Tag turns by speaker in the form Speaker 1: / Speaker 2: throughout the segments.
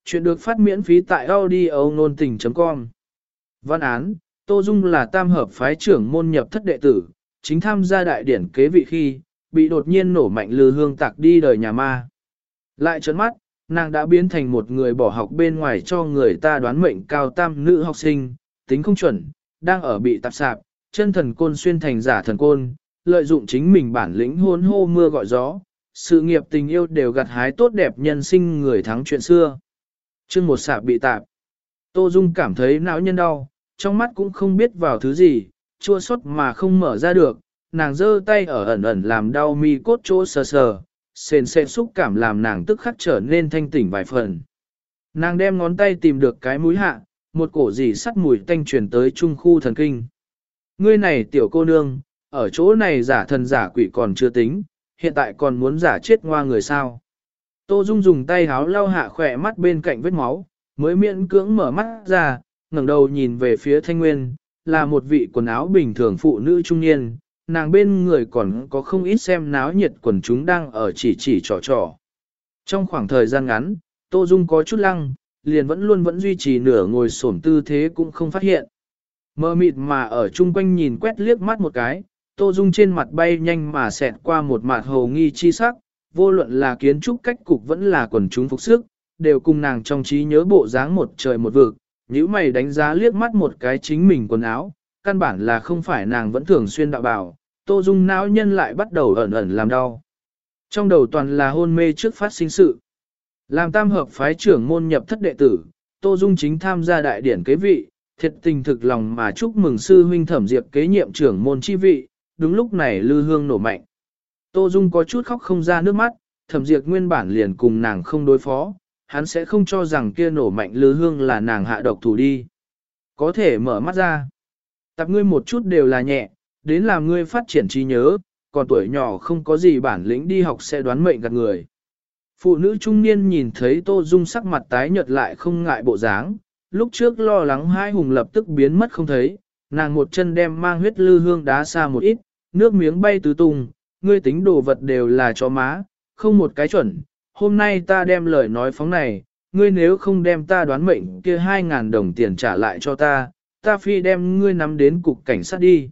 Speaker 1: Chuyện được phát miễn phí tại audio nôn tình.com. Văn án, Tô Dung là tam hợp phái trưởng môn nhập thất đệ tử, chính tham gia đại điển kế vị khi, bị đột nhiên nổ mạnh lư hương tạc đi đời nhà ma. Lại trấn mắt, nàng đã biến thành một người bỏ học bên ngoài cho người ta đoán mệnh cao tam nữ học sinh, tính không chuẩn, đang ở bị tạp sạp, chân thần côn xuyên thành giả thần côn, lợi dụng chính mình bản lĩnh hôn hô mưa gọi gió, sự nghiệp tình yêu đều gặt hái tốt đẹp nhân sinh người thắng chuyện xưa. Chương một sạp bị tạp. Tô Dung cảm thấy não nhân đau, trong mắt cũng không biết vào thứ gì, chua xót mà không mở ra được, nàng giơ tay ở ẩn ẩn làm đau mi cốt chỗ sờ sờ, sền sệt xúc cảm làm nàng tức khắc trở nên thanh tỉnh vài phần. Nàng đem ngón tay tìm được cái mũi hạ, một cổ gì sắt mùi tanh truyền tới trung khu thần kinh. Ngươi này tiểu cô nương, ở chỗ này giả thần giả quỷ còn chưa tính, hiện tại còn muốn giả chết ngoa người sao. Tô Dung dùng tay háo lau hạ khỏe mắt bên cạnh vết máu, mới miễn cưỡng mở mắt ra, ngẩng đầu nhìn về phía Thanh Nguyên, là một vị quần áo bình thường phụ nữ trung niên, nàng bên người còn có không ít xem náo nhiệt quần chúng đang ở chỉ trò trò. Trong khoảng thời gian ngắn, Tô Dung có chút lăng, liền vẫn duy trì nửa ngồi xổm tư thế cũng không phát hiện. Mơ mịt mà ở chung quanh nhìn quét liếc mắt một cái, Tô Dung trên mặt bay nhanh mà xẹt qua một mặt hồ nghi chi sắc, vô luận là kiến trúc cách cục vẫn là quần chúng phục sức, đều cùng nàng trong trí nhớ bộ dáng một trời một vực, nhíu mày đánh giá liếc mắt một cái chính mình quần áo, căn bản là không phải nàng vẫn thường xuyên đạo bảo, Tô Dung não nhân lại bắt đầu ẩn ẩn làm đau. Trong đầu toàn là hôn mê trước phát sinh sự. Làm tam hợp phái trưởng môn nhập thất đệ tử, Tô Dung chính tham gia đại điển kế vị, thiệt tình thực lòng mà chúc mừng sư huynh Thẩm Diệp kế nhiệm trưởng môn chi vị, đúng lúc này lư hương nổ mạnh. Tô Dung có chút khóc không ra nước mắt, Thẩm Diệp nguyên bản liền cùng nàng không đối phó, hắn sẽ không cho rằng kia nổ mạnh lư hương là nàng hạ độc thủ đi. Có thể mở mắt ra. Tập ngươi một chút đều là nhẹ, đến làm ngươi phát triển trí nhớ, còn tuổi nhỏ không có gì bản lĩnh đi học sẽ đoán mệnh gạt người. Phụ nữ trung niên nhìn thấy Tô Dung sắc mặt tái nhợt lại không ngại bộ dáng, lúc trước lo lắng hai hùng lập tức biến mất không thấy, nàng một chân đem mang huyết lư hương đá xa một ít, nước miếng bay tứ tung, ngươi tính đồ vật đều là chó má, không một cái chuẩn, hôm nay ta đem lời nói phóng này, ngươi nếu không đem ta đoán mệnh kia 2.000 đồng tiền trả lại cho ta, ta phi đem ngươi nắm đến cục cảnh sát đi.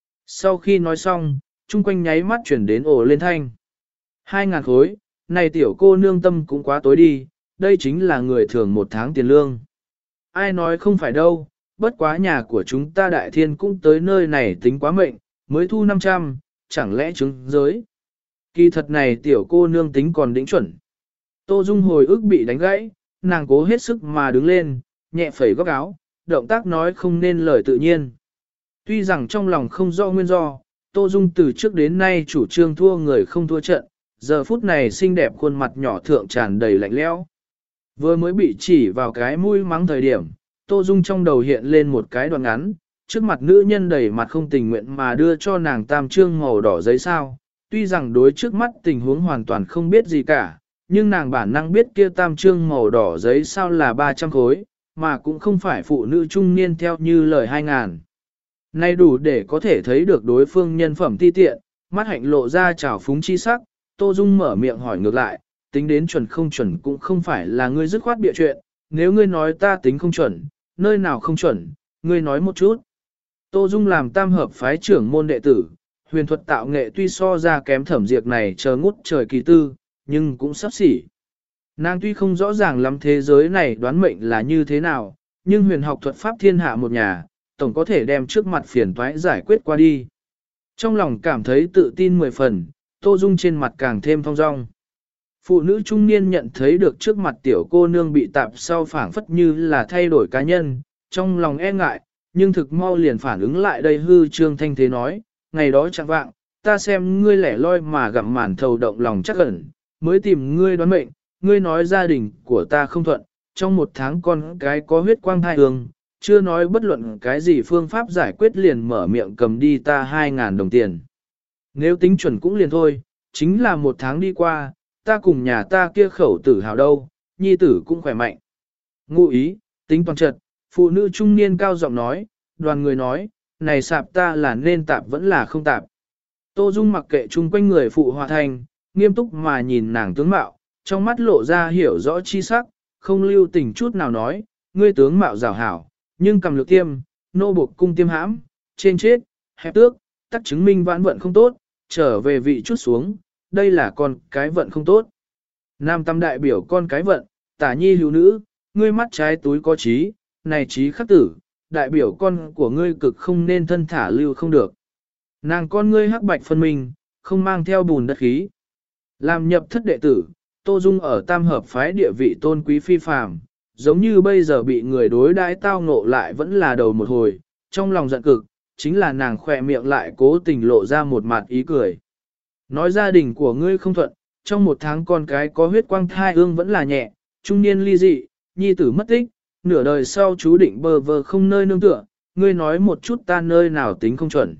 Speaker 1: Sau khi nói xong, chung quanh nháy mắt chuyển đến ồ lên thanh. 2.000 khối, này tiểu cô nương tâm cũng quá tối đi, đây chính là người thường một tháng tiền lương. Ai nói không phải đâu, bất quá nhà của chúng ta đại thiên cũng tới nơi này tính quá mệnh, mới thu 500, chẳng lẽ chứng giới. Kỳ thật này tiểu cô nương tính còn đỉnh chuẩn. Tô Dung hồi ức bị đánh gãy, nàng cố hết sức mà đứng lên, nhẹ phẩy góc áo, động tác nói không nên lời tự nhiên. Tuy rằng trong lòng không rõ nguyên do, Tô Dung từ trước đến nay chủ trương thua người không thua trận, giờ phút này xinh đẹp khuôn mặt nhỏ thượng tràn đầy lạnh lẽo. Vừa mới bị chỉ vào cái mũi mắng thời điểm, Tô Dung trong đầu hiện lên một cái đoạn ngắn, trước mặt nữ nhân đầy mặt không tình nguyện mà đưa cho nàng tam trương màu đỏ giấy sao. Tuy rằng đối trước mắt tình huống hoàn toàn không biết gì cả, nhưng nàng bản năng biết kia tam trương màu đỏ giấy sao là 300 khối, mà cũng không phải phụ nữ trung niên theo như lời 2.000. Nay đủ để có thể thấy được đối phương nhân phẩm ti tiện, mắt hạnh lộ ra trào phúng chi sắc, Tô Dung mở miệng hỏi ngược lại, tính đến chuẩn không chuẩn cũng không phải là ngươi dứt khoát bịa chuyện, nếu ngươi nói ta tính không chuẩn, nơi nào không chuẩn, ngươi nói một chút. Tô Dung làm tam hợp phái trưởng môn đệ tử, huyền thuật tạo nghệ tuy so ra kém Thẩm Diệp này chờ ngút trời kỳ tư, nhưng cũng sắp xỉ. Nàng tuy không rõ ràng lắm thế giới này đoán mệnh là như thế nào, nhưng huyền học thuật pháp thiên hạ một nhà, tổng có thể đem trước mặt phiền toái giải quyết qua đi. Trong lòng cảm thấy tự tin 10 phần, Tô Dung trên mặt càng thêm thong dong. Phụ nữ trung niên nhận thấy được trước mặt tiểu cô nương bị tạp sau phảng phất như là thay đổi cá nhân, trong lòng e ngại, nhưng thực mau liền phản ứng lại đây hư trương thanh thế nói, ngày đó chẳng vạng, ta xem ngươi lẻ loi mà gặm màn thầu động lòng chắc ẩn, mới tìm ngươi đoán mệnh, ngươi nói gia đình của ta không thuận, trong một tháng con cái có huyết quang thai hương, chưa nói bất luận cái gì phương pháp giải quyết liền mở miệng cầm đi ta 2.000 đồng tiền. Nếu tính chuẩn cũng liền thôi, chính là một tháng đi qua, ta cùng nhà ta kia khẩu tử hào đâu, nhi tử cũng khỏe mạnh. Ngụ ý, tính toàn trật, phụ nữ trung niên cao giọng nói, đoàn người nói, này sạp ta là nên tạp vẫn là không tạp. Tô Dung mặc kệ chung quanh người phụ hòa thành, nghiêm túc mà nhìn nàng tướng mạo, trong mắt lộ ra hiểu rõ chi sắc, không lưu tình chút nào nói, ngươi tướng mạo rào hảo, nhưng cầm lược tiêm, nô buộc cung tiêm hãm, trên chết, hẹp tước, tắc chứng minh vãn vận không tốt, trở về vị chút xuống, đây là con cái vận không tốt. Nam tam đại biểu con cái vận, tả nhi hữu nữ, ngươi mắt trái túi có trí, này trí khắc tử, đại biểu con của ngươi cực không nên thân thả lưu không được. Nàng con ngươi hắc bạch phân minh, không mang theo bùn đất khí. Làm nhập thất đệ tử, Tô Dung ở tam hợp phái địa vị tôn quý phi phàm, giống như bây giờ bị người đối đãi tao ngộ lại vẫn là đầu một hồi, trong lòng giận cực, chính là nàng khỏe miệng lại cố tình lộ ra một mặt ý cười. Nói gia đình của ngươi không thuận, trong một tháng con cái có huyết quang thai ương vẫn là nhẹ, trung niên ly dị, nhi tử mất tích, nửa đời sau chú định bơ vơ không nơi nương tựa, ngươi nói một chút ta nơi nào tính không chuẩn.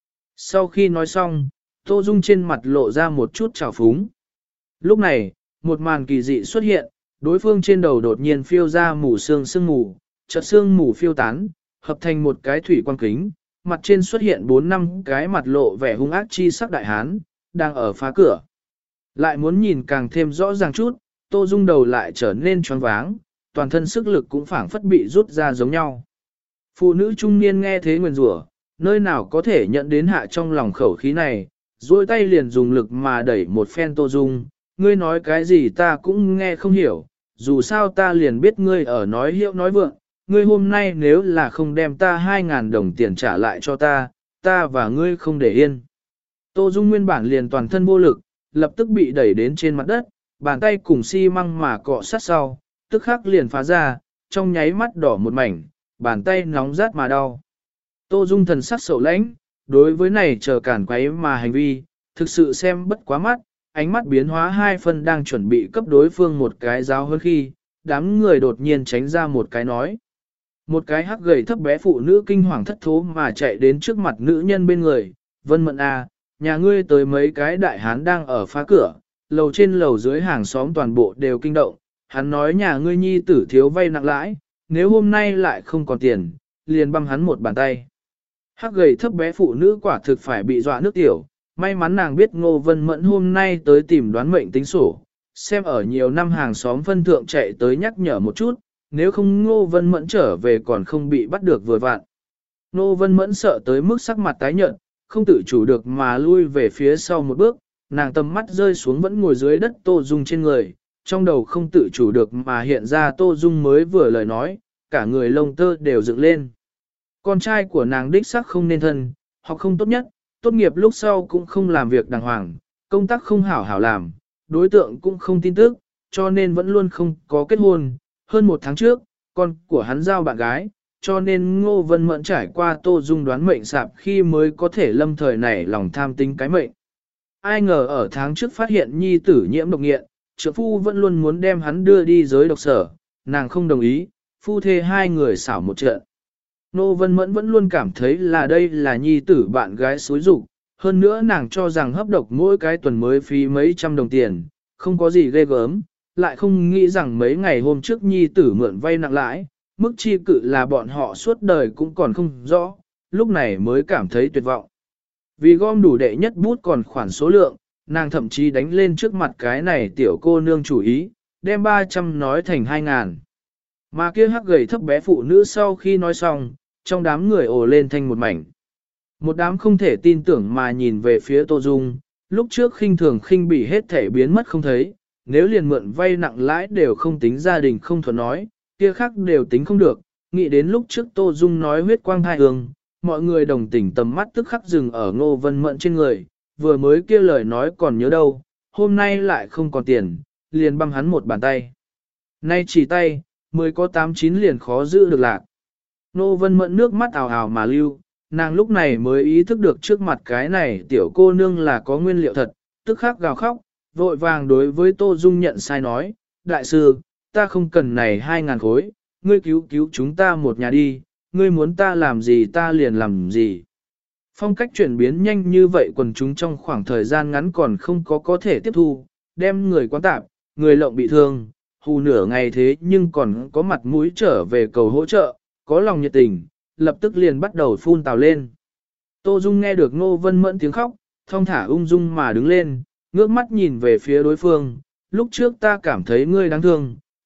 Speaker 1: Sau khi nói xong, Tô Dung trên mặt lộ ra một chút trào phúng. Lúc này, một màn kỳ dị xuất hiện, đối phương trên đầu đột nhiên phiêu ra mù sương mù, chợt sương mù phiêu tán, hợp thành một cái thủy quang kính, mặt trên xuất hiện 4-5 cái mặt lộ vẻ hung ác chi sắc đại hán, đang ở phá cửa. Lại muốn nhìn càng thêm rõ ràng chút, Tô Dung đầu lại trở nên choáng váng, toàn thân sức lực cũng phảng phất bị rút ra giống nhau. Phụ nữ trung niên nghe thế nguyền rủa, nơi nào có thể nhận đến hạ trong lòng khẩu khí này, duỗi tay liền dùng lực mà đẩy một phen Tô Dung, ngươi nói cái gì ta cũng nghe không hiểu, dù sao ta liền biết ngươi ở nói hiệu nói vượng, ngươi hôm nay nếu là không đem ta 2.000 đồng tiền trả lại cho ta và ngươi không để yên. Tô Dung nguyên bản liền toàn thân vô lực, lập tức bị đẩy đến trên mặt đất, bàn tay cùng xi măng mà cọ sát sau, tức khắc liền phá ra, trong nháy mắt đỏ một mảnh, bàn tay nóng rát mà đau. Tô Dung thần sắc sầu lãnh, đối với này chờ cản quấy mà hành vi, thực sự xem bất quá mắt, ánh mắt biến hóa hai phân đang chuẩn bị cấp đối phương một cái giáo hơn khi, đám người đột nhiên tránh ra một cái nói. Một cái hắc gầy thấp bé phụ nữ kinh hoàng thất thố mà chạy đến trước mặt nữ nhân bên người, Vân Mận à, nhà ngươi tới mấy cái đại hán đang ở phá cửa, lầu trên lầu dưới hàng xóm toàn bộ đều kinh động, hắn nói nhà ngươi nhi tử thiếu vay nặng lãi, nếu hôm nay lại không còn tiền, liền băm hắn một bàn tay. Hắc gầy thấp bé phụ nữ quả thực phải bị dọa nước tiểu, may mắn nàng biết Ngô Vân Mẫn hôm nay tới tìm đoán mệnh tính sổ, xem ở nhiều năm hàng xóm phân thượng chạy tới nhắc nhở một chút, nếu không Ngô Vân Mẫn trở về còn không bị bắt được vừa vạn. Ngô Vân Mẫn sợ tới mức sắc mặt tái nhợt, không tự chủ được mà lui về phía sau một bước, nàng tầm mắt rơi xuống vẫn ngồi dưới đất Tô Dung trên người, trong đầu không tự chủ được mà hiện ra Tô Dung mới vừa lời nói, cả người lông tơ đều dựng lên. Con trai của nàng đích sắc không nên thân, học không tốt nhất, tốt nghiệp lúc sau cũng không làm việc đàng hoàng, công tác không hảo hảo làm, đối tượng cũng không tin tức, cho nên vẫn luôn không có kết hôn. Hơn một tháng trước, con của hắn giao bạn gái, cho nên Ngô Vân Mẫn trải qua Tô Dung đoán mệnh sạp khi mới có thể lâm thời này lòng tham tính cái mệnh. Ai ngờ ở tháng trước phát hiện nhi tử nhiễm độc nghiện, trượng phu vẫn luôn muốn đem hắn đưa đi giới độc sở, nàng không đồng ý, phu thê hai người xảo một trận. Ngô Vân Mẫn vẫn luôn cảm thấy là đây là nhi tử bạn gái xối rụng, hơn nữa nàng cho rằng hấp độc mỗi cái tuần mới phí mấy trăm đồng tiền, không có gì ghê gớm, lại không nghĩ rằng mấy ngày hôm trước nhi tử mượn vay nặng lãi, mức chi cự là bọn họ suốt đời cũng còn không rõ, lúc này mới cảm thấy tuyệt vọng. Vì gom đủ đệ nhất bút còn khoản số lượng, nàng thậm chí đánh lên trước mặt cái này tiểu cô nương chủ ý, đem 300 nói thành 2.000. Mà kia hắc gầy thấp bé phụ nữ sau khi nói xong, trong đám người ồ lên thành một mảnh. Một đám không thể tin tưởng mà nhìn về phía Tô Dung, lúc trước khinh thường khinh bỉ hết thể biến mất không thấy, nếu liền mượn vay nặng lãi đều không tính gia đình không thuận nói, kia khác đều tính không được, nghĩ đến lúc trước Tô Dung nói huyết quang thai hương, mọi người đồng tình tầm mắt tức khắc dừng ở Ngô Vân Mẫn trên người, vừa mới kia lời nói còn nhớ đâu, hôm nay lại không còn tiền, liền băm hắn một bàn tay. Nay chỉ tay, 10 có 8-9 liền khó giữ được lạc. Ngô Vân Mẫn nước mắt ào ào mà lưu, nàng lúc này mới ý thức được trước mặt cái này tiểu cô nương là có nguyên liệu thật, tức khắc gào khóc, vội vàng đối với Tô Dung nhận sai nói, đại sư, ta không cần này 2.000 khối, ngươi cứu cứu chúng ta một nhà đi, ngươi muốn ta làm gì ta liền làm gì. Phong cách chuyển biến nhanh như vậy quần chúng trong khoảng thời gian ngắn còn không có thể tiếp thu, đem người quán tạp, người lộng bị thương, hù nửa ngày thế nhưng còn có mặt mũi trở về cầu hỗ trợ, có lòng nhiệt tình, lập tức liền bắt đầu phun tào lên. Tô Dung nghe được Ngô Vân Mẫn tiếng khóc, thong thả ung dung mà đứng lên, ngước mắt nhìn về phía đối phương, lúc trước ta cảm thấy ngươi đáng thương,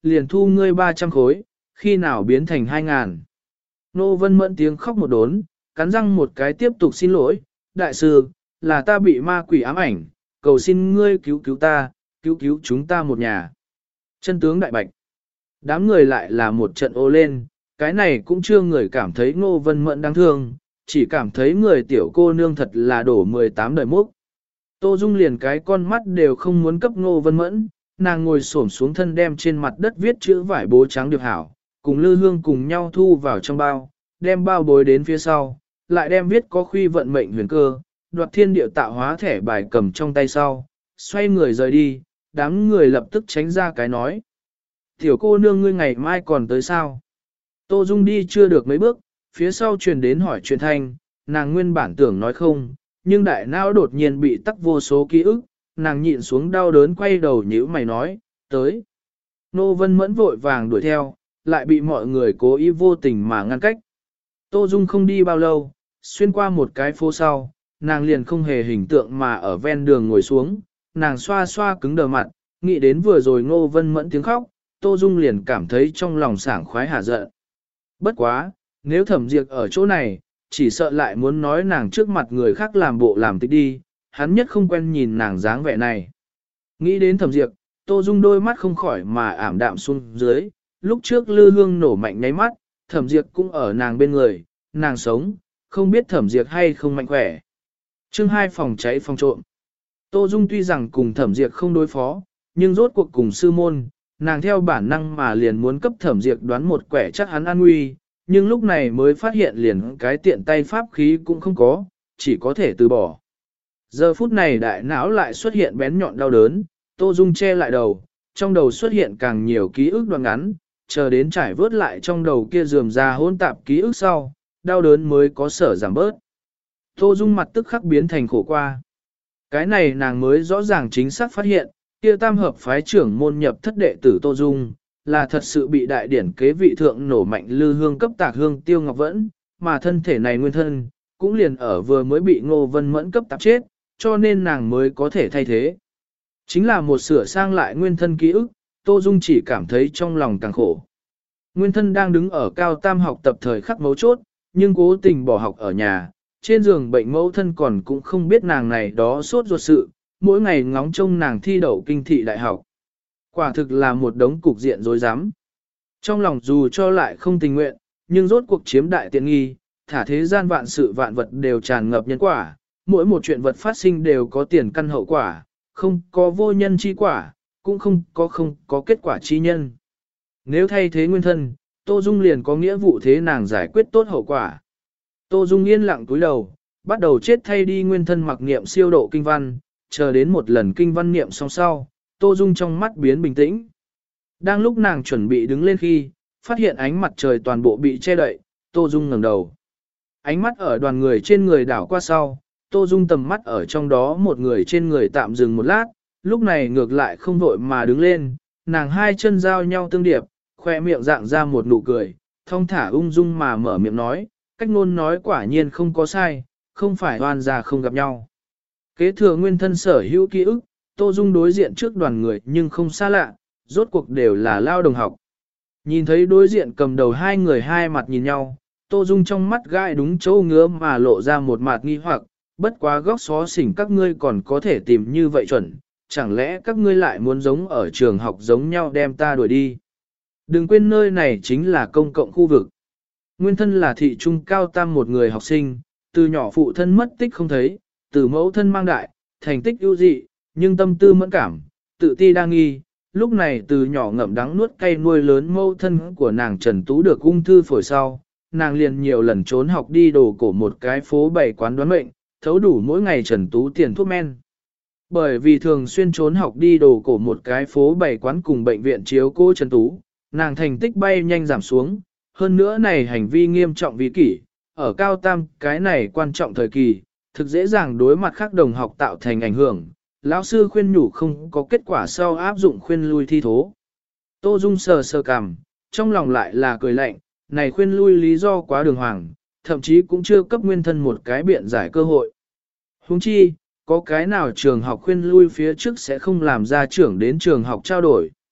Speaker 1: liền thu ngươi 300 khối, khi nào biến thành 2.000. Nô Vân Mẫn tiếng khóc một đốn, cắn răng một cái tiếp tục xin lỗi, đại sư, là ta bị ma quỷ ám ảnh, cầu xin ngươi cứu cứu ta, cứu chúng ta một nhà. Chân tướng đại bạch. Đám người lại là một trận ô lên, cái này cũng chưa người cảm thấy Ngô Vân Mẫn đáng thương, chỉ cảm thấy người tiểu cô nương thật là đổ 18 đời mốc. Tô Dung liền cái con mắt đều không muốn cấp Ngô Vân Mẫn, nàng ngồi xổm xuống thân đem trên mặt đất viết chữ vải bố trắng điệp hảo, cùng Lư Hương cùng nhau thu vào trong bao, đem bao bối đến phía sau, lại đem viết có khuy vận mệnh huyền cơ, đoạt thiên điệu tạo hóa thẻ bài cầm trong tay sau, xoay người rời đi, đám người lập tức tránh ra cái nói. Tiểu cô nương ngươi ngày mai còn tới sao? Tô Dung đi chưa được mấy bước, phía sau truyền đến hỏi chuyện thanh, nàng nguyên bản tưởng nói không, nhưng đại não đột nhiên bị tắc vô số ký ức, nàng nhịn xuống đau đớn quay đầu nhíu mày nói, tới. Nô Vân Mẫn vội vàng đuổi theo, lại bị mọi người cố ý vô tình mà ngăn cách. Tô Dung không đi bao lâu, xuyên qua một cái phố sau, nàng liền không hề hình tượng mà ở ven đường ngồi xuống, nàng xoa xoa cứng đờ mặt, nghĩ đến vừa rồi Ngô Vân Mẫn tiếng khóc, Tô Dung liền cảm thấy trong lòng sảng khoái hả giận. Bất quá, nếu Thẩm Diệp ở chỗ này, chỉ sợ lại muốn nói nàng trước mặt người khác làm bộ làm tịch đi, hắn nhất không quen nhìn nàng dáng vẻ này. Nghĩ đến Thẩm Diệp, Tô Dung đôi mắt không khỏi mà ảm đạm xuống dưới, lúc trước Lư Hương nổ mạnh nháy mắt, Thẩm Diệp cũng ở nàng bên người, nàng sống, không biết Thẩm Diệp hay không mạnh khỏe. Chương 2 phòng cháy phòng trộm. Tô Dung tuy rằng cùng Thẩm Diệp không đối phó, nhưng rốt cuộc cùng sư môn, nàng theo bản năng mà liền muốn cấp Thẩm Diệp đoán một quẻ chắc hắn an nguy, nhưng lúc này mới phát hiện liền cái tiện tay pháp khí cũng không có, chỉ có thể từ bỏ. Giờ phút này đại não lại xuất hiện bén nhọn đau đớn, Tô Dung che lại đầu, trong đầu xuất hiện càng nhiều ký ức đoạn ngắn, chờ đến trải vớt lại trong đầu kia rườm ra hỗn tạp ký ức sau, đau đớn mới có sở giảm bớt. Tô Dung mặt tức khắc biến thành khổ qua. Cái này nàng mới rõ ràng chính xác phát hiện, kia tam hợp phái trưởng môn nhập thất đệ tử Tô Dung, là thật sự bị đại điển kế vị thượng nổ mạnh Lư Hương cấp tạc hương Tiêu Ngọc Vẫn, mà thân thể này nguyên thân, cũng liền ở vừa mới bị Ngô Vân Mẫn cấp tạp chết, cho nên nàng mới có thể thay thế. Chính là một sửa sang lại nguyên thân ký ức, Tô Dung chỉ cảm thấy trong lòng càng khổ. Nguyên thân đang đứng ở cao tam học tập thời khắc mấu chốt, nhưng cố tình bỏ học ở nhà, trên giường bệnh mẫu thân còn cũng không biết nàng này đó sốt ruột sự, mỗi ngày ngóng trông nàng thi đậu kinh thị đại học. Quả thực là một đống cục diện rối rắm. Trong lòng dù cho lại không tình nguyện, nhưng rốt cuộc chiếm đại tiện nghi, thả thế gian vạn sự vạn vật đều tràn ngập nhân quả, mỗi một chuyện vật phát sinh đều có tiền căn hậu quả, không có vô nhân chi quả, cũng không có kết quả chi nhân. Nếu thay thế nguyên thân, Tô Dung liền có nghĩa vụ thế nàng giải quyết tốt hậu quả. Tô Dung yên lặng cúi đầu, bắt đầu chết thay đi nguyên thân mặc niệm siêu độ kinh văn, chờ đến một lần kinh văn niệm xong sau, Tô Dung trong mắt biến bình tĩnh. Đang lúc nàng chuẩn bị đứng lên khi, phát hiện ánh mặt trời toàn bộ bị che đậy, Tô Dung ngẩng đầu. Ánh mắt ở đoàn người trên người đảo qua sau, Tô Dung tầm mắt ở trong đó một người trên người tạm dừng một lát, lúc này ngược lại không vội mà đứng lên, nàng hai chân giao nhau tương điệp, khoe miệng dạng ra một nụ cười, thong thả ung dung mà mở miệng nói, cách ngôn nói quả nhiên không có sai, không phải oan gia không gặp nhau. Kế thừa nguyên thân sở hữu ký ức, Tô Dung đối diện trước đoàn người nhưng không xa lạ, rốt cuộc đều là lao đồng học. Nhìn thấy đối diện cầm đầu hai người hai mặt nhìn nhau, Tô Dung trong mắt gai đúng chỗ ngứa mà lộ ra một mặt nghi hoặc, bất quá góc xó xỉnh các ngươi còn có thể tìm như vậy chuẩn, chẳng lẽ các ngươi lại muốn giống ở trường học giống nhau đem ta đuổi đi. Đừng quên nơi này chính là công cộng khu vực. Nguyên thân là thị trung cao tam một người học sinh, từ nhỏ phụ thân mất tích không thấy, từ mẫu thân mang đại, thành tích ưu dị, nhưng tâm tư mẫn cảm, tự ti đa nghi. Lúc này từ nhỏ ngậm đắng nuốt cay nuôi lớn mẫu thân của nàng Trần Tú được ung thư phổi sau, nàng liền nhiều lần trốn học đi đồ cổ một cái phố bày quán đoán mệnh, thấu đủ mỗi ngày Trần Tú tiền thuốc men. Bởi vì thường xuyên trốn học đi đồ cổ một cái phố bày quán cùng bệnh viện chiếu cô Trần Tú, nàng thành tích bay nhanh giảm xuống, hơn nữa này hành vi nghiêm trọng vi kỷ, ở cao tam cái này quan trọng thời kỳ, thực dễ dàng đối mặt khác đồng học tạo thành ảnh hưởng. Lão sư khuyên nhủ không có kết quả sau áp dụng khuyên lui thi thố. Tô Dung sờ sờ cằm, trong lòng lại là cười lạnh, này khuyên lui lý do quá đường hoàng, thậm chí cũng chưa cấp nguyên thân một cái biện giải cơ hội. Huống chi, có cái nào trường học khuyên lui phía trước sẽ không làm ra trưởng đến trường học trao đổi.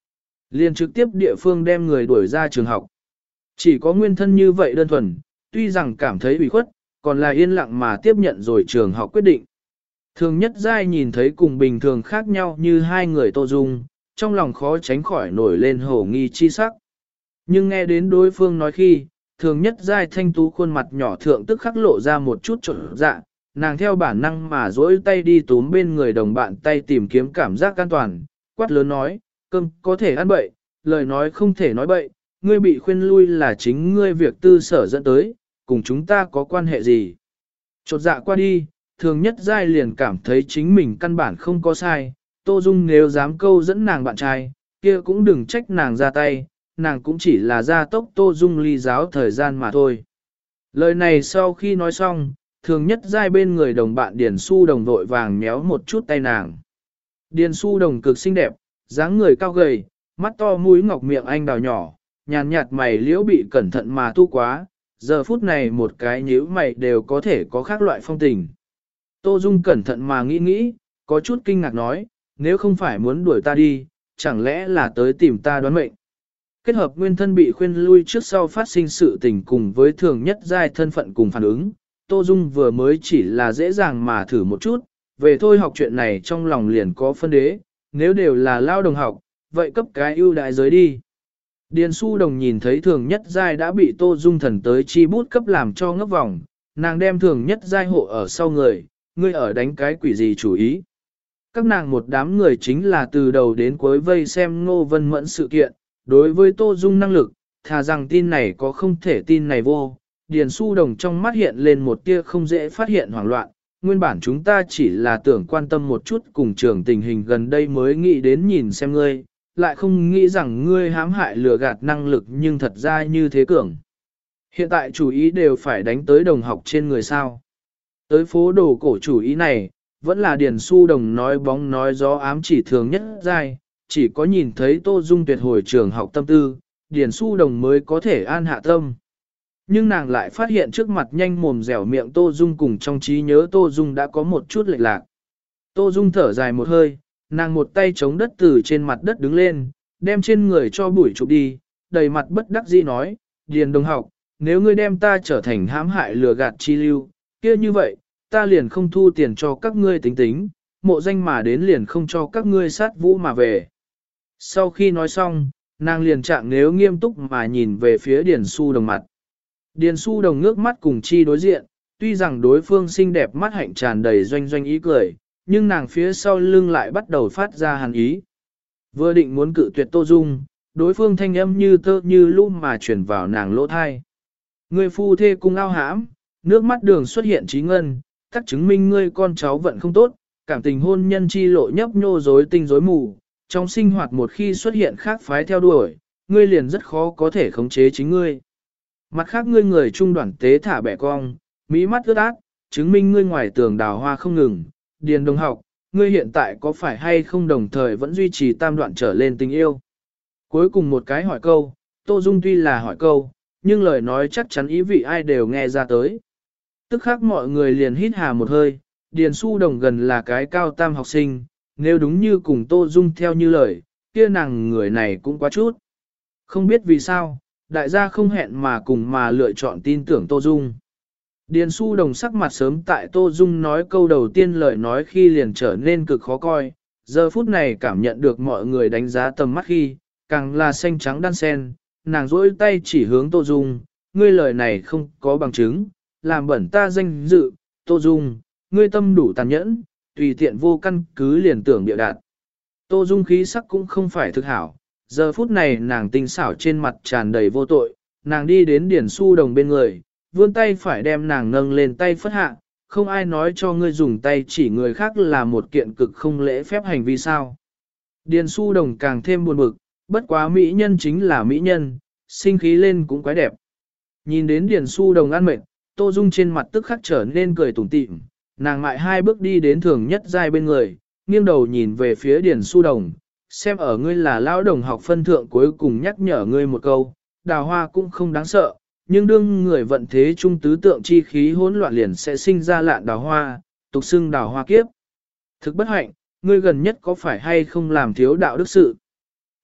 Speaker 1: liền trực tiếp địa phương đem người đuổi ra trường học. Chỉ có nguyên thân như vậy đơn thuần, tuy rằng cảm thấy ủy khuất, còn là yên lặng mà tiếp nhận rồi trường học quyết định. Thường nhất giai nhìn thấy cùng bình thường khác nhau như hai người Tô Dung, trong lòng khó tránh khỏi nổi lên hổ nghi chi sắc. Nhưng nghe đến đối phương nói khi, thường nhất giai thanh tú khuôn mặt nhỏ thượng tức khắc lộ ra một chút trộn dạ, nàng theo bản năng mà dỗi tay đi túm bên người đồng bạn tay tìm kiếm cảm giác an toàn, quát lớn nói, cơm có thể ăn bậy, lời nói không thể nói bậy, ngươi bị khuyên lui là chính ngươi việc tư sở dẫn tới, cùng chúng ta có quan hệ gì. Chột dạ qua đi, thường nhất giai liền cảm thấy chính mình căn bản không có sai, Tô Dung nếu dám câu dẫn nàng bạn trai, kia cũng đừng trách nàng ra tay, nàng cũng chỉ là gia tốc Tô Dung ly giáo thời gian mà thôi. Lời này sau khi nói xong, thường nhất giai bên người đồng bạn Điền Su Đồng vội vàng méo một chút tay nàng. Điền Su Đồng cực xinh đẹp, dáng người cao gầy, mắt to mũi ngọc miệng anh đào nhỏ, nhàn nhạt mày liễu bị cẩn thận mà thu quá, giờ phút này một cái nhíu mày đều có thể có khác loại phong tình. Tô Dung cẩn thận mà nghĩ, có chút kinh ngạc nói, nếu không phải muốn đuổi ta đi, chẳng lẽ là tới tìm ta đoán mệnh. Kết hợp nguyên thân bị khuyên lui trước sau phát sinh sự tình cùng với thường nhất giai thân phận cùng phản ứng, Tô Dung vừa mới chỉ là dễ dàng mà thử một chút, về thôi học chuyện này trong lòng liền có phân đế, nếu đều là lao đồng học, vậy cấp cái ưu đại giới đi. Điền Su Đồng nhìn thấy thường nhất giai đã bị Tô Dung thần tới chi bút cấp làm cho ngấp vòng, nàng đem thường nhất giai hộ ở sau người, ngươi ở đánh cái quỷ gì chủ ý. Các nàng một đám người chính là từ đầu đến cuối vây xem Ngô Vân Mẫn sự kiện, đối với Tô Dung năng lực, thà rằng tin này có không thể tin này vô. Điền Su Đồng trong mắt hiện lên một tia không dễ phát hiện hoảng loạn, nguyên bản chúng ta chỉ là tưởng quan tâm một chút cùng trường tình hình gần đây mới nghĩ đến nhìn xem ngươi, lại không nghĩ rằng ngươi hãm hại lừa gạt năng lực nhưng thật ra như thế cường. Hiện tại chủ ý đều phải đánh tới đồng học trên người sao. Tới phố đồ cổ chủ ý này, vẫn là Điền Su Đồng nói bóng nói gió ám chỉ thường nhất giai, chỉ có nhìn thấy Tô Dung tuyệt hồi trường học tâm tư, Điền Su Đồng mới có thể an hạ tâm. Nhưng nàng lại phát hiện trước mặt nhanh mồm dẻo miệng Tô Dung cùng trong trí nhớ Tô Dung đã có một chút lệch lạc. Tô Dung thở dài một hơi, nàng một tay chống đất từ trên mặt đất đứng lên, đem trên người cho bụi chụp đi, đầy mặt bất đắc dĩ nói, Điền đồng học, nếu ngươi đem ta trở thành hãm hại lừa gạt chi lưu, kia như vậy, ta liền không thu tiền cho các ngươi tính tính, mộ danh mà đến liền không cho các ngươi sát vũ mà về. Sau khi nói xong, nàng liền trạng nếu nghiêm túc mà nhìn về phía Điền Su Đồng mặt. Điền Su Đồng ngước mắt cùng chi đối diện, tuy rằng đối phương xinh đẹp mắt hạnh tràn đầy doanh doanh ý cười, nhưng nàng phía sau lưng lại bắt đầu phát ra hàn ý. Vừa định muốn cự tuyệt Tô Dung, đối phương thanh âm như tơ như lũ mà chuyển vào nàng lỗ thai. Người phu thê cung ao hãm, nước mắt đường xuất hiện trí ngân, tác chứng minh ngươi con cháu vận không tốt, cảm tình hôn nhân chi lộ nhấp nhô rối tinh rối mù, trong sinh hoạt một khi xuất hiện khác phái theo đuổi, ngươi liền rất khó có thể khống chế chính ngươi. Mặt khác ngươi người trung đoàn tế thả bẻ cong, mỹ mắt ướt át, chứng minh ngươi ngoài tường đào hoa không ngừng. Điền đồng học, ngươi hiện tại có phải hay không đồng thời vẫn duy trì tam đoạn trở lên tình yêu? Cuối cùng một cái hỏi câu, Tô Dung tuy là hỏi câu, nhưng lời nói chắc chắn ý vị ai đều nghe ra tới. Tức khác mọi người liền hít hà một hơi, Điền Su Đồng gần là cái cao tam học sinh, nếu đúng như cùng Tô Dung theo như lời, kia nàng người này cũng quá chút. Không biết vì sao, đại gia không hẹn mà cùng mà lựa chọn tin tưởng Tô Dung. Điền Su Đồng sắc mặt sớm tại Tô Dung nói câu đầu tiên lời nói khi liền trở nên cực khó coi, giờ phút này cảm nhận được mọi người đánh giá tầm mắt khi, càng là xanh trắng đan sen, nàng rỗi tay chỉ hướng Tô Dung, ngươi lời này không có bằng chứng, làm bẩn ta danh dự, Tô Dung, ngươi tâm đủ tàn nhẫn, tùy tiện vô căn cứ liền tưởng bịa đặt. Tô Dung khí sắc cũng không phải thực hảo, giờ phút này nàng tinh xảo trên mặt tràn đầy vô tội, nàng đi đến Điền Su Đồng bên người, vươn tay phải đem nàng nâng lên tay phất hạ, không ai nói cho ngươi dùng tay chỉ người khác là một kiện cực không lễ phép hành vi sao. Điền Su Đồng càng thêm buồn bực, bất quá mỹ nhân chính là mỹ nhân, sinh khí lên cũng quái đẹp. Nhìn đến Điền Su Đồng ăn mệt, Tô Dung trên mặt tức khắc trở nên cười tủm tỉm, nàng mại hai bước đi đến thường nhất giai bên người, nghiêng đầu nhìn về phía Điền Su Đồng, xem ở ngươi là lão đồng học phân thượng cuối cùng nhắc nhở ngươi một câu, đào hoa cũng không đáng sợ, nhưng đương người vận thế trung tứ tượng chi khí hỗn loạn liền sẽ sinh ra lạn đào hoa, tục xưng đào hoa kiếp. Thực bất hạnh, ngươi gần nhất có phải hay không làm thiếu đạo đức sự?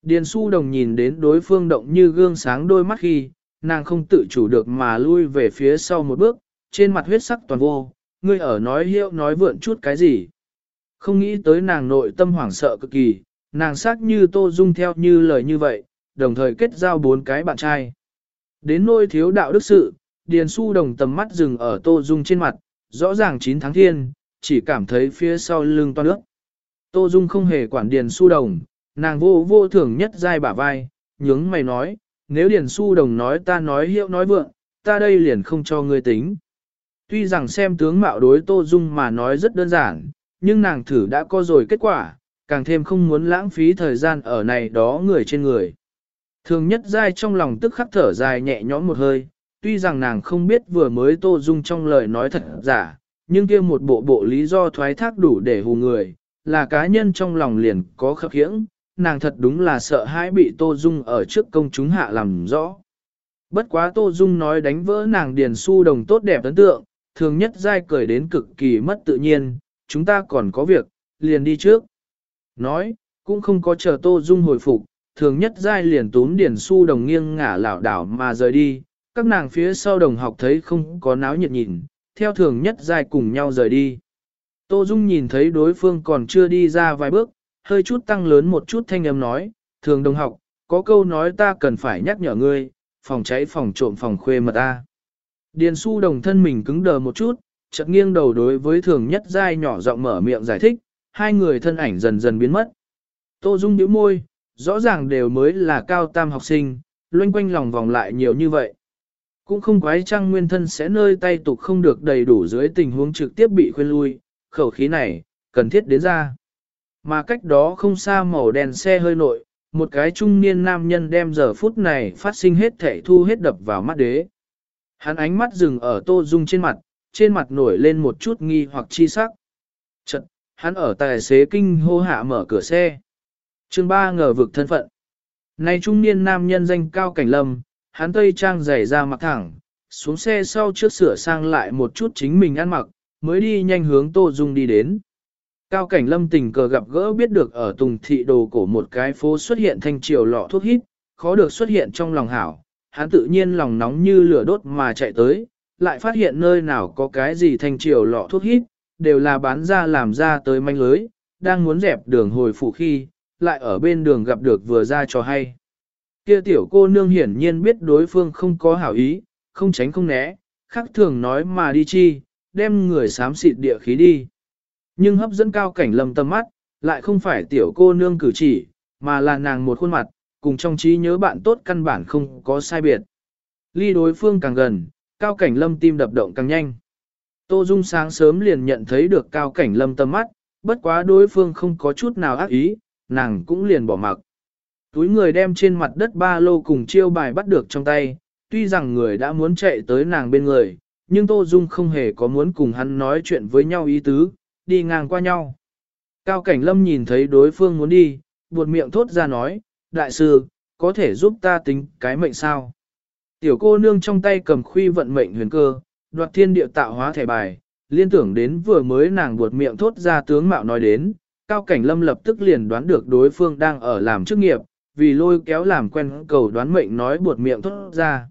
Speaker 1: Điền Su Đồng nhìn đến đối phương động như gương sáng đôi mắt khi, nàng không tự chủ được mà lui về phía sau một bước, trên mặt huyết sắc toàn vô, ngươi ở nói hiệu nói vượn chút cái gì. Không nghĩ tới nàng nội tâm hoảng sợ cực kỳ, nàng sắc như Tô Dung theo như lời như vậy, đồng thời kết giao 4 cái bạn trai. Đến nôi thiếu đạo đức sự, Điền Su Đồng tầm mắt dừng ở Tô Dung trên mặt, rõ ràng 9 tháng thiên, chỉ cảm thấy phía sau lưng toan nước. Tô Dung không hề quản Điền Su Đồng, nàng vô thường nhất dai bả vai, nhướng mày nói, nếu Điền Su Đồng nói ta nói hiệu nói vượng, ta đây liền không cho ngươi tính. Tuy rằng xem tướng mạo đối Tô Dung mà nói rất đơn giản, nhưng nàng thử đã có rồi kết quả, càng thêm không muốn lãng phí thời gian ở này đó người trên người. Thường nhất dai trong lòng tức khắc thở dài nhẹ nhõm một hơi, tuy rằng nàng không biết vừa mới Tô Dung trong lời nói thật giả, nhưng kia một bộ lý do thoái thác đủ để hù người, là cá nhân trong lòng liền có khập khiễng, nàng thật đúng là sợ hãi bị Tô Dung ở trước công chúng hạ làm rõ. Bất quá Tô Dung nói đánh vỡ nàng Điền Su Đồng tốt đẹp ấn tượng, thường nhất dai cười đến cực kỳ mất tự nhiên, chúng ta còn có việc, liền đi trước. Nói, cũng không có chờ Tô Dung hồi phục, thường nhất giai liền túm Điền Su Đồng nghiêng ngả lảo đảo mà rời đi, các nàng phía sau đồng học thấy không có náo nhiệt nhìn, theo thường nhất giai cùng nhau rời đi. Tô Dung nhìn thấy đối phương còn chưa đi ra vài bước, hơi chút tăng lớn một chút thanh âm nói, thường đồng học, có câu nói ta cần phải nhắc nhở ngươi, phòng cháy phòng trộm phòng khuê mật ta. Điền Su Đồng thân mình cứng đờ một chút, chợt nghiêng đầu đối với thường nhất giai nhỏ giọng mở miệng giải thích, hai người thân ảnh dần dần biến mất. Tô Dung nhíu môi, rõ ràng đều mới là cao tam học sinh, loanh quanh lòng vòng lại nhiều như vậy. Cũng không quái chăng nguyên thân sẽ nơi tay tục không được đầy đủ dưới tình huống trực tiếp bị khuyên lui, khẩu khí này, cần thiết đến ra. Mà cách đó không xa màu đèn xe hơi nội, một cái trung niên nam nhân đem giờ phút này phát sinh hết thể thu hết đập vào mắt đế. Hắn ánh mắt dừng ở Tô Dung trên mặt nổi lên một chút nghi hoặc chi sắc. Chật, hắn ở tài xế kinh hô hạ mở cửa xe. Chương 3 ngờ vực thân phận. Này trung niên nam nhân danh Cao Cảnh Lâm, hắn tây trang giày ra mặc thẳng, xuống xe sau trước sửa sang lại một chút chính mình ăn mặc, mới đi nhanh hướng Tô Dung đi đến. Cao Cảnh Lâm tình cờ gặp gỡ biết được ở Tùng Thị Đồ Cổ một cái phố xuất hiện thanh triều lọ thuốc hít, khó được xuất hiện trong lòng hảo, hắn tự nhiên lòng nóng như lửa đốt mà chạy tới, lại phát hiện nơi nào có cái gì thanh triều lọ thuốc hít, đều là bán ra làm ra tới manh lưới, đang muốn dẹp đường hồi phủ khi, lại ở bên đường gặp được vừa ra cho hay. Kia tiểu cô nương hiển nhiên biết đối phương không có hảo ý, không tránh không né, khác thường nói mà đi chi, đem người xám xịt địa khí đi. Nhưng hấp dẫn Cao Cảnh Lâm tầm mắt, lại không phải tiểu cô nương cử chỉ, mà là nàng một khuôn mặt, cùng trong trí nhớ bạn tốt căn bản không có sai biệt. Ly đối phương càng gần, Cao Cảnh Lâm tim đập động càng nhanh. Tô Dung sáng sớm liền nhận thấy được Cao Cảnh Lâm tầm mắt, bất quá đối phương không có chút nào ác ý, nàng cũng liền bỏ mặc. Túi người đem trên mặt đất ba lô cùng chiêu bài bắt được trong tay, tuy rằng người đã muốn chạy tới nàng bên người, nhưng Tô Dung không hề có muốn cùng hắn nói chuyện với nhau ý tứ, đi ngang qua nhau. Cao Cảnh Lâm nhìn thấy đối phương muốn đi, buột miệng thốt ra nói, đại sư, có thể giúp ta tính cái mệnh sao? Tiểu cô nương trong tay cầm khuy vận mệnh huyền cơ, đoạt thiên địa tạo hóa thẻ bài, liên tưởng đến vừa mới nàng buột miệng thốt ra tướng mạo nói đến, Cao Cảnh Lâm lập tức liền đoán được đối phương đang ở làm chức nghiệp, vì lôi kéo làm quen cầu đoán mệnh nói buột miệng thốt ra.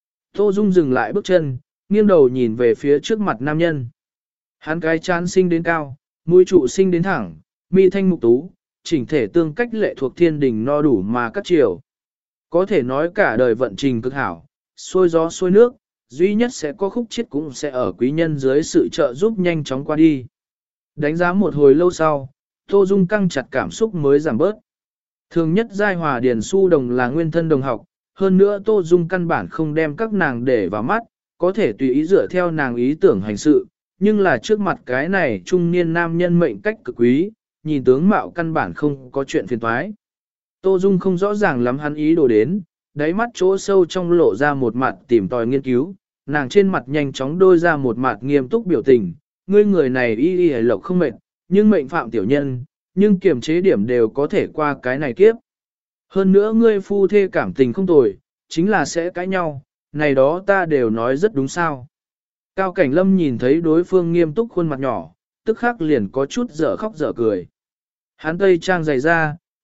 Speaker 1: Tô Dung dừng lại bước chân, nghiêng đầu nhìn về phía trước mặt nam nhân. Hắn cái chán sinh đến cao, mũi trụ sinh đến thẳng, mi thanh mục tú, chỉnh thể tương cách lệ thuộc thiên đình no đủ mà cắt chiều. Có thể nói cả đời vận trình cực hảo, xuôi gió xuôi nước, duy nhất sẽ có khúc chết cũng sẽ ở quý nhân dưới sự trợ giúp nhanh chóng qua đi. Đánh giá một hồi lâu sau, Tô Dung căng chặt cảm xúc mới giảm bớt. Thường nhất giai hòa Điền Su Đồng là nguyên thân đồng học, hơn nữa Tô Dung căn bản không đem các nàng để vào mắt, có thể tùy ý dựa theo nàng ý tưởng hành sự, nhưng là trước mặt cái này trung niên nam nhân mệnh cách cực quý, nhìn tướng mạo căn bản không có chuyện phiền toái. Tô Dung không rõ ràng lắm hắn ý đồ đến, đáy mắt chỗ sâu trong lộ ra một mặt tìm tòi nghiên cứu, nàng trên mặt nhanh chóng đôi ra một mặt nghiêm túc biểu tình, ngươi người này y lộc không mệt, nhưng mệnh phạm tiểu nhân, nhưng kiềm chế điểm đều có thể qua cái này kiếp. Hơn nữa ngươi phu thê cảm tình không tồi, chính là sẽ cãi nhau, này đó ta đều nói rất đúng sao. Cao Cảnh Lâm nhìn thấy đối phương nghiêm túc khuôn mặt nhỏ, tức khắc liền có chút dở khóc dở cười. Hắn tây trang dày ra,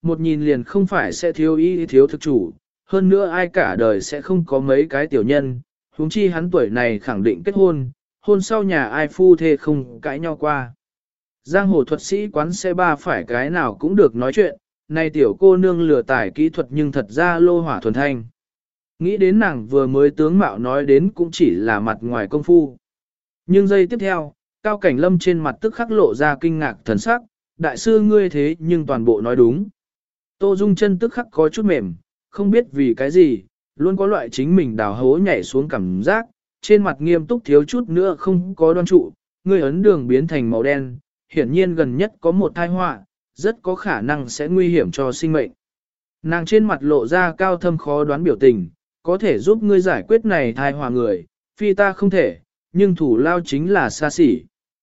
Speaker 1: một nhìn liền không phải sẽ thiếu y thiếu thực chủ, hơn nữa ai cả đời sẽ không có mấy cái tiểu nhân, huống chi hắn tuổi này khẳng định kết hôn, hôn sau nhà ai phu thê không cãi nhau qua. Giang hồ thuật sĩ quán xe ba phải cái nào cũng được nói chuyện, này tiểu cô nương lừa tải kỹ thuật nhưng thật ra lô hỏa thuần thanh. Nghĩ đến nàng vừa mới tướng mạo nói đến cũng chỉ là mặt ngoài công phu. Nhưng giây tiếp theo, Cao Cảnh Lâm trên mặt tức khắc lộ ra kinh ngạc thần sắc, đại sư ngươi thế nhưng toàn bộ nói đúng. Tô Dung chân tức khắc có chút mềm, không biết vì cái gì, luôn có loại chính mình đào hố nhảy xuống cảm giác, trên mặt nghiêm túc thiếu chút nữa không có đoan trụ, ngươi ấn đường biến thành màu đen, hiển nhiên gần nhất có một tai họa, rất có khả năng sẽ nguy hiểm cho sinh mệnh. Nàng trên mặt lộ ra cao thâm khó đoán biểu tình, có thể giúp ngươi giải quyết này tai họa người, phi ta không thể, nhưng thủ lao chính là xa xỉ.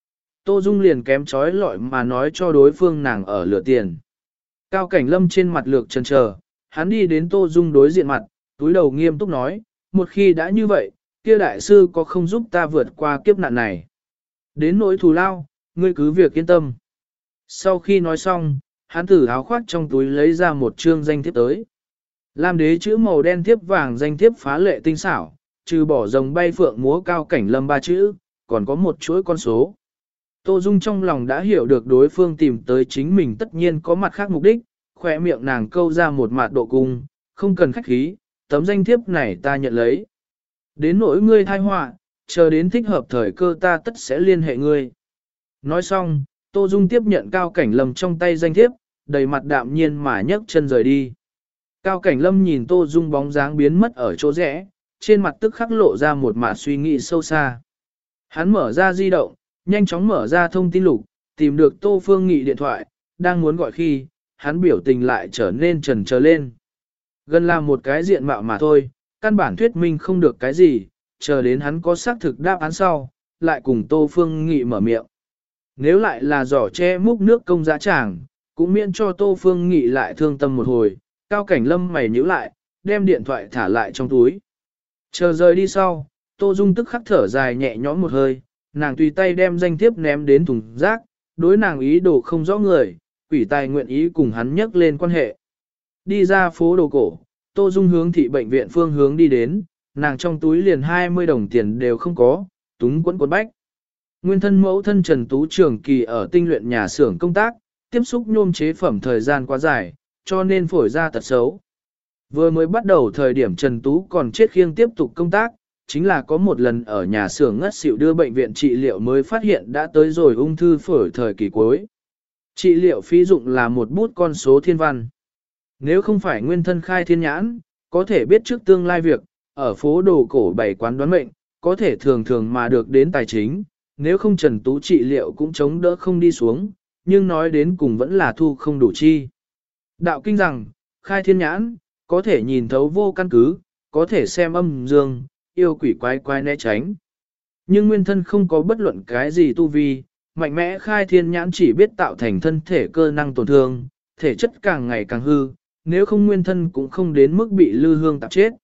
Speaker 1: Tô Dung liền kém chói lọi mà nói cho đối phương nàng ở lửa tiền. Cao Cảnh Lâm trên mặt lược chần chờ, hắn đi đến Tô Dung đối diện mặt, túi đầu nghiêm túc nói, một khi đã như vậy, kia đại sư có không giúp ta vượt qua kiếp nạn này. Đến nỗi thù lao, ngươi cứ việc yên tâm. Sau khi nói xong, hắn từ áo khoác trong túi lấy ra một chương danh thiếp tới. Lam đế chữ màu đen thiếp vàng danh thiếp phá lệ tinh xảo, trừ bỏ rồng bay phượng múa Cao Cảnh Lâm ba chữ, còn có một chuỗi con số. Tô Dung trong lòng đã hiểu được đối phương tìm tới chính mình tất nhiên có mặt khác mục đích, khỏe miệng nàng câu ra một mặt độ cung, không cần khách khí, tấm danh thiếp này ta nhận lấy. Đến nỗi ngươi thai họa, chờ đến thích hợp thời cơ ta tất sẽ liên hệ ngươi. Nói xong, Tô Dung tiếp nhận Cao Cảnh Lâm trong tay danh thiếp, đầy mặt đạm nhiên mà nhấc chân rời đi. Cao Cảnh Lâm nhìn Tô Dung bóng dáng biến mất ở chỗ rẽ, trên mặt tức khắc lộ ra một mặt suy nghĩ sâu xa. Hắn mở ra di động, nhanh chóng mở ra thông tin lục, tìm được Tô Phương Nghị điện thoại, đang muốn gọi khi, hắn biểu tình lại trở nên chần chờ lên. Gần là một cái diện mạo mà thôi, căn bản thuyết minh không được cái gì, chờ đến hắn có xác thực đáp án sau, lại cùng Tô Phương Nghị mở miệng. Nếu lại là giỏ che múc nước công giá tràng, cũng miễn cho Tô Phương Nghị lại thương tâm một hồi, Cao Cảnh Lâm mày nhíu lại, đem điện thoại thả lại trong túi. Chờ rời đi sau, Tô Dung tức khắc thở dài nhẹ nhõm một hơi, nàng tùy tay đem danh thiếp ném đến thùng rác, đối nàng ý đồ không rõ người, quỷ tài nguyện ý cùng hắn nhắc lên quan hệ. Đi ra phố đồ cổ, Tô Dung hướng thị bệnh viện phương hướng đi đến, nàng trong túi liền 20 đồng tiền đều không có, túng quẫn quấn bách. Nguyên thân mẫu thân Trần Tú trường kỳ ở tinh luyện nhà xưởng công tác, tiếp xúc nhôm chế phẩm thời gian quá dài, cho nên phổi ra tật xấu. Vừa mới bắt đầu thời điểm Trần Tú còn chết khiêng tiếp tục công tác, chính là có một lần ở nhà xưởng ngất xỉu đưa bệnh viện trị liệu mới phát hiện đã tới rồi ung thư phổi thời kỳ cuối. Trị liệu phí dụng là một bút con số thiên văn. Nếu không phải nguyên thân khai thiên nhãn, có thể biết trước tương lai việc, ở phố đồ cổ bày quán đoán mệnh, có thể thường thường mà được đến tài chính, nếu không Trần Tú trị liệu cũng chống đỡ không đi xuống, nhưng nói đến cùng vẫn là thu không đủ chi. Đạo kinh rằng, khai thiên nhãn, có thể nhìn thấu vô căn cứ, có thể xem âm dương, yêu quỷ quái quái né tránh. Nhưng nguyên thân không có bất luận cái gì tu vi, mạnh mẽ khai thiên nhãn chỉ biết tạo thành thân thể cơ năng tổn thương, thể chất càng ngày càng hư, nếu không nguyên thân cũng không đến mức bị lư hương tạp chết.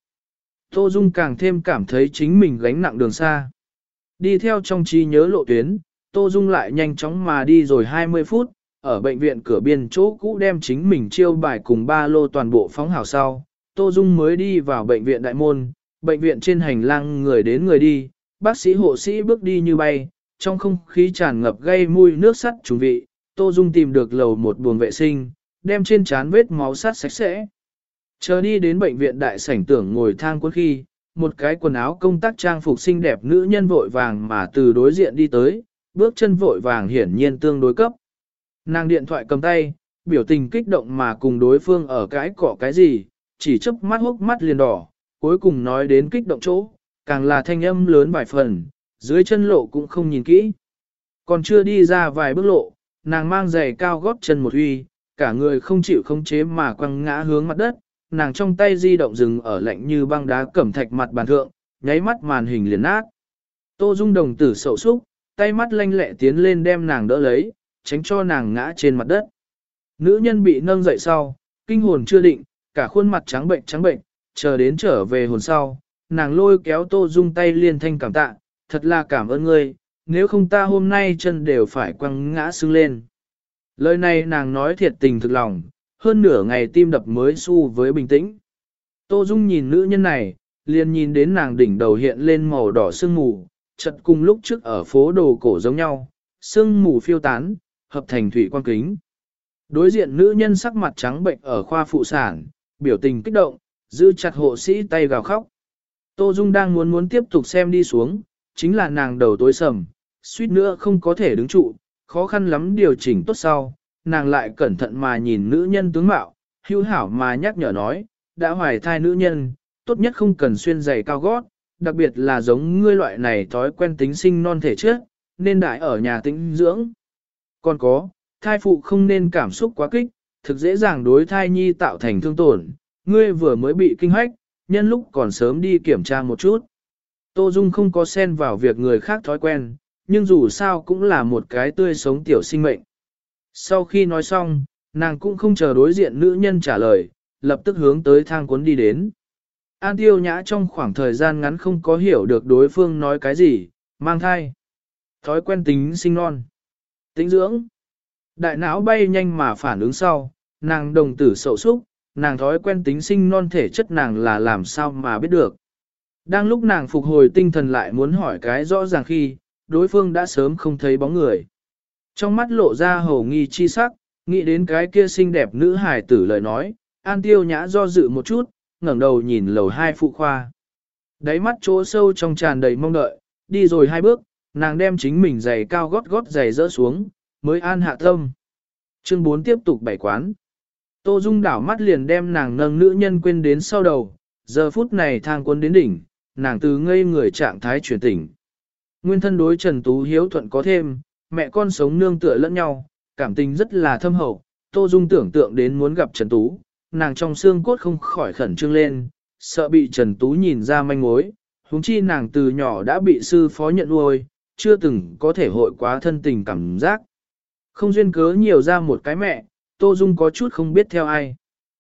Speaker 1: Tô Dung càng thêm cảm thấy chính mình gánh nặng đường xa. Đi theo trong trí nhớ lộ tuyến, Tô Dung lại nhanh chóng mà đi rồi 20 phút, ở bệnh viện cửa biên chỗ cũ đem chính mình chiêu bài cùng ba lô toàn bộ phóng hào sau. Tô Dung mới đi vào bệnh viện đại môn, bệnh viện trên hành lang người đến người đi, bác sĩ hộ sĩ bước đi như bay, trong không khí tràn ngập gây mùi nước sắt trùng vị. Tô Dung tìm được lầu một buồng vệ sinh, đem trên trán vết máu sát sạch sẽ. Chờ đi đến bệnh viện đại sảnh tưởng ngồi thang quân khi, một cái quần áo công tác trang phục xinh đẹp nữ nhân vội vàng mà từ đối diện đi tới, bước chân vội vàng hiển nhiên tương đối cấp. Nàng điện thoại cầm tay, biểu tình kích động mà cùng đối phương ở cái cỏ cái gì, chỉ chớp mắt hốc mắt liền đỏ, cuối cùng nói đến kích động chỗ, càng là thanh âm lớn vài phần, dưới chân lộ cũng không nhìn kỹ. Còn chưa đi ra vài bước lộ, nàng mang giày cao gót chân một huy, cả người không chịu khống chế mà quăng ngã hướng mặt đất, nàng trong tay di động dừng ở lạnh như băng đá cẩm thạch mặt bàn thượng, nháy mắt màn hình liền nát. Tô Dung đồng tử sậu súc, tay mắt lanh lẹ tiến lên đem nàng đỡ lấy, tránh cho nàng ngã trên mặt đất. Nữ nhân bị nâng dậy sau, kinh hồn chưa định, cả khuôn mặt trắng bệnh, chờ đến trở về hồn sau, nàng lôi kéo Tô Dung tay liên thanh cảm tạ, thật là cảm ơn ngươi, nếu không ta hôm nay chân đều phải quăng ngã sưng lên. Lời này nàng nói thiệt tình thực lòng, hơn nửa ngày tim đập mới xu với bình tĩnh. Tô Dung nhìn nữ nhân này, liền nhìn đến nàng đỉnh đầu hiện lên màu đỏ sương mù, chật cùng lúc trước ở phố đồ cổ giống nhau, sương mù phiêu tán, hợp thành thủy quang kính. Đối diện nữ nhân sắc mặt trắng bệnh ở khoa phụ sản, biểu tình kích động, giữ chặt hộ sĩ tay gào khóc. Tô Dung đang muốn tiếp tục xem đi xuống, chính là nàng đầu tối sầm, suýt nữa không có thể đứng trụ, khó khăn lắm điều chỉnh tốt sau, nàng lại cẩn thận mà nhìn nữ nhân tướng mạo, hữu hảo mà nhắc nhở nói, đã hoài thai nữ nhân, tốt nhất không cần xuyên giày cao gót, đặc biệt là giống ngươi loại này thói quen tính sinh non thể trước, nên đại ở nhà tĩnh dưỡng. Còn có, thai phụ không nên cảm xúc quá kích, thực dễ dàng đối thai nhi tạo thành thương tổn, ngươi vừa mới bị kinh hách, nhân lúc còn sớm đi kiểm tra một chút. Tô Dung không có xen vào việc người khác thói quen, nhưng dù sao cũng là một cái tươi sống tiểu sinh mệnh. Sau khi nói xong, nàng cũng không chờ đối diện nữ nhân trả lời, lập tức hướng tới thang cuốn đi đến. An Tiêu Nhã trong khoảng thời gian ngắn không có hiểu được đối phương nói cái gì, mang thai, thói quen tính sinh non, tĩnh dưỡng. Đại não bay nhanh mà phản ứng sau, nàng đồng tử sậu súc, nàng thói quen tính sinh non thể chất nàng là làm sao mà biết được. Đang lúc nàng phục hồi tinh thần lại muốn hỏi cái rõ ràng khi, đối phương đã sớm không thấy bóng người. Trong mắt lộ ra hầu nghi chi sắc, nghĩ đến cái kia xinh đẹp nữ hài tử lời nói, An Tiêu Nhã do dự một chút, ngẩng đầu nhìn lầu 2 phụ khoa. Đáy mắt chỗ sâu trong tràn đầy mong đợi, đi rồi 2 bước, nàng đem chính mình giày cao gót giày rỡ xuống, mới an hạ tâm. Chương 4 tiếp tục bày quán. Tô Dung đảo mắt liền đem nàng nâng nữ nhân quên đến sau đầu, giờ phút này thang cuốn đến đỉnh, nàng từ ngây người trạng thái chuyển tỉnh. Nguyên thân đối Trần Tú hiếu thuận có thêm, mẹ con sống nương tựa lẫn nhau, cảm tình rất là thâm hậu. Tô Dung tưởng tượng đến muốn gặp Trần Tú, nàng trong xương cốt không khỏi khẩn trương lên, sợ bị Trần Tú nhìn ra manh mối, huống chi nàng từ nhỏ đã bị sư phó nhận nuôi, chưa từng có thể hội quá thân tình cảm giác. Không duyên cớ nhiều ra một cái mẹ, Tô Dung có chút không biết theo ai.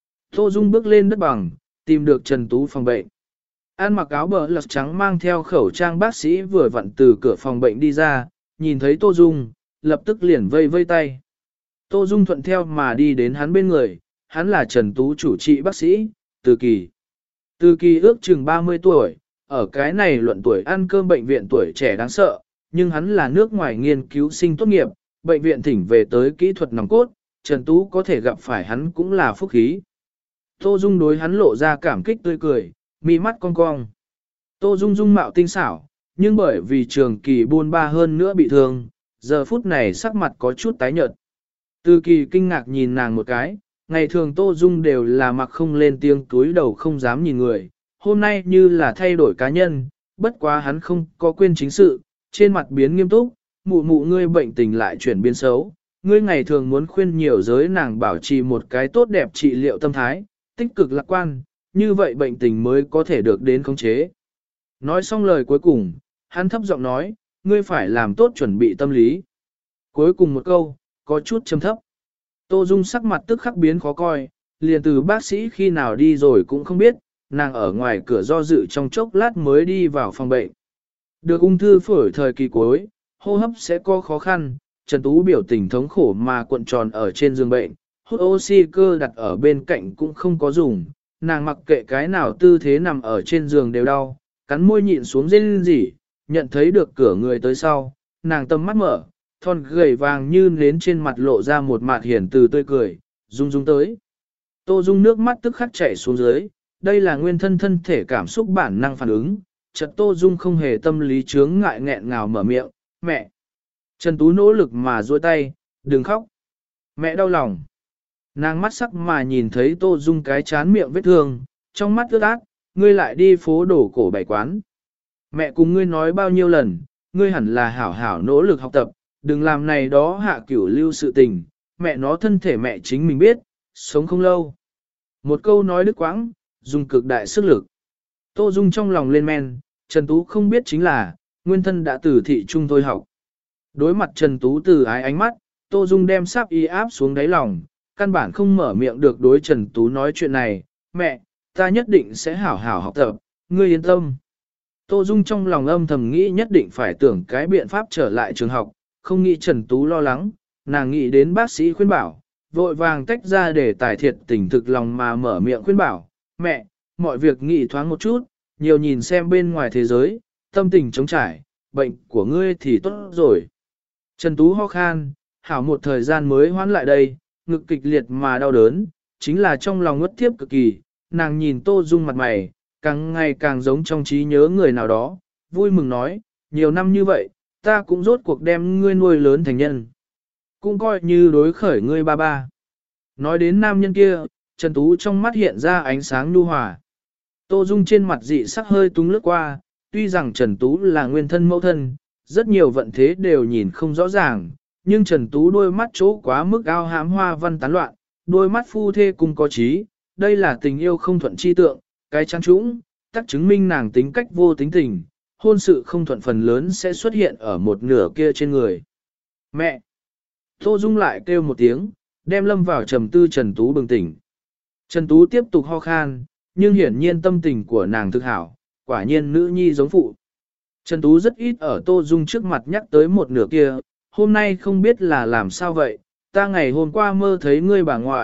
Speaker 1: Tô Dung bước lên đất bằng, tìm được Trần Tú phòng bệnh. An mặc áo bờ lật trắng mang theo khẩu trang bác sĩ vừa vặn từ cửa phòng bệnh đi ra, nhìn thấy Tô Dung, lập tức liền vây vây tay. Tô Dung thuận theo mà đi đến hắn bên người, hắn là Trần Tú chủ trị bác sĩ, Từ Kỳ. Từ Kỳ ước chừng 30 tuổi, ở cái này luận tuổi ăn cơm bệnh viện tuổi trẻ đáng sợ, nhưng hắn là nước ngoài nghiên cứu sinh tốt nghiệp, bệnh viện thỉnh về tới kỹ thuật nòng cốt, Trần Tú có thể gặp phải hắn cũng là phúc khí. Tô Dung đối hắn lộ ra cảm kích tươi cười, mi mắt cong cong. Tô Dung dung mạo tinh xảo, nhưng bởi vì Trường Kỳ buôn ba hơn nữa bị thương, giờ phút này sắc mặt có chút tái nhợt. Từ Kỳ kinh ngạc nhìn nàng một cái, ngày thường Tô Dung đều là mặc không lên tiếng túi đầu không dám nhìn người, hôm nay như là thay đổi cá nhân, bất quá hắn không có quên chính sự, trên mặt biến nghiêm túc, mụ mụ ngươi bệnh tình lại chuyển biến xấu, ngươi ngày thường muốn khuyên nhiều giới nàng bảo trì một cái tốt đẹp trị liệu tâm thái, tích cực lạc quan, như vậy bệnh tình mới có thể được đến khống chế. Nói xong lời cuối cùng, hắn thấp giọng nói, ngươi phải làm tốt chuẩn bị tâm lý. Cuối cùng một câu, có chút trầm thấp. Tô Dung sắc mặt tức khắc biến khó coi, liền từ bác sĩ khi nào đi rồi cũng không biết, nàng ở ngoài cửa do dự trong chốc lát mới đi vào phòng bệnh. Được ung thư phổi thời kỳ cuối, hô hấp sẽ có khó khăn, Trần Tú biểu tình thống khổ mà cuộn tròn ở trên giường bệnh, hút oxy cơ đặt ở bên cạnh cũng không có dùng, nàng mặc kệ cái nào tư thế nằm ở trên giường đều đau, cắn môi nhịn xuống rên rỉ, nhận thấy được cửa người tới sau, nàng tâm mắt mở, thon gầy vàng như nến trên mặt lộ ra một mặt hiền từ tươi cười, Dung Dung tới. Tô Dung nước mắt tức khắc chảy xuống dưới, đây là nguyên thân thể cảm xúc bản năng phản ứng, chợt Tô Dung không hề tâm lý chướng ngại nghẹn ngào mở miệng, mẹ. Trần Tú nỗ lực mà duỗi tay, đừng khóc. Mẹ đau lòng. Nàng mắt sắc mà nhìn thấy Tô Dung cái chán miệng vết thương, trong mắt ướt át, ngươi lại đi phố đổ cổ bảy quán. Mẹ cùng ngươi nói bao nhiêu lần, ngươi hẳn là hảo hảo nỗ lực học tập, đừng làm này đó hạ cửu lưu sự tình, mẹ nó thân thể mẹ chính mình biết, sống không lâu. Một câu nói đứt quãng, dùng cực đại sức lực. Tô Dung trong lòng lên men, Trần Tú không biết chính là, nguyên thân đã từ thị trung thôi học. Đối mặt Trần Tú từ ái ánh mắt, Tô Dung đem sáp y áp xuống đáy lòng, căn bản không mở miệng được đối Trần Tú nói chuyện này, mẹ, ta nhất định sẽ hảo hảo học tập, ngươi yên tâm. Tô Dung trong lòng âm thầm nghĩ nhất định phải tưởng cái biện pháp trở lại trường học, không nghĩ Trần Tú lo lắng, nàng nghĩ đến bác sĩ khuyên bảo, vội vàng tách ra để tài thiệt tình thực lòng mà mở miệng khuyên bảo, mẹ, mọi việc nghĩ thoáng một chút, nhiều nhìn xem bên ngoài thế giới, tâm tình trống trải, bệnh của ngươi thì tốt rồi. Trần Tú ho khan, hảo một thời gian mới hoán lại đây, ngực kịch liệt mà đau đớn, chính là trong lòng ngất tiếp cực kỳ, nàng nhìn Tô Dung mặt mày, càng ngày càng giống trong trí nhớ người nào đó, vui mừng nói, nhiều năm như vậy, ta cũng rốt cuộc đem ngươi nuôi lớn thành nhân. Cũng coi như đối khởi ngươi ba ba. Nói đến nam nhân kia, Trần Tú trong mắt hiện ra ánh sáng nhu hòa. Tô Dung trên mặt dị sắc hơi túng lướt qua, tuy rằng Trần Tú là nguyên thân mẫu thân, rất nhiều vận thế đều nhìn không rõ ràng, nhưng Trần Tú đôi mắt chỗ quá mức ao hám hoa văn tán loạn, đôi mắt phu thê cùng có trí, đây là tình yêu không thuận chi tượng, cái chăn trũng, tác chứng minh nàng tính cách vô tính tình, hôn sự không thuận phần lớn sẽ xuất hiện ở một nửa kia trên người. Mẹ! Tô Dung lại kêu một tiếng, đem lâm vào trầm tư Trần Tú bừng tỉnh. Trần Tú tiếp tục ho khan, nhưng hiển nhiên tâm tình của nàng thực hảo, quả nhiên nữ nhi giống phụ. Trần Tú rất ít ở Tô Dung trước mặt nhắc tới một nửa kia, hôm nay không biết là làm sao vậy, ta ngày hôm qua mơ thấy ngươi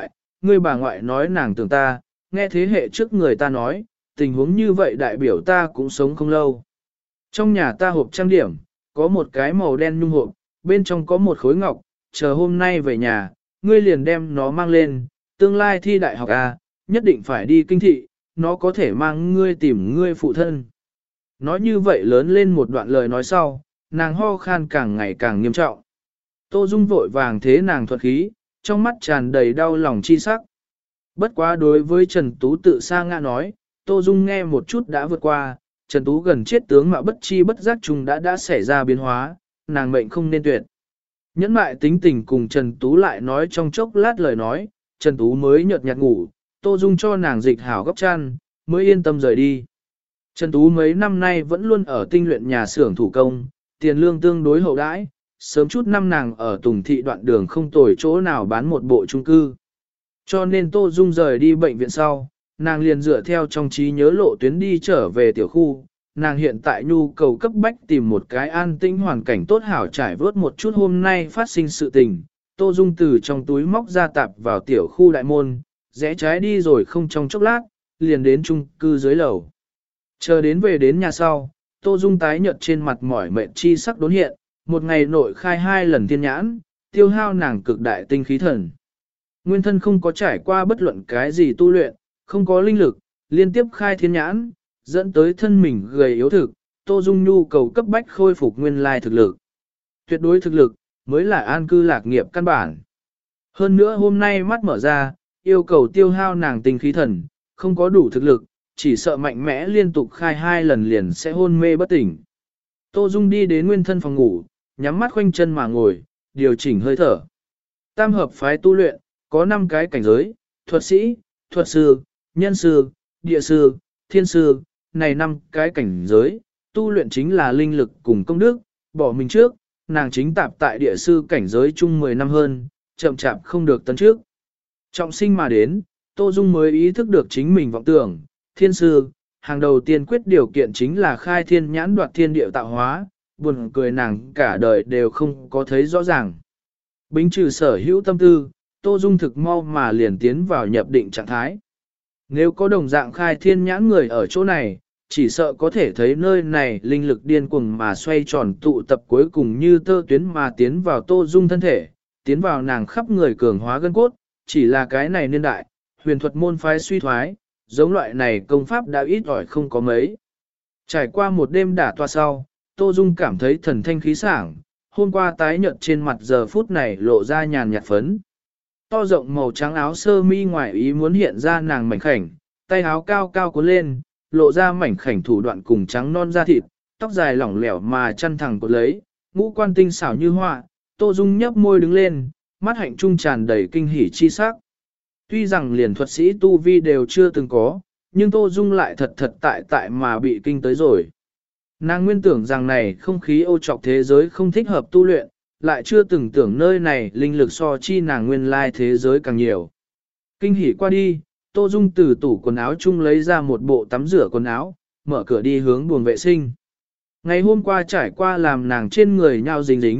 Speaker 1: bà ngoại nói nàng tưởng ta, nghe thế hệ trước người ta nói, tình huống như vậy đại biểu ta cũng sống không lâu. Trong nhà ta hộp trang điểm, có một cái màu đen nhung hộp, bên trong có một khối ngọc, chờ hôm nay về nhà, ngươi liền đem nó mang lên, tương lai thi đại học A, nhất định phải đi kinh thị, nó có thể mang ngươi tìm ngươi phụ thân. Nói như vậy lớn lên một đoạn lời nói sau, nàng ho khan càng ngày càng nghiêm trọng. Tô Dung vội vàng thế nàng thuật khí, trong mắt tràn đầy đau lòng chi sắc. Bất quá đối với Trần Tú tự sa ngã nói, Tô Dung nghe một chút đã vượt qua, Trần Tú gần chết tướng mà bất chi bất giác chung đã xảy ra biến hóa, nàng mệnh không nên tuyệt. Nhẫn mại tính tình cùng Trần Tú lại nói trong chốc lát lời nói, Trần Tú mới nhợt nhạt ngủ, Tô Dung cho nàng dịch hảo gấp chăn, mới yên tâm rời đi. Trần Tú mấy năm nay vẫn luôn ở tinh luyện nhà xưởng thủ công, tiền lương tương đối hậu đãi, sớm chút năm nàng ở Tùng Thị đoạn đường không tồi chỗ nào bán một bộ chung cư. Cho nên Tô Dung rời đi bệnh viện sau, nàng liền dựa theo trong trí nhớ lộ tuyến đi trở về tiểu khu. Nàng hiện tại nhu cầu cấp bách tìm một cái an tĩnh hoàn cảnh tốt hảo trải vớt một chút hôm nay phát sinh sự tình. Tô Dung từ trong túi móc ra tạp vào tiểu khu đại môn, rẽ trái đi rồi không trong chốc lát, liền đến chung cư dưới lầu. Chờ đến về đến nhà sau, Tô Dung tái nhợt trên mặt mỏi mệt chi sắc đốn hiện, một ngày nội khai 2 lần thiên nhãn, tiêu hao nàng cực đại tinh khí thần. Nguyên thân không có trải qua bất luận cái gì tu luyện, không có linh lực, liên tiếp khai thiên nhãn, dẫn tới thân mình gầy yếu thực, Tô Dung nhu cầu cấp bách khôi phục nguyên lai thực lực. Tuyệt đối thực lực, mới là an cư lạc nghiệp căn bản. Hơn nữa hôm nay mắt mở ra, yêu cầu tiêu hao nàng tinh khí thần, không có đủ thực lực, chỉ sợ mạnh mẽ liên tục khai 2 lần liền sẽ hôn mê bất tỉnh. Tô Dung đi đến nguyên thân phòng ngủ, nhắm mắt khoanh chân mà ngồi, điều chỉnh hơi thở. Tam hợp phái tu luyện, có 5 cái cảnh giới, thuật sĩ, thuật sư, nhân sư, địa sư, thiên sư, này 5 cái cảnh giới, tu luyện chính là linh lực cùng công đức, bỏ mình trước, nàng chính tạp tại địa sư cảnh giới chung 10 năm hơn, chậm chạp không được tấn trước. Trọng sinh mà đến, Tô Dung mới ý thức được chính mình vọng tưởng, thiên sư, hàng đầu tiên quyết điều kiện chính là khai thiên nhãn đoạt thiên địa tạo hóa, buồn cười nàng cả đời đều không có thấy rõ ràng. Bính trừ sở hữu tâm tư, Tô Dung thực mau mà liền tiến vào nhập định trạng thái. Nếu có đồng dạng khai thiên nhãn người ở chỗ này, chỉ sợ có thể thấy nơi này linh lực điên cuồng mà xoay tròn tụ tập cuối cùng như tơ tuyến mà tiến vào Tô Dung thân thể, tiến vào nàng khắp người cường hóa gân cốt, chỉ là cái này niên đại, huyền thuật môn phái suy thoái, giống loại này công pháp đã ít ỏi không có mấy. Trải qua một đêm đả toa sau, Tô Dung cảm thấy thần thanh khí sảng, hôm qua tái nhợt trên mặt giờ phút này lộ ra nhàn nhạt phấn. To rộng màu trắng áo sơ mi ngoài ý muốn hiện ra nàng mảnh khảnh, tay áo cao cao cuốn lên, lộ ra mảnh khảnh thủ đoạn cùng trắng non da thịt, tóc dài lỏng lẻo mà chăn thẳng cột lấy, ngũ quan tinh xảo như họa. Tô Dung nhấp môi đứng lên, mắt hạnh trung tràn đầy kinh hỉ chi sắc. Tuy rằng liền thuật sĩ tu vi đều chưa từng có, nhưng Tô Dung lại thật thật tại mà bị kinh tới rồi. Nàng nguyên tưởng rằng này không khí ô trọc thế giới không thích hợp tu luyện, lại chưa từng tưởng nơi này linh lực so chi nàng nguyên lai thế giới càng nhiều. Kinh hỉ qua đi, Tô Dung từ tủ quần áo chung lấy ra một bộ tắm rửa quần áo, mở cửa đi hướng buồng vệ sinh. Ngày hôm qua trải qua làm nàng trên người nhau dính dính,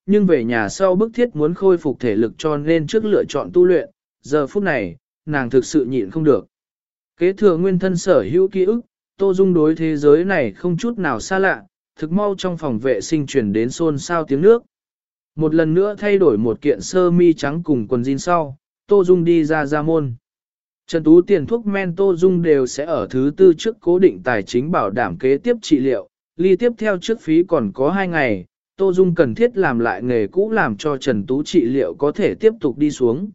Speaker 1: nhưng về nhà sau bức thiết muốn khôi phục thể lực cho nên trước lựa chọn tu luyện, giờ phút này, nàng thực sự nhịn không được. Kế thừa nguyên thân sở hữu ký ức, Tô Dung đối thế giới này không chút nào xa lạ, thực mau trong phòng vệ sinh truyền đến xôn xao tiếng nước. Một lần nữa thay đổi một kiện sơ mi trắng cùng quần jean sau, Tô Dung đi ra môn. Trần Tú tiền thuốc men Tô Dung đều sẽ ở thứ tư trước cố định tài chính bảo đảm kế tiếp trị liệu, ly tiếp theo trước phí còn có 2 ngày, Tô Dung cần thiết làm lại nghề cũ làm cho Trần Tú trị liệu có thể tiếp tục đi xuống.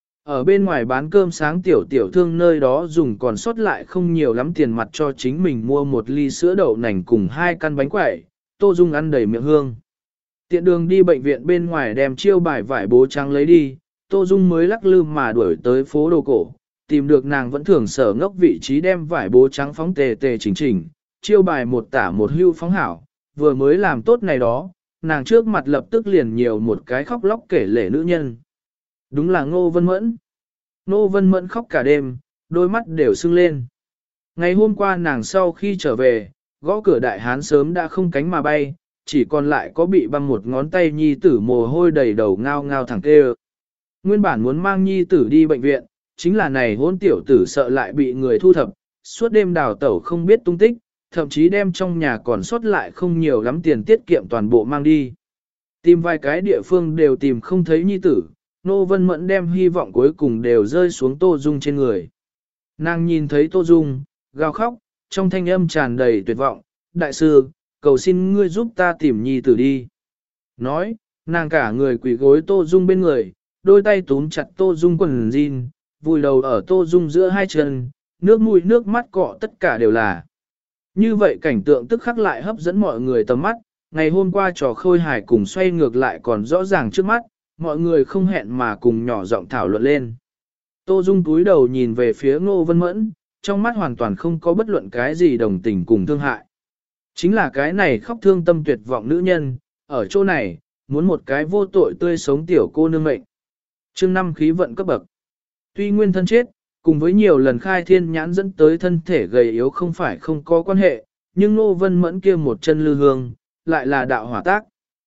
Speaker 1: Ở bên ngoài bán cơm sáng tiểu thương nơi đó dùng còn sót lại không nhiều lắm tiền mặt cho chính mình mua một ly sữa đậu nành cùng 2 căn bánh quẩy, Tô Dung ăn đầy miệng hương. Tiện đường đi bệnh viện bên ngoài đem chiêu bài vải bố trắng lấy đi, Tô Dung mới lắc lư mà đuổi tới phố đồ cổ, tìm được nàng vẫn thường sở ngốc vị trí đem vải bố trắng phóng tề chỉnh, chiêu bài một tả một hưu phóng hảo, vừa mới làm tốt này đó, nàng trước mặt lập tức liền nhiều một cái khóc lóc kể lể nữ nhân. Đúng là Ngô Vân Mẫn. Ngô Vân Mẫn khóc cả đêm, đôi mắt đều sưng lên. Ngày hôm qua nàng sau khi trở về, gõ cửa đại hán sớm đã không cánh mà bay, chỉ còn lại có bị băm một ngón tay nhi tử mồ hôi đầy đầu ngao ngao thẳng tê. Nguyên bản muốn mang nhi tử đi bệnh viện, chính là này hôn tiểu tử sợ lại bị người thu thập, suốt đêm đào tẩu không biết tung tích, thậm chí đem trong nhà còn sót lại không nhiều lắm tiền tiết kiệm toàn bộ mang đi. Tìm vài cái địa phương đều tìm không thấy nhi tử, Nô Vân Mẫn đem hy vọng cuối cùng đều rơi xuống Tô Dung trên người. Nàng nhìn thấy Tô Dung, gào khóc, trong thanh âm tràn đầy tuyệt vọng, đại sư, cầu xin ngươi giúp ta tìm nhi tử đi. Nói, nàng cả người quỳ gối Tô Dung bên người, đôi tay túm chặt Tô Dung quần jean, vùi đầu ở Tô Dung giữa hai chân, nước mũi nước mắt cọ tất cả đều là. Như vậy cảnh tượng tức khắc lại hấp dẫn mọi người tầm mắt, ngày hôm qua trò khôi hài cùng xoay ngược lại còn rõ ràng trước mắt, mọi người không hẹn mà cùng nhỏ giọng thảo luận lên. Tô Dung túi đầu nhìn về phía Ngô Vân Mẫn, trong mắt hoàn toàn không có bất luận cái gì đồng tình cùng thương hại. Chính là cái này khóc thương tâm tuyệt vọng nữ nhân, ở chỗ này, muốn một cái vô tội tươi sống tiểu cô nương mệnh. Chương 5 khí vận cấp bậc. Tuy nguyên thân chết, cùng với nhiều lần khai thiên nhãn dẫn tới thân thể gầy yếu không phải không có quan hệ, nhưng Ngô Vân Mẫn kia một chân lư hương, lại là đạo hỏa tác.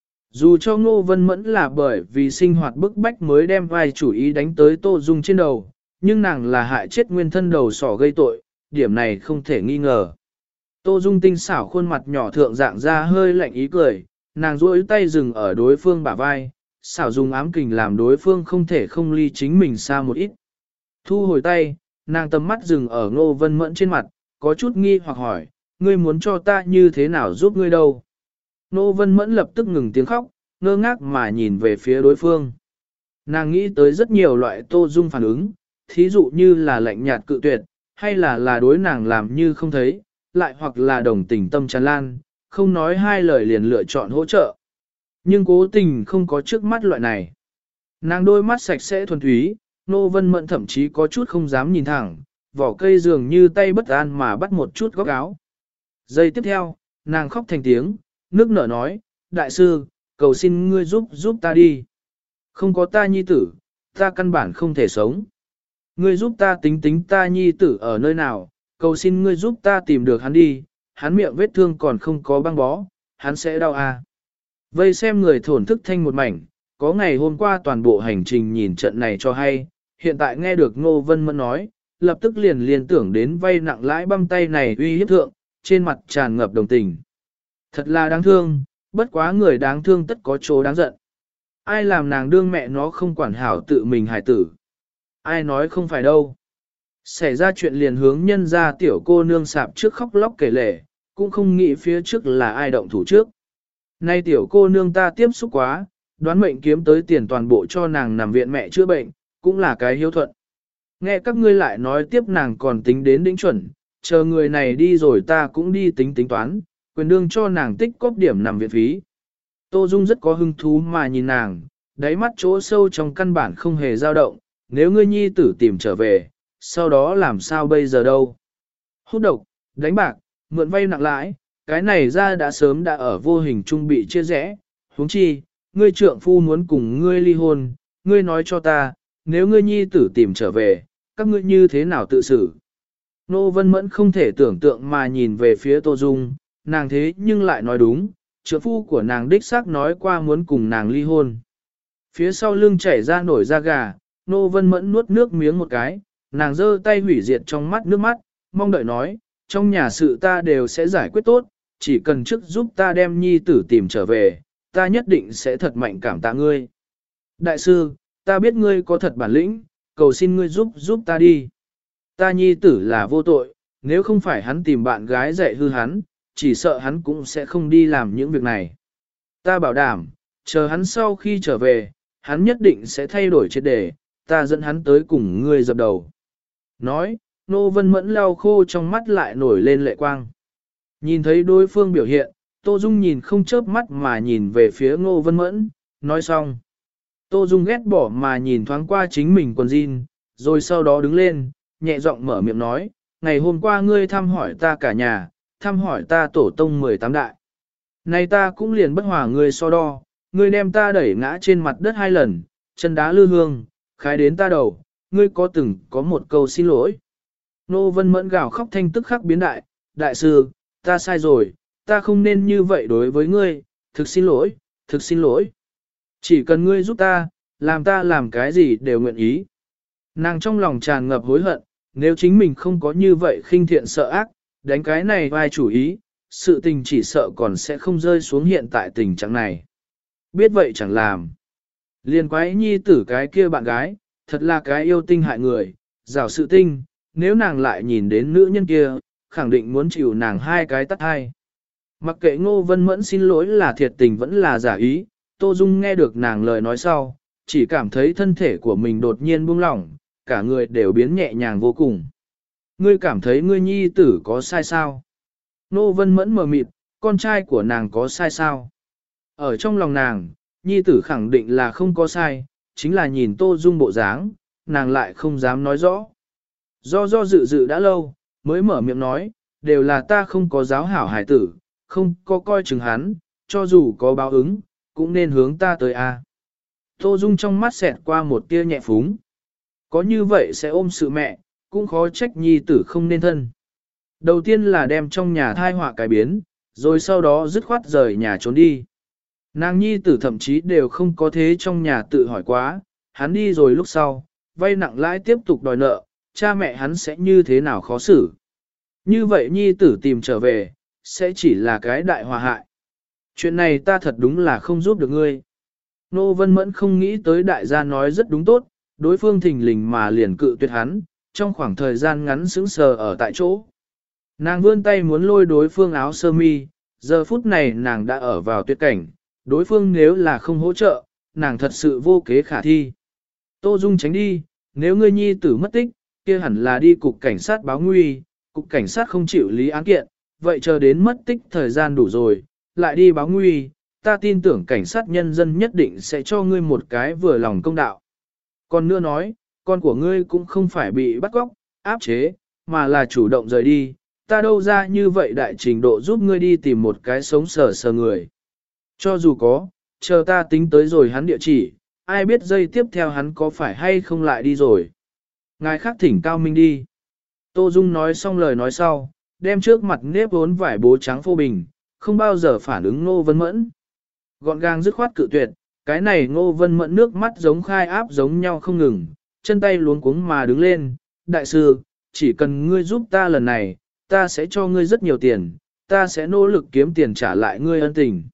Speaker 1: Dù cho Ngô Vân Mẫn là bởi vì sinh hoạt bức bách mới đem vai chủ ý đánh tới Tô Dung trên đầu, nhưng nàng là hại chết nguyên thân đầu sỏ gây tội, điểm này không thể nghi ngờ. Tô Dung tinh xảo khuôn mặt nhỏ thượng dạng ra hơi lạnh ý cười, nàng duỗi tay dừng ở đối phương bả vai, xảo dùng ám kình làm đối phương không thể không ly chính mình xa một ít. Thu hồi tay, nàng tầm mắt dừng ở Ngô Vân Mẫn trên mặt, có chút nghi hoặc hỏi, ngươi muốn cho ta như thế nào giúp ngươi đâu? Ngô Vân Mẫn lập tức ngừng tiếng khóc, ngơ ngác mà nhìn về phía đối phương. Nàng nghĩ tới rất nhiều loại Tô Dung phản ứng, thí dụ như là lạnh nhạt cự tuyệt, hay là đối nàng làm như không thấy, lại hoặc là đồng tình tâm tràn lan, không nói hai lời liền lựa chọn hỗ trợ. Nhưng cố tình không có trước mắt loại này. Nàng đôi mắt sạch sẽ thuần túy, Nô Vân Mẫn thậm chí có chút không dám nhìn thẳng, vỏ cây dường như tay bất an mà bắt một chút góc áo. Giây tiếp theo, nàng khóc thành tiếng, nước nở nói, đại sư, cầu xin ngươi giúp ta đi. Không có ta nhi tử, ta căn bản không thể sống. Ngươi giúp ta tính ta nhi tử ở nơi nào, cầu xin ngươi giúp ta tìm được hắn đi, hắn miệng vết thương còn không có băng bó, hắn sẽ đau à. Vây xem người thổn thức thanh một mảnh, có ngày hôm qua toàn bộ hành trình nhìn trận này cho hay, hiện tại nghe được Ngô Vân Mẫn nói, lập tức liền tưởng đến vay nặng lãi băm tay này uy hiếp thượng, trên mặt tràn ngập đồng tình. Thật là đáng thương, bất quá người đáng thương tất có chỗ đáng giận. Ai làm nàng đương mẹ nó không quản hảo tự mình hài tử. Ai nói không phải đâu. Xảy ra chuyện liền hướng nhân ra tiểu cô nương sạp trước khóc lóc kể lể, cũng không nghĩ phía trước là ai động thủ trước. Nay tiểu cô nương ta tiếp xúc quá, đoán mệnh kiếm tới tiền toàn bộ cho nàng nằm viện mẹ chữa bệnh, cũng là cái hiếu thuận. Nghe các ngươi lại nói tiếp nàng còn tính đến đỉnh chuẩn, chờ người này đi rồi ta cũng đi tính toán, quyền đương cho nàng tích cóp điểm nằm viện phí. Tô Dung rất có hứng thú mà nhìn nàng, đáy mắt chỗ sâu trong căn bản không hề dao động, nếu ngươi nhi tử tìm trở về, sau đó làm sao bây giờ đâu. Hút độc, đánh bạc, mượn vay nặng lãi, cái này ra đã sớm đã ở vô hình trung bị chia rẽ, huống chi, ngươi trượng phu muốn cùng ngươi ly hôn, ngươi nói cho ta, nếu ngươi nhi tử tìm trở về, các ngươi như thế nào tự xử. Nô Vân Mẫn không thể tưởng tượng mà nhìn về phía Tô Dung, nàng thế nhưng lại nói đúng, trượng phu của nàng đích xác nói qua muốn cùng nàng ly hôn. Phía sau lưng chảy ra nổi da gà, Nô Vân Mẫn nuốt nước miếng một cái, nàng giơ tay hủy diệt trong mắt nước mắt, mong đợi nói, trong nhà sự ta đều sẽ giải quyết tốt, chỉ cần trước giúp ta đem nhi tử tìm trở về, ta nhất định sẽ thật mạnh cảm tạ ngươi. Đại sư, ta biết ngươi có thật bản lĩnh, cầu xin ngươi giúp ta đi. Ta nhi tử là vô tội, nếu không phải hắn tìm bạn gái dạy hư hắn, chỉ sợ hắn cũng sẽ không đi làm những việc này. Ta bảo đảm, chờ hắn sau khi trở về, hắn nhất định sẽ thay đổi triệt đề, ta dẫn hắn tới cùng ngươi dập đầu. Nói, Nô Vân Mẫn lau khô trong mắt lại nổi lên lệ quang. Nhìn thấy đối phương biểu hiện, Tô Dung nhìn không chớp mắt mà nhìn về phía Ngô Vân Mẫn, nói xong. Tô Dung ghét bỏ mà nhìn thoáng qua chính mình quần jean, rồi sau đó đứng lên, nhẹ giọng mở miệng nói, ngày hôm qua ngươi thăm hỏi ta cả nhà, thăm hỏi ta tổ tông 18 đại. Này ta cũng liền bất hòa ngươi so đo, ngươi đem ta đẩy ngã trên mặt đất 2 lần, chân đá lư hương, khái đến ta đầu, ngươi có một câu xin lỗi. Nô Vân Mẫn gào khóc thanh tức khắc biến đại, đại sư, ta sai rồi, ta không nên như vậy đối với ngươi, thực xin lỗi, thực xin lỗi. Chỉ cần ngươi giúp ta làm cái gì đều nguyện ý. Nàng trong lòng tràn ngập hối hận, nếu chính mình không có như vậy khinh thiện sợ ác, đánh cái này vai chủ ý, sự tình chỉ sợ còn sẽ không rơi xuống hiện tại tình trạng này. Biết vậy chẳng làm. Liên quái nhi tử cái kia bạn gái, thật là cái yêu tinh hại người, rào sự tinh, nếu nàng lại nhìn đến nữ nhân kia, khẳng định muốn chịu nàng 2 cái tát hai. Mặc kệ Ngô Vân Mẫn xin lỗi là thiệt tình vẫn là giả ý, Tô Dung nghe được nàng lời nói sau, chỉ cảm thấy thân thể của mình đột nhiên buông lỏng, cả người đều biến nhẹ nhàng vô cùng. Ngươi cảm thấy ngươi nhi tử có sai sao? Ngô Vân Mẫn mờ mịt, con trai của nàng có sai sao? Ở trong lòng nàng, nhi tử khẳng định là không có sai, chính là nhìn Tô Dung bộ dáng, nàng lại không dám nói rõ. Do dự đã lâu, mới mở miệng nói, đều là ta không có giáo hảo hải tử, không có coi chừng hắn, cho dù có báo ứng, cũng nên hướng ta tới a. Tô Dung trong mắt xẹt qua một tia nhẹ phúng. Có như vậy sẽ ôm sự mẹ, cũng khó trách nhi tử không nên thân. Đầu tiên là đem trong nhà thai họa cải biến, rồi sau đó dứt khoát rời nhà trốn đi. Nàng nhi tử thậm chí đều không có thế trong nhà tự hỏi quá, hắn đi rồi lúc sau, vay nặng lãi tiếp tục đòi nợ, cha mẹ hắn sẽ như thế nào khó xử. Như vậy nhi tử tìm trở về, sẽ chỉ là cái đại hòa hại. Chuyện này ta thật đúng là không giúp được ngươi. Nô Vân Mẫn không nghĩ tới đại gia nói rất đúng tốt, đối phương thình lình mà liền cự tuyệt hắn, trong khoảng thời gian ngắn sững sờ ở tại chỗ. Nàng vươn tay muốn lôi đối phương áo sơ mi, giờ phút này nàng đã ở vào tuyệt cảnh, đối phương nếu là không hỗ trợ, nàng thật sự vô kế khả thi. Tô Dung tránh đi, nếu ngươi nhi tử mất tích, kia hẳn là đi cục cảnh sát báo nguy, cục cảnh sát không chịu lý án kiện, vậy chờ đến mất tích thời gian đủ rồi, lại đi báo nguy, ta tin tưởng cảnh sát nhân dân nhất định sẽ cho ngươi một cái vừa lòng công đạo. Còn nữa nói, con của ngươi cũng không phải bị bắt cóc, áp chế, mà là chủ động rời đi, ta đâu ra như vậy đại trình độ giúp ngươi đi tìm một cái sống sờ người. Cho dù có, chờ ta tính tới rồi hắn địa chỉ, ai biết giây tiếp theo hắn có phải hay không lại đi rồi. Ngài khác thỉnh Cao Minh đi. Tô Dung nói xong lời nói sau, đem trước mặt nếp vốn vải bố trắng phô bình, không bao giờ phản ứng Ngô Vân Mẫn. Gọn gàng dứt khoát cự tuyệt, cái này Ngô Vân Mẫn nước mắt giống khai áp giống nhau không ngừng, chân tay luống cuống mà đứng lên. Đại sư, chỉ cần ngươi giúp ta lần này, ta sẽ cho ngươi rất nhiều tiền, ta sẽ nỗ lực kiếm tiền trả lại ngươi ân tình.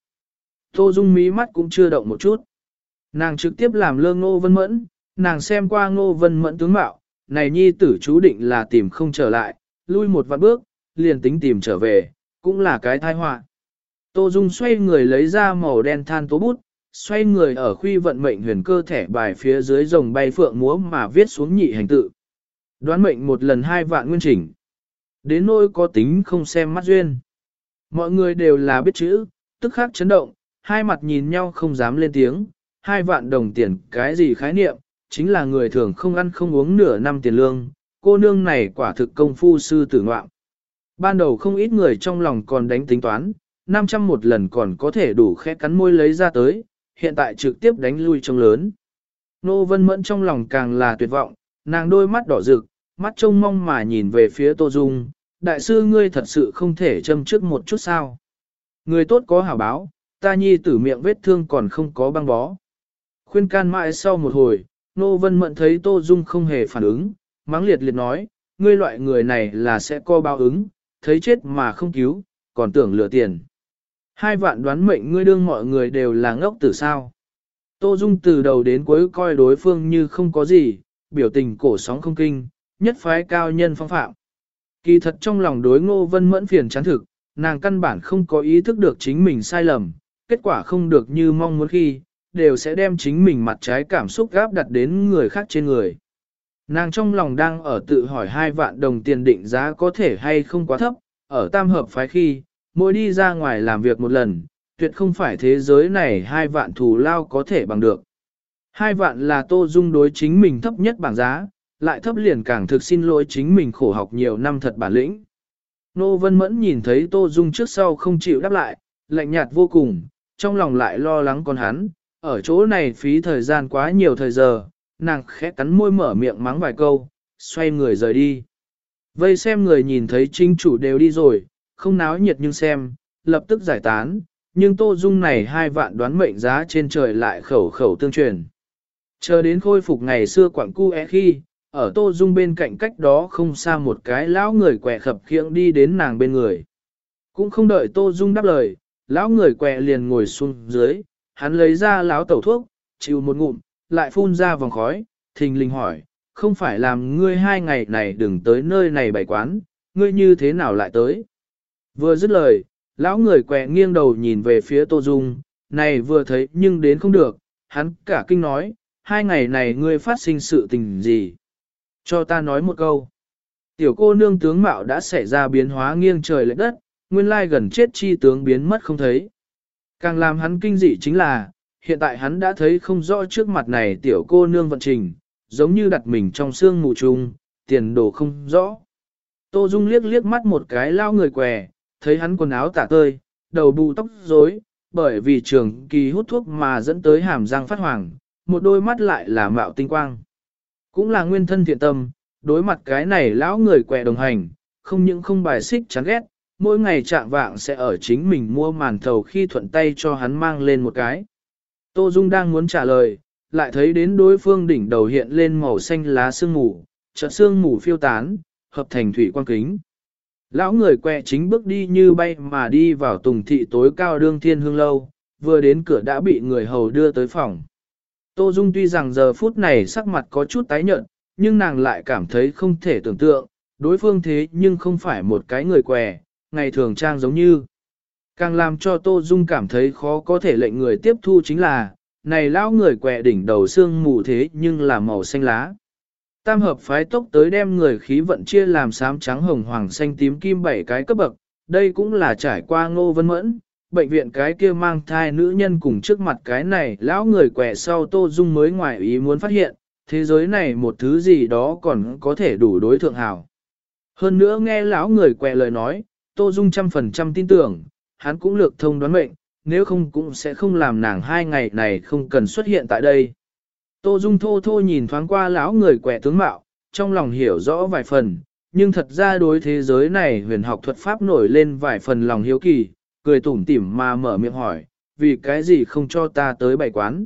Speaker 1: Tô Dung mí mắt cũng chưa động một chút. Nàng trực tiếp làm lơ Ngô Vân Mẫn, nàng xem qua Ngô Vân Mẫn tướng mạo, này nhi tử chú định là tìm không trở lại, lui một vạn bước, liền tính tìm trở về, cũng là cái tai họa. Tô Dung xoay người lấy ra màu đen than tố bút, xoay người ở khuy vận mệnh huyền cơ thẻ bài phía dưới rồng bay phượng múa mà viết xuống nhị hành tự. Đoán mệnh một lần 2 vạn nguyên chỉnh. Đến nỗi có tính không xem mắt duyên. Mọi người đều là biết chữ, tức khắc chấn động, hai mặt nhìn nhau không dám lên tiếng, 2 vạn đồng tiền cái gì khái niệm, chính là người thường không ăn không uống nửa năm tiền lương, cô nương này quả thực công phu sư tử ngoạm. Ban đầu không ít người trong lòng còn đánh tính toán, 500 một lần còn có thể đủ khẽ cắn môi lấy ra tới, hiện tại trực tiếp đánh lui trong lớn. Nô Vân Mẫn trong lòng càng là tuyệt vọng, nàng đôi mắt đỏ rực, mắt trông mong mà nhìn về phía Tô Dung, đại sư ngươi thật sự không thể châm trước một chút sao. Người tốt có hảo báo, ta nhi tử miệng vết thương còn không có băng bó. Khuyên can mãi sau một hồi, Nô Vân Mẫn thấy Tô Dung không hề phản ứng, mắng liệt liệt nói, ngươi loại người này là sẽ co báo ứng, thấy chết mà không cứu, còn tưởng lừa tiền. 2 vạn đoán mệnh ngươi đương mọi người đều là ngốc tử sao. Tô Dung từ đầu đến cuối coi đối phương như không có gì, biểu tình cổ sóng không kinh, nhất phái cao nhân phong phạm. Kỳ thật trong lòng đối Ngô Vân Mẫn phiền chán thực, nàng căn bản không có ý thức được chính mình sai lầm, kết quả không được như mong muốn khi, đều sẽ đem chính mình mặt trái cảm xúc gáp đặt đến người khác trên người. Nàng trong lòng đang ở tự hỏi 2 vạn đồng tiền định giá có thể hay không quá thấp, ở tam hợp phái khi, mỗi đi ra ngoài làm việc một lần, tuyệt không phải thế giới này 2 vạn thù lao có thể bằng được. 2 vạn là Tô Dung đối chính mình thấp nhất bảng giá, lại thấp liền càng thực xin lỗi chính mình khổ học nhiều năm thật bản lĩnh. Nô Vân Mẫn nhìn thấy Tô Dung trước sau không chịu đáp lại, lạnh nhạt vô cùng, trong lòng lại lo lắng con hắn, ở chỗ này phí thời gian quá nhiều thời giờ, nàng khẽ cắn môi mở miệng mắng vài câu, xoay người rời đi. Vây xem người nhìn thấy chính chủ đều đi rồi, không náo nhiệt nhưng xem, lập tức giải tán, nhưng Tô Dung này 2 vạn đoán mệnh giá trên trời lại khẩu khẩu tương truyền. Chờ đến khôi phục ngày xưa quảng cu khi, ở Tô Dung bên cạnh cách đó không xa một cái lão người quẹ khập khiễng đi đến nàng bên người. Cũng không đợi Tô Dung đáp lời, lão người quẹ liền ngồi xuống dưới, hắn lấy ra lão tẩu thuốc, chịu một ngụm, lại phun ra vòng khói, thình lình hỏi, không phải làm ngươi 2 ngày này đừng tới nơi này bày quán, ngươi như thế nào lại tới? Vừa dứt lời, lão người quẹ nghiêng đầu nhìn về phía Tô Dung, này vừa thấy nhưng đến không được, hắn cả kinh nói, 2 ngày này ngươi phát sinh sự tình gì? Cho ta nói một câu. Tiểu cô nương tướng mạo đã xảy ra biến hóa nghiêng trời lệch đất, nguyên lai gần chết chi tướng biến mất không thấy. Càng làm hắn kinh dị chính là, hiện tại hắn đã thấy không rõ trước mặt này tiểu cô nương vận trình, giống như đặt mình trong xương mù trùng, tiền đồ không rõ. Tô Dung liếc liếc mắt một cái lao người què, thấy hắn quần áo tả tơi, đầu bù tóc rối, bởi vì trường kỳ hút thuốc mà dẫn tới hàm răng phát hoàng, một đôi mắt lại là mạo tinh quang. Cũng là nguyên thân thiện tâm, đối mặt cái này lão người què đồng hành, không những không bài xích chán ghét, mỗi ngày trạng vạng sẽ ở chính mình mua màn thầu khi thuận tay cho hắn mang lên một cái. Tô Dung đang muốn trả lời, lại thấy đến đối phương đỉnh đầu hiện lên màu xanh lá sương mù, chợt sương mù phiêu tán, hợp thành thủy quang kính. Lão người quẹ chính bước đi như bay mà đi vào tùng thị tối cao đương thiên hương lâu, vừa đến cửa đã bị người hầu đưa tới phòng. Tô Dung tuy rằng giờ phút này sắc mặt có chút tái nhợt, nhưng nàng lại cảm thấy không thể tưởng tượng, đối phương thế nhưng không phải một cái người què, ngày thường trang giống như. Càng làm cho Tô Dung cảm thấy khó có thể lệnh người tiếp thu chính là, này lão người què đỉnh đầu xương mù thế nhưng là màu xanh lá. Tam hợp phái tốc tới đem người khí vận chia làm xám trắng hồng hoàng xanh tím kim 7 cái cấp bậc, đây cũng là trải qua Ngô Vân Mẫn, bệnh viện cái kia mang thai nữ nhân cùng trước mặt cái này lão người què sau Tô Dung mới ngoài ý muốn phát hiện, thế giới này một thứ gì đó còn có thể đủ đối thượng hảo. Hơn nữa nghe lão người què lời nói, Tô Dung 100% tin tưởng, hắn cũng lược thông đoán mệnh, nếu không cũng sẽ không làm nàng 2 ngày này không cần xuất hiện tại đây. Tô Dung thô thô nhìn thoáng qua lão người quẻ tướng mạo, trong lòng hiểu rõ vài phần, nhưng thật ra đối thế giới này huyền học thuật pháp nổi lên vài phần lòng hiếu kỳ, cười tủm tỉm mà mở miệng hỏi, vì cái gì không cho ta tới bày quán.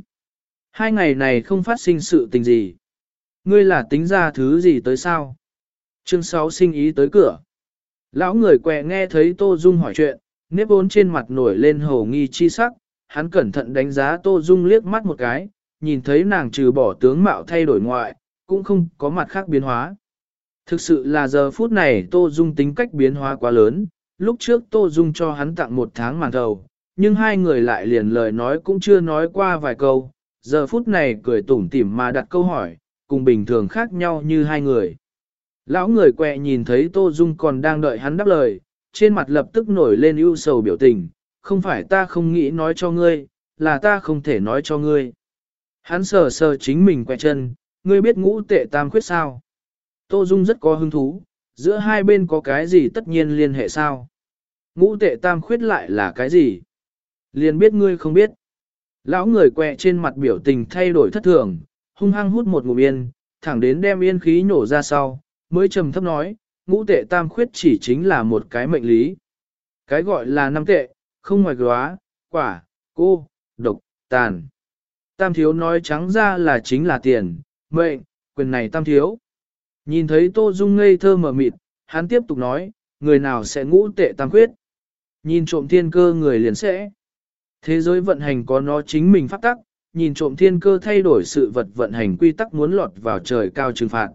Speaker 1: 2 ngày này không phát sinh sự tình gì. Ngươi là tính ra thứ gì tới sao? Chương 6 sinh ý tới cửa. Lão người què nghe thấy Tô Dung hỏi chuyện, nếp vốn trên mặt nổi lên hổ nghi chi sắc, hắn cẩn thận đánh giá Tô Dung liếc mắt một cái, nhìn thấy nàng trừ bỏ tướng mạo thay đổi ngoại, cũng không có mặt khác biến hóa. Thực sự là giờ phút này Tô Dung tính cách biến hóa quá lớn, lúc trước Tô Dung cho hắn tặng 1 tháng màn thầu, nhưng 2 người lại liền lời nói cũng chưa nói qua vài câu, giờ phút này cười tủm tỉm mà đặt câu hỏi, cùng bình thường khác nhau như 2 người. Lão người què nhìn thấy Tô Dung còn đang đợi hắn đáp lời, trên mặt lập tức nổi lên ưu sầu biểu tình, không phải ta không nghĩ nói cho ngươi, là ta không thể nói cho ngươi. Hắn sờ sờ chính mình quẹ chân, ngươi biết ngũ tệ tam khuyết sao? Tô Dung rất có hứng thú, giữa hai bên có cái gì tất nhiên liên hệ sao? Ngũ tệ tam khuyết lại là cái gì? Liền biết ngươi không biết. Lão người quẹ trên mặt biểu tình thay đổi thất thường, hung hăng hút một ngụm yên, thẳng đến đem yên khí nổ ra sau, mới trầm thấp nói, ngũ tệ tam khuyết chỉ chính là một cái mệnh lý. Cái gọi là 5 tệ, không ngoài góa, quả, cô, độc, tàn. Tam thiếu nói trắng ra là chính là tiền, mệnh, quyền này tam thiếu. Nhìn thấy Tô Dung ngây thơ mở mịt, hắn tiếp tục nói, người nào sẽ ngũ tệ tam khuyết. Nhìn trộm thiên cơ người liền sẽ. Thế giới vận hành có nó chính mình pháp tắc, nhìn trộm thiên cơ thay đổi sự vật vận hành quy tắc muốn lọt vào trời cao trừng phạt.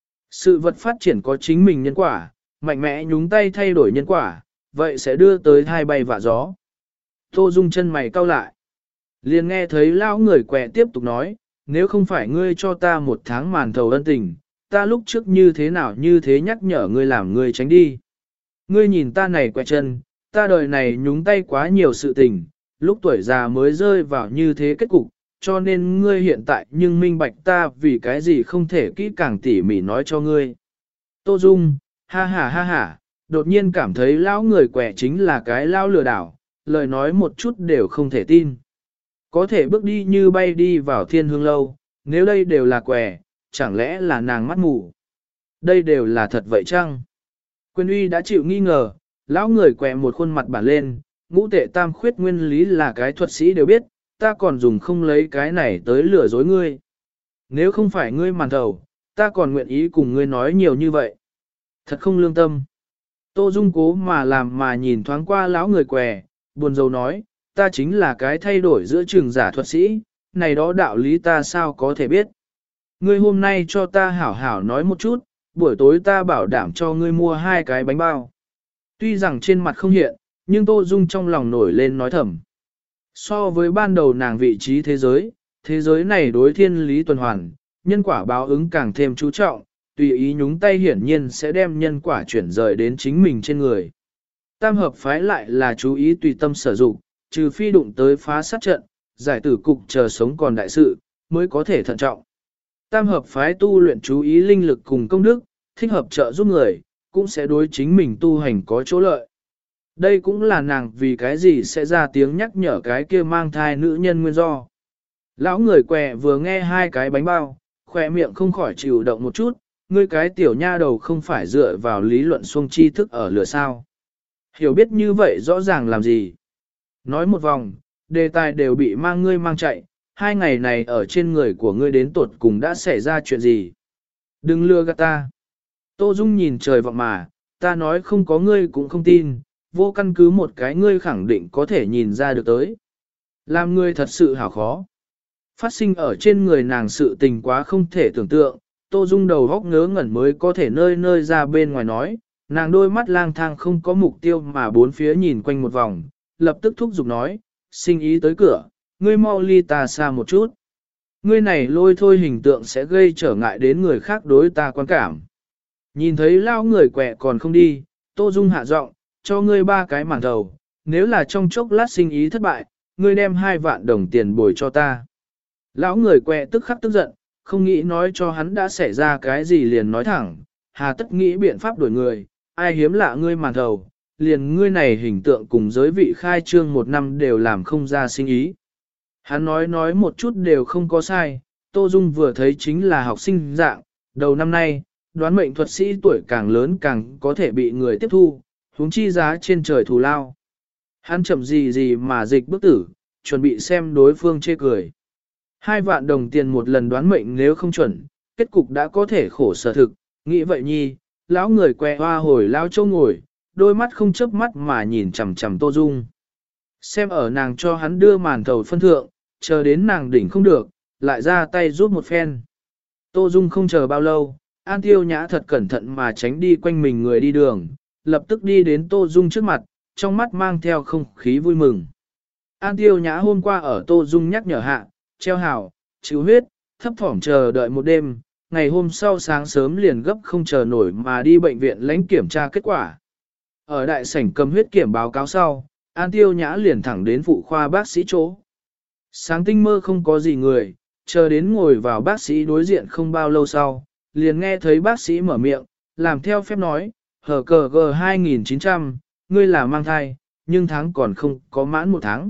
Speaker 1: Sự vật phát triển có chính mình nhân quả, mạnh mẽ nhúng tay thay đổi nhân quả, vậy sẽ đưa tới hai bay vạ gió. Tô Dung chân mày cau lại. Liền nghe thấy lão người quẹ tiếp tục nói, nếu không phải ngươi cho ta 1 tháng màn thầu ân tình, ta lúc trước như thế nào như thế nhắc nhở ngươi làm ngươi tránh đi. Ngươi nhìn ta này quẹ chân, ta đời này nhúng tay quá nhiều sự tình, lúc tuổi già mới rơi vào như thế kết cục, cho nên ngươi hiện tại nhưng minh bạch ta vì cái gì không thể kỹ càng tỉ mỉ nói cho ngươi. Tô Dung, ha ha, đột nhiên cảm thấy lão người quẹ chính là cái lão lừa đảo, lời nói một chút đều không thể tin. Có thể bước đi như bay đi vào thiên hương lâu, nếu đây đều là quẻ, chẳng lẽ là nàng mắt mù? Đây đều là thật vậy chăng? Quyên uy đã chịu nghi ngờ, lão người quẹ một khuôn mặt bản lên, ngũ tệ tam khuyết nguyên lý là cái thuật sĩ đều biết, ta còn dùng không lấy cái này tới lừa dối ngươi. Nếu không phải ngươi màn thầu, ta còn nguyện ý cùng ngươi nói nhiều như vậy. Thật không lương tâm. Tô Dung cố mà làm mà nhìn thoáng qua lão người què, buồn rầu nói, ta chính là cái thay đổi giữa trường giả thuật sĩ, này đó đạo lý ta sao có thể biết. Ngươi hôm nay cho ta hảo hảo nói một chút, buổi tối ta bảo đảm cho ngươi mua 2 cái bánh bao. Tuy rằng trên mặt không hiện, nhưng Tô Dung trong lòng nổi lên nói thầm. So với ban đầu nàng vị trí thế giới này đối thiên lý tuần hoàn, nhân quả báo ứng càng thêm chú trọng, tùy ý nhúng tay hiển nhiên sẽ đem nhân quả chuyển rời đến chính mình trên người. Tam hợp phái lại là chú ý tùy tâm sử dụng, trừ phi đụng tới phá sát trận, giải tử cục chờ sống còn đại sự, mới có thể thận trọng. Tam hợp phái tu luyện chú ý linh lực cùng công đức, thích hợp trợ giúp người, cũng sẽ đối chính mình tu hành có chỗ lợi. Đây cũng là nàng vì cái gì sẽ ra tiếng nhắc nhở cái kia mang thai nữ nhân nguyên do. Lão người què vừa nghe 2 cái bánh bao, khỏe miệng không khỏi chịu động một chút, ngươi cái tiểu nha đầu không phải dựa vào lý luận xuông tri thức ở lửa sao. Hiểu biết như vậy rõ ràng làm gì. Nói một vòng, đề tài đều bị ngươi mang chạy, 2 ngày này ở trên người của ngươi đến tột cùng đã xảy ra chuyện gì. Đừng lừa gạt ta. Tô Dung nhìn trời vọng mà, ta nói không có ngươi cũng không tin, vô căn cứ một cái ngươi khẳng định có thể nhìn ra được tới. Làm ngươi thật sự hảo khó. Phát sinh ở trên người nàng sự tình quá không thể tưởng tượng, Tô Dung đầu góc ngớ ngẩn mới có thể nơi nơi ra bên ngoài nói, nàng đôi mắt lang thang không có mục tiêu mà bốn phía nhìn quanh một vòng, lập tức thúc giục nói, sinh ý tới cửa, ngươi mau ly ta xa một chút. Ngươi này lôi thôi hình tượng sẽ gây trở ngại đến người khác đối ta quan cảm. Nhìn thấy lao người quẹ còn không đi, Tô Dung hạ giọng, cho ngươi 3 cái màn thầu, nếu là trong chốc lát sinh ý thất bại, ngươi đem 2 vạn đồng tiền bồi cho ta. Lão người quẹ tức khắc tức giận, không nghĩ nói cho hắn đã xảy ra cái gì liền nói thẳng, hà tất nghĩ biện pháp đổi người, ai hiếm lạ ngươi màn thầu, liền ngươi này hình tượng cùng giới vị khai trương 1 năm đều làm không ra sinh ý. Hắn nói một chút đều không có sai, Tô Dung vừa thấy chính là học sinh dạng, đầu năm nay, đoán mệnh thuật sĩ tuổi càng lớn càng có thể bị người tiếp thu, huống chi giá trên trời thù lao. Hắn chậm gì mà dịch bức tử, chuẩn bị xem đối phương chê cười. 2 vạn đồng tiền một lần đoán mệnh nếu không chuẩn, kết cục đã có thể khổ sở thực, nghĩ vậy nhi, lão người que hoa hồi lao châu ngồi, đôi mắt không chớp mắt mà nhìn chằm chằm Tô Dung. Xem ở nàng cho hắn đưa màn thầu phân thượng, chờ đến nàng đỉnh không được, lại ra tay giúp một phen. Tô Dung không chờ bao lâu, An Tiêu Nhã thật cẩn thận mà tránh đi quanh mình người đi đường, lập tức đi đến Tô Dung trước mặt, trong mắt mang theo không khí vui mừng. An Tiêu Nhã hôm qua ở Tô Dung nhắc nhở hạ, treo hào, chịu huyết, thấp thỏm chờ đợi một đêm, ngày hôm sau sáng sớm liền gấp không chờ nổi mà đi bệnh viện lãnh kiểm tra kết quả. Ở đại sảnh cầm huyết kiểm báo cáo sau, An Tiêu Nhã liền thẳng đến phụ khoa bác sĩ chỗ. Sáng tinh mơ không có gì người, chờ đến ngồi vào bác sĩ đối diện không bao lâu sau, liền nghe thấy bác sĩ mở miệng, làm theo phép nói, hở cờ G 2900, ngươi là mang thai, nhưng tháng còn không có mãn 1 tháng.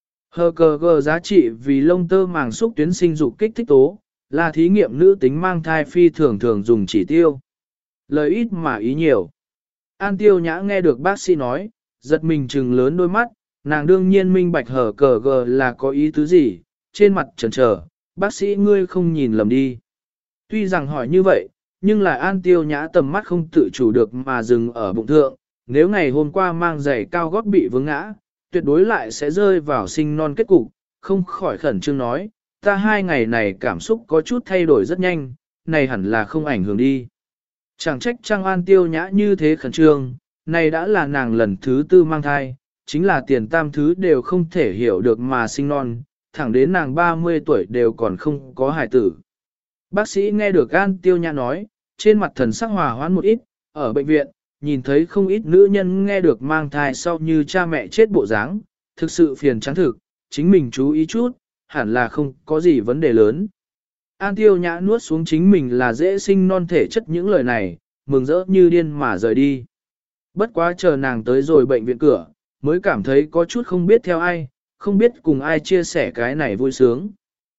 Speaker 1: Hờ cờ G giá trị vì lông tơ màng xúc tuyến sinh dục kích thích tố, là thí nghiệm nữ tính mang thai phi thường dùng chỉ tiêu. Lời ít mà ý nhiều. An Tiêu Nhã nghe được bác sĩ nói, giật mình trừng lớn đôi mắt, nàng đương nhiên minh bạch hở cờ gờ là có ý tứ gì, trên mặt chần chờ, bác sĩ ngươi không nhìn lầm đi. Tuy rằng hỏi như vậy, nhưng lại An Tiêu Nhã tầm mắt không tự chủ được mà dừng ở bụng thượng, nếu ngày hôm qua mang giày cao gót bị vướng ngã, tuyệt đối lại sẽ rơi vào sinh non kết cục, không khỏi khẩn trương nói, ta 2 ngày này cảm xúc có chút thay đổi rất nhanh, này hẳn là không ảnh hưởng đi. Chẳng trách Trang An Tiêu Nhã như thế khẩn trương, này đã là nàng lần thứ 4 mang thai, chính là tiền tam thứ đều không thể hiểu được mà sinh non, thẳng đến nàng 30 tuổi đều còn không có hài tử. Bác sĩ nghe được An Tiêu Nhã nói, trên mặt thần sắc hòa hoãn một ít, ở bệnh viện, nhìn thấy không ít nữ nhân nghe được mang thai sau như cha mẹ chết bộ dáng, thực sự phiền chán thực, chính mình chú ý chút, hẳn là không có gì vấn đề lớn. An Tiêu Nhã nuốt xuống chính mình là dễ sinh non thể chất những lời này, mừng rỡ như điên mà rời đi. Bất quá chờ nàng tới rồi bệnh viện cửa, mới cảm thấy có chút không biết theo ai, không biết cùng ai chia sẻ cái này vui sướng.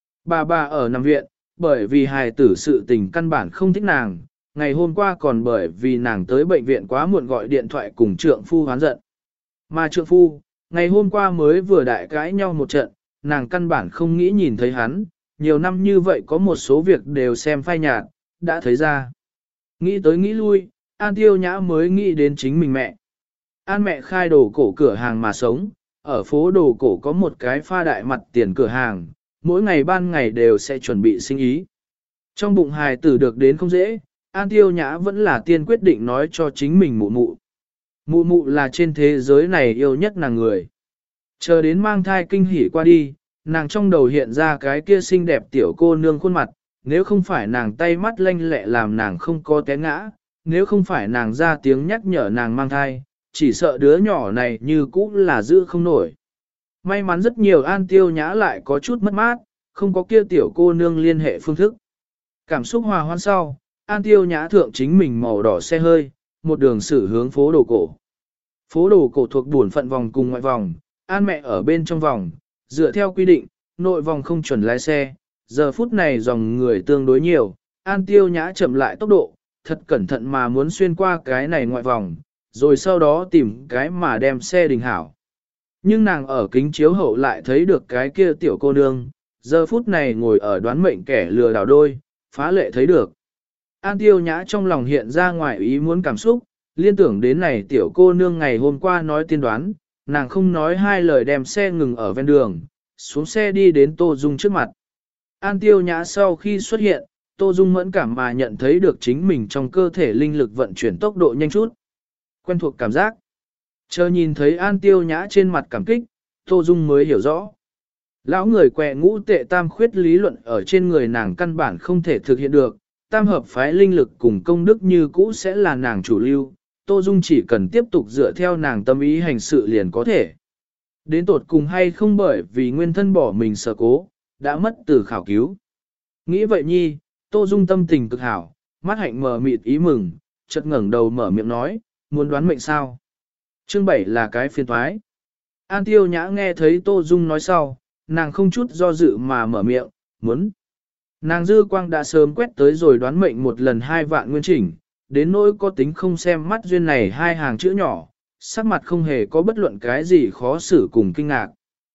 Speaker 1: Bà ở nằm viện, bởi vì hài tử sự tình căn bản không thích nàng, ngày hôm qua còn bởi vì nàng tới bệnh viện quá muộn gọi điện thoại cùng trượng phu hoán giận. Mà trượng phu, ngày hôm qua mới vừa đại cãi nhau một trận, nàng căn bản không nghĩ nhìn thấy hắn, nhiều năm như vậy có một số việc đều xem phai nhạt, đã thấy ra. Nghĩ tới nghĩ lui, An Tiêu Nhã mới nghĩ đến chính mình mẹ. An mẹ khai đồ cổ cửa hàng mà sống, ở phố đồ cổ có một cái pha đại mặt tiền cửa hàng, mỗi ngày ban ngày đều sẽ chuẩn bị sinh ý. Trong bụng hài tử được đến không dễ, An Tiêu Nhã vẫn là tiên quyết định nói cho chính mình mụ mụ. Mụ mụ là trên thế giới này yêu nhất nàng người. Chờ đến mang thai kinh hỉ qua đi, nàng trong đầu hiện ra cái kia xinh đẹp tiểu cô nương khuôn mặt, nếu không phải nàng tay mắt lanh lẹ làm nàng không có té ngã, nếu không phải nàng ra tiếng nhắc nhở nàng mang thai, chỉ sợ đứa nhỏ này như cũ là giữ không nổi. May mắn rất nhiều An Tiêu Nhã lại có chút mất mát, không có kia tiểu cô nương liên hệ phương thức. Cảm xúc hòa hoãn sau, An Tiêu Nhã thượng chính mình màu đỏ xe hơi, một đường xử hướng phố đồ cổ. Phố đồ cổ thuộc buồn phận vòng cùng ngoại vòng, An mẹ ở bên trong vòng, dựa theo quy định, nội vòng không chuẩn lái xe, giờ phút này dòng người tương đối nhiều, An Tiêu Nhã chậm lại tốc độ, thật cẩn thận mà muốn xuyên qua cái này ngoại vòng, rồi sau đó tìm cái mà đem xe đình hảo. Nhưng nàng ở kính chiếu hậu lại thấy được cái kia tiểu cô nương, giờ phút này ngồi ở đoán mệnh kẻ lừa đảo đôi, phá lệ thấy được. An Tiêu Nhã trong lòng hiện ra ngoài ý muốn cảm xúc, liên tưởng đến này tiểu cô nương ngày hôm qua nói tiên đoán, nàng không nói hai lời đem xe ngừng ở ven đường, xuống xe đi đến Tô Dung trước mặt. An Tiêu Nhã sau khi xuất hiện, Tô Dung mẫn cảm mà nhận thấy được chính mình trong cơ thể linh lực vận chuyển tốc độ nhanh chút. Quen thuộc cảm giác. Chờ nhìn thấy An Tiêu Nhã trên mặt cảm kích, Tô Dung mới hiểu rõ. Lão người quẹ ngũ tệ tam khuyết lý luận ở trên người nàng căn bản không thể thực hiện được, tam hợp phái linh lực cùng công đức như cũ sẽ là nàng chủ lưu, Tô Dung chỉ cần tiếp tục dựa theo nàng tâm ý hành sự liền có thể. Đến tột cùng hay không bởi vì nguyên thân bỏ mình sợ cố, đã mất từ khảo cứu. Nghĩ vậy nhi, Tô Dung tâm tình cực hảo, mắt hạnh mờ mịt ý mừng, chợt ngẩng đầu mở miệng nói, muốn đoán mệnh sao? Chương 7 là cái phiền toái. An Tiêu Nhã nghe thấy Tô Dung nói sau, nàng không chút do dự mà mở miệng, muốn. Nàng dư quang đã sớm quét tới rồi đoán mệnh một lần 2 vạn nguyên chỉnh, đến nỗi có tính không xem mắt duyên này 2 hàng chữ nhỏ, sắc mặt không hề có bất luận cái gì khó xử cùng kinh ngạc.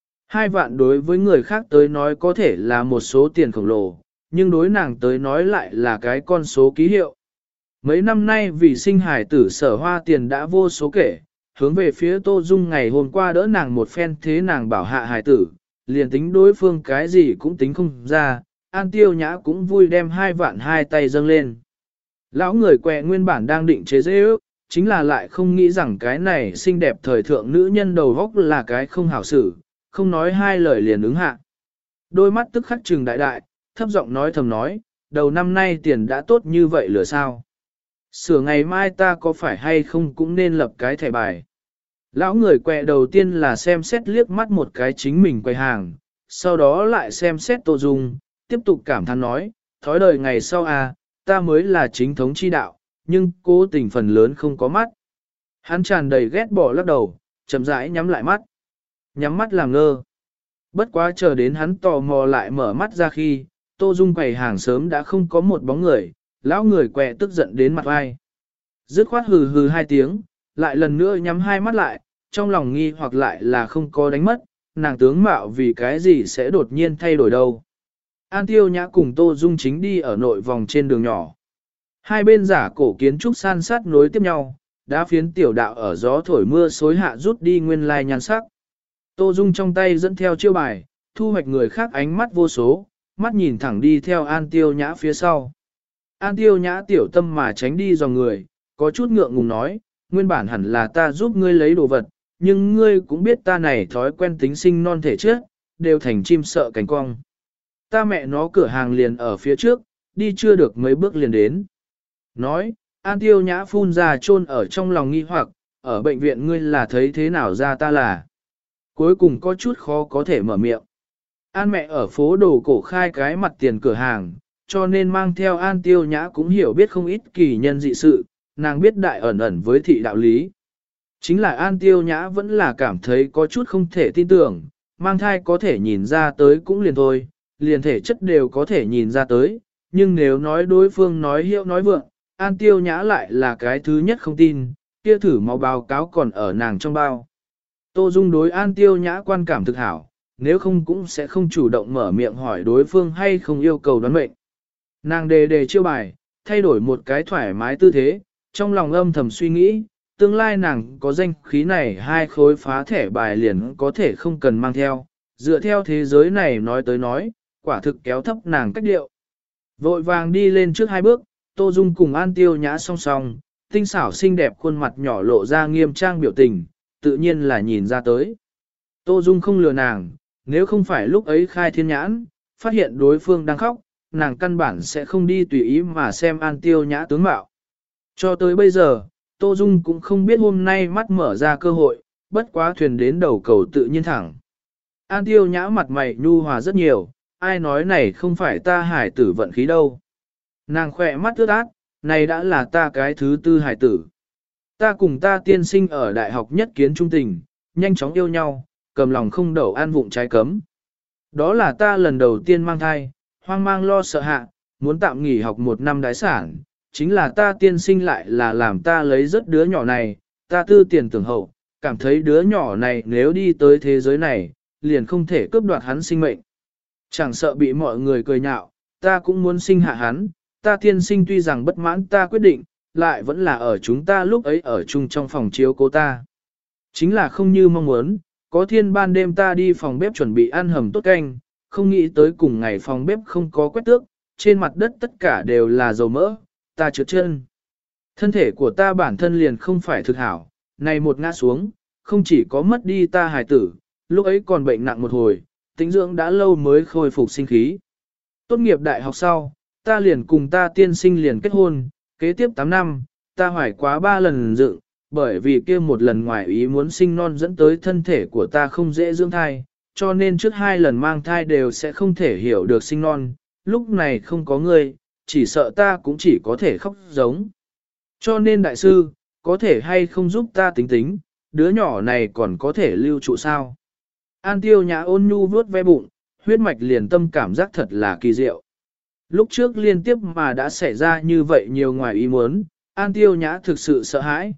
Speaker 1: 2 vạn đối với người khác tới nói có thể là một số tiền khổng lồ, nhưng đối nàng tới nói lại là cái con số ký hiệu. Mấy năm nay vì sinh hải tử sở hoa tiền đã vô số kể, hướng về phía Tô Dung ngày hôm qua đỡ nàng một phen thế nàng bảo hạ hải tử, liền tính đối phương cái gì cũng tính không ra, An Tiêu Nhã cũng vui đem 2 vạn hai tay dâng lên. Lão người quẹ nguyên bản đang định chế dễ ước, chính là lại không nghĩ rằng cái này xinh đẹp thời thượng nữ nhân đầu góc là cái không hảo xử, không nói hai lời liền ứng hạ. Đôi mắt tức khắc trừng đại đại, thấp giọng nói thầm nói, đầu năm nay tiền đã tốt như vậy lửa sao? Sửa ngày mai ta có phải hay không cũng nên lập cái thẻ bài. Lão người quẹ đầu tiên là xem xét liếc mắt một cái chính mình quay hàng, sau đó lại xem xét Tô Dung, tiếp tục cảm thán nói, thói đời ngày sau à, ta mới là chính thống chi đạo, nhưng cố tình phần lớn không có mắt. Hắn tràn đầy ghét bỏ lắc đầu, chậm rãi nhắm lại mắt. Nhắm mắt làm ngơ. Bất quá chờ đến hắn tò mò lại mở mắt ra khi, Tô Dung quầy hàng sớm đã không có một bóng người, lão người quẹ tức giận đến mặt vai. Dứt khoát hừ hừ 2 tiếng, lại lần nữa nhắm 2 mắt lại, trong lòng nghi hoặc lại là không có đánh mất, nàng tướng mạo vì cái gì sẽ đột nhiên thay đổi đâu. An Tiêu Nhã cùng Tô Dung chính đi ở nội vòng trên đường nhỏ. Hai bên giả cổ kiến trúc san sát nối tiếp nhau, đá phiến tiểu đạo ở gió thổi mưa xối hạ rút đi nguyên lai nhan sắc. Tô Dung trong tay dẫn theo chiêu bài, thu hoạch người khác ánh mắt vô số, mắt nhìn thẳng đi theo An Tiêu Nhã phía sau. An Tiêu Nhã tiểu tâm mà tránh đi dòng người, có chút ngượng ngùng nói, nguyên bản hẳn là ta giúp ngươi lấy đồ vật, nhưng ngươi cũng biết ta này thói quen tính sinh non thể trước, đều thành chim sợ cánh cong. Ta mẹ nó cửa hàng liền ở phía trước, đi chưa được mấy bước liền đến. Nói, An Tiêu Nhã phun ra chôn ở trong lòng nghi hoặc, ở bệnh viện ngươi là thấy thế nào ra ta là. Cuối cùng có chút khó có thể mở miệng. An mẹ ở phố đồ cổ khai cái mặt tiền cửa hàng, cho nên mang theo An Tiêu Nhã cũng hiểu biết không ít kỳ nhân dị sự, nàng biết đại ẩn ẩn với thị đạo lý. Chính là An Tiêu Nhã vẫn là cảm thấy có chút không thể tin tưởng, mang thai có thể nhìn ra tới cũng liền thôi, liền thể chất đều có thể nhìn ra tới, nhưng nếu nói đối phương nói hiệu nói vượng, An Tiêu Nhã lại là cái thứ nhất không tin, kia thử máu báo cáo còn ở nàng trong bao. Tô Dung đối An Tiêu Nhã quan cảm thực hảo, nếu không cũng sẽ không chủ động mở miệng hỏi đối phương hay không yêu cầu đoán mệnh. Nàng đề chiêu bài, thay đổi một cái thoải mái tư thế, trong lòng âm thầm suy nghĩ, tương lai nàng có danh khí này hai khối phá thẻ bài liền có thể không cần mang theo, dựa theo thế giới này nói tới nói, quả thực kéo thấp nàng cách điệu. Vội vàng đi lên trước hai bước, Tô Dung cùng An Tiêu Nhã song song, tinh xảo xinh đẹp khuôn mặt nhỏ lộ ra nghiêm trang biểu tình, tự nhiên là nhìn ra tới. Tô Dung không lừa nàng, nếu không phải lúc ấy khai thiên nhãn, phát hiện đối phương đang khóc, nàng căn bản sẽ không đi tùy ý mà xem An Tiêu Nhã tướng mạo. Cho tới bây giờ, Tô Dung cũng không biết hôm nay mắt mở ra cơ hội, bất quá thuyền đến đầu cầu tự nhiên thẳng. An Tiêu Nhã mặt mày nhu hòa rất nhiều, ai nói này không phải ta hải tử vận khí đâu. Nàng khỏe mắt ướt át, này đã là ta cái thứ tư hải tử. Ta cùng ta tiên sinh ở đại học nhất kiến trung tình, nhanh chóng yêu nhau, cầm lòng không đậu an vụng trái cấm. Đó là ta lần đầu tiên mang thai, hoang mang lo sợ hạ, muốn tạm nghỉ học một năm đái sản, chính là ta tiên sinh lại là làm ta lấy rất đứa nhỏ này, ta tư tiền tưởng hậu, cảm thấy đứa nhỏ này nếu đi tới thế giới này, liền không thể cướp đoạt hắn sinh mệnh. Chẳng sợ bị mọi người cười nhạo, ta cũng muốn sinh hạ hắn, ta tiên sinh tuy rằng bất mãn ta quyết định, lại vẫn là ở chúng ta lúc ấy ở chung trong phòng chiếu cố ta. Chính là không như mong muốn, có thiên ban đêm ta đi phòng bếp chuẩn bị ăn hầm tốt canh, không nghĩ tới cùng ngày phòng bếp không có quét tước, trên mặt đất tất cả đều là dầu mỡ, ta trượt chân. Thân thể của ta bản thân liền không phải thực hảo, này một ngã xuống, không chỉ có mất đi ta hài tử, lúc ấy còn bệnh nặng một hồi, tĩnh dưỡng đã lâu mới khôi phục sinh khí. Tốt nghiệp đại học sau, ta liền cùng ta tiên sinh liền kết hôn, kế tiếp 8 năm, ta hoài quá 3 lần dựng, bởi vì kia một lần ngoài ý muốn sinh non dẫn tới thân thể của ta không dễ dưỡng thai, cho nên trước 2 lần mang thai đều sẽ không thể hiểu được sinh non, lúc này không có ngươi, chỉ sợ ta cũng chỉ có thể khóc giống. Cho nên đại sư, có thể hay không giúp ta tính tính, đứa nhỏ này còn có thể lưu trụ sao? An Tiêu Nhã ôn nhu vuốt ve bụng, huyết mạch liền tâm cảm giác thật là kỳ diệu. Lúc trước liên tiếp mà đã xảy ra như vậy nhiều ngoài ý muốn, An Tiêu Nhã thực sự sợ hãi,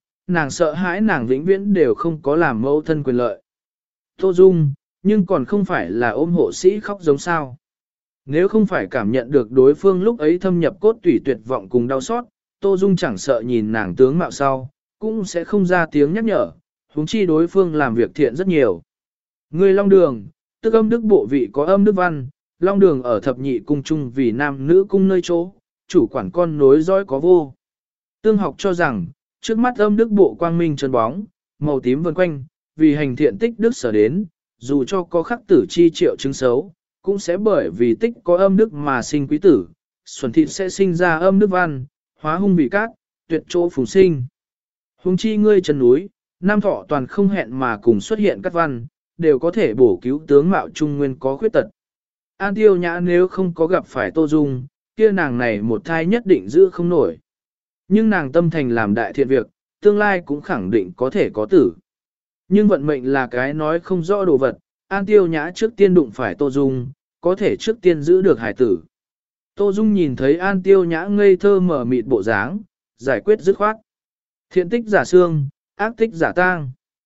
Speaker 1: nàng vĩnh viễn đều không có làm mẫu thân quyền lợi. Tô Dung, nhưng còn không phải là ôm hộ sĩ khóc giống sao. Nếu không phải cảm nhận được đối phương lúc ấy thâm nhập cốt tủy tuyệt vọng cùng đau xót, Tô Dung chẳng sợ nhìn nàng tướng mạo sau, cũng sẽ không ra tiếng nhắc nhở, huống chi đối phương làm việc thiện rất nhiều. Người Long Đường, tức âm đức bộ vị có âm đức văn, Long Đường ở thập nhị cung chung vì nam nữ cung nơi chỗ, chủ quản con nối dõi có vô. Tương học cho rằng, trước mắt âm đức bộ quang minh trơn bóng, màu tím vần quanh, vì hành thiện tích đức sở đến, dù cho có khắc tử chi triệu chứng xấu, cũng sẽ bởi vì tích có âm đức mà sinh quý tử, xuẩn thịt sẽ sinh ra âm đức văn, hóa hung vị cát, tuyệt chỗ phùng sinh. Huống chi ngươi chân núi, nam thọ toàn không hẹn mà cùng xuất hiện các văn, đều có thể bổ cứu tướng mạo trung nguyên có khuyết tật. An Tiêu Nhã nếu không có gặp phải Tô Dung, kia nàng này một thai nhất định giữ không nổi. Nhưng nàng tâm thành làm đại thiện việc, tương lai cũng khẳng định có thể có tử. Nhưng vận mệnh là cái nói không rõ đồ vật, An Tiêu Nhã trước tiên đụng phải Tô Dung, có thể trước tiên giữ được hải tử. Tô Dung nhìn thấy An Tiêu Nhã ngây thơ mở mịt bộ dáng, giải quyết dứt khoát. Thiện tích giả xương, ác tích giả tang.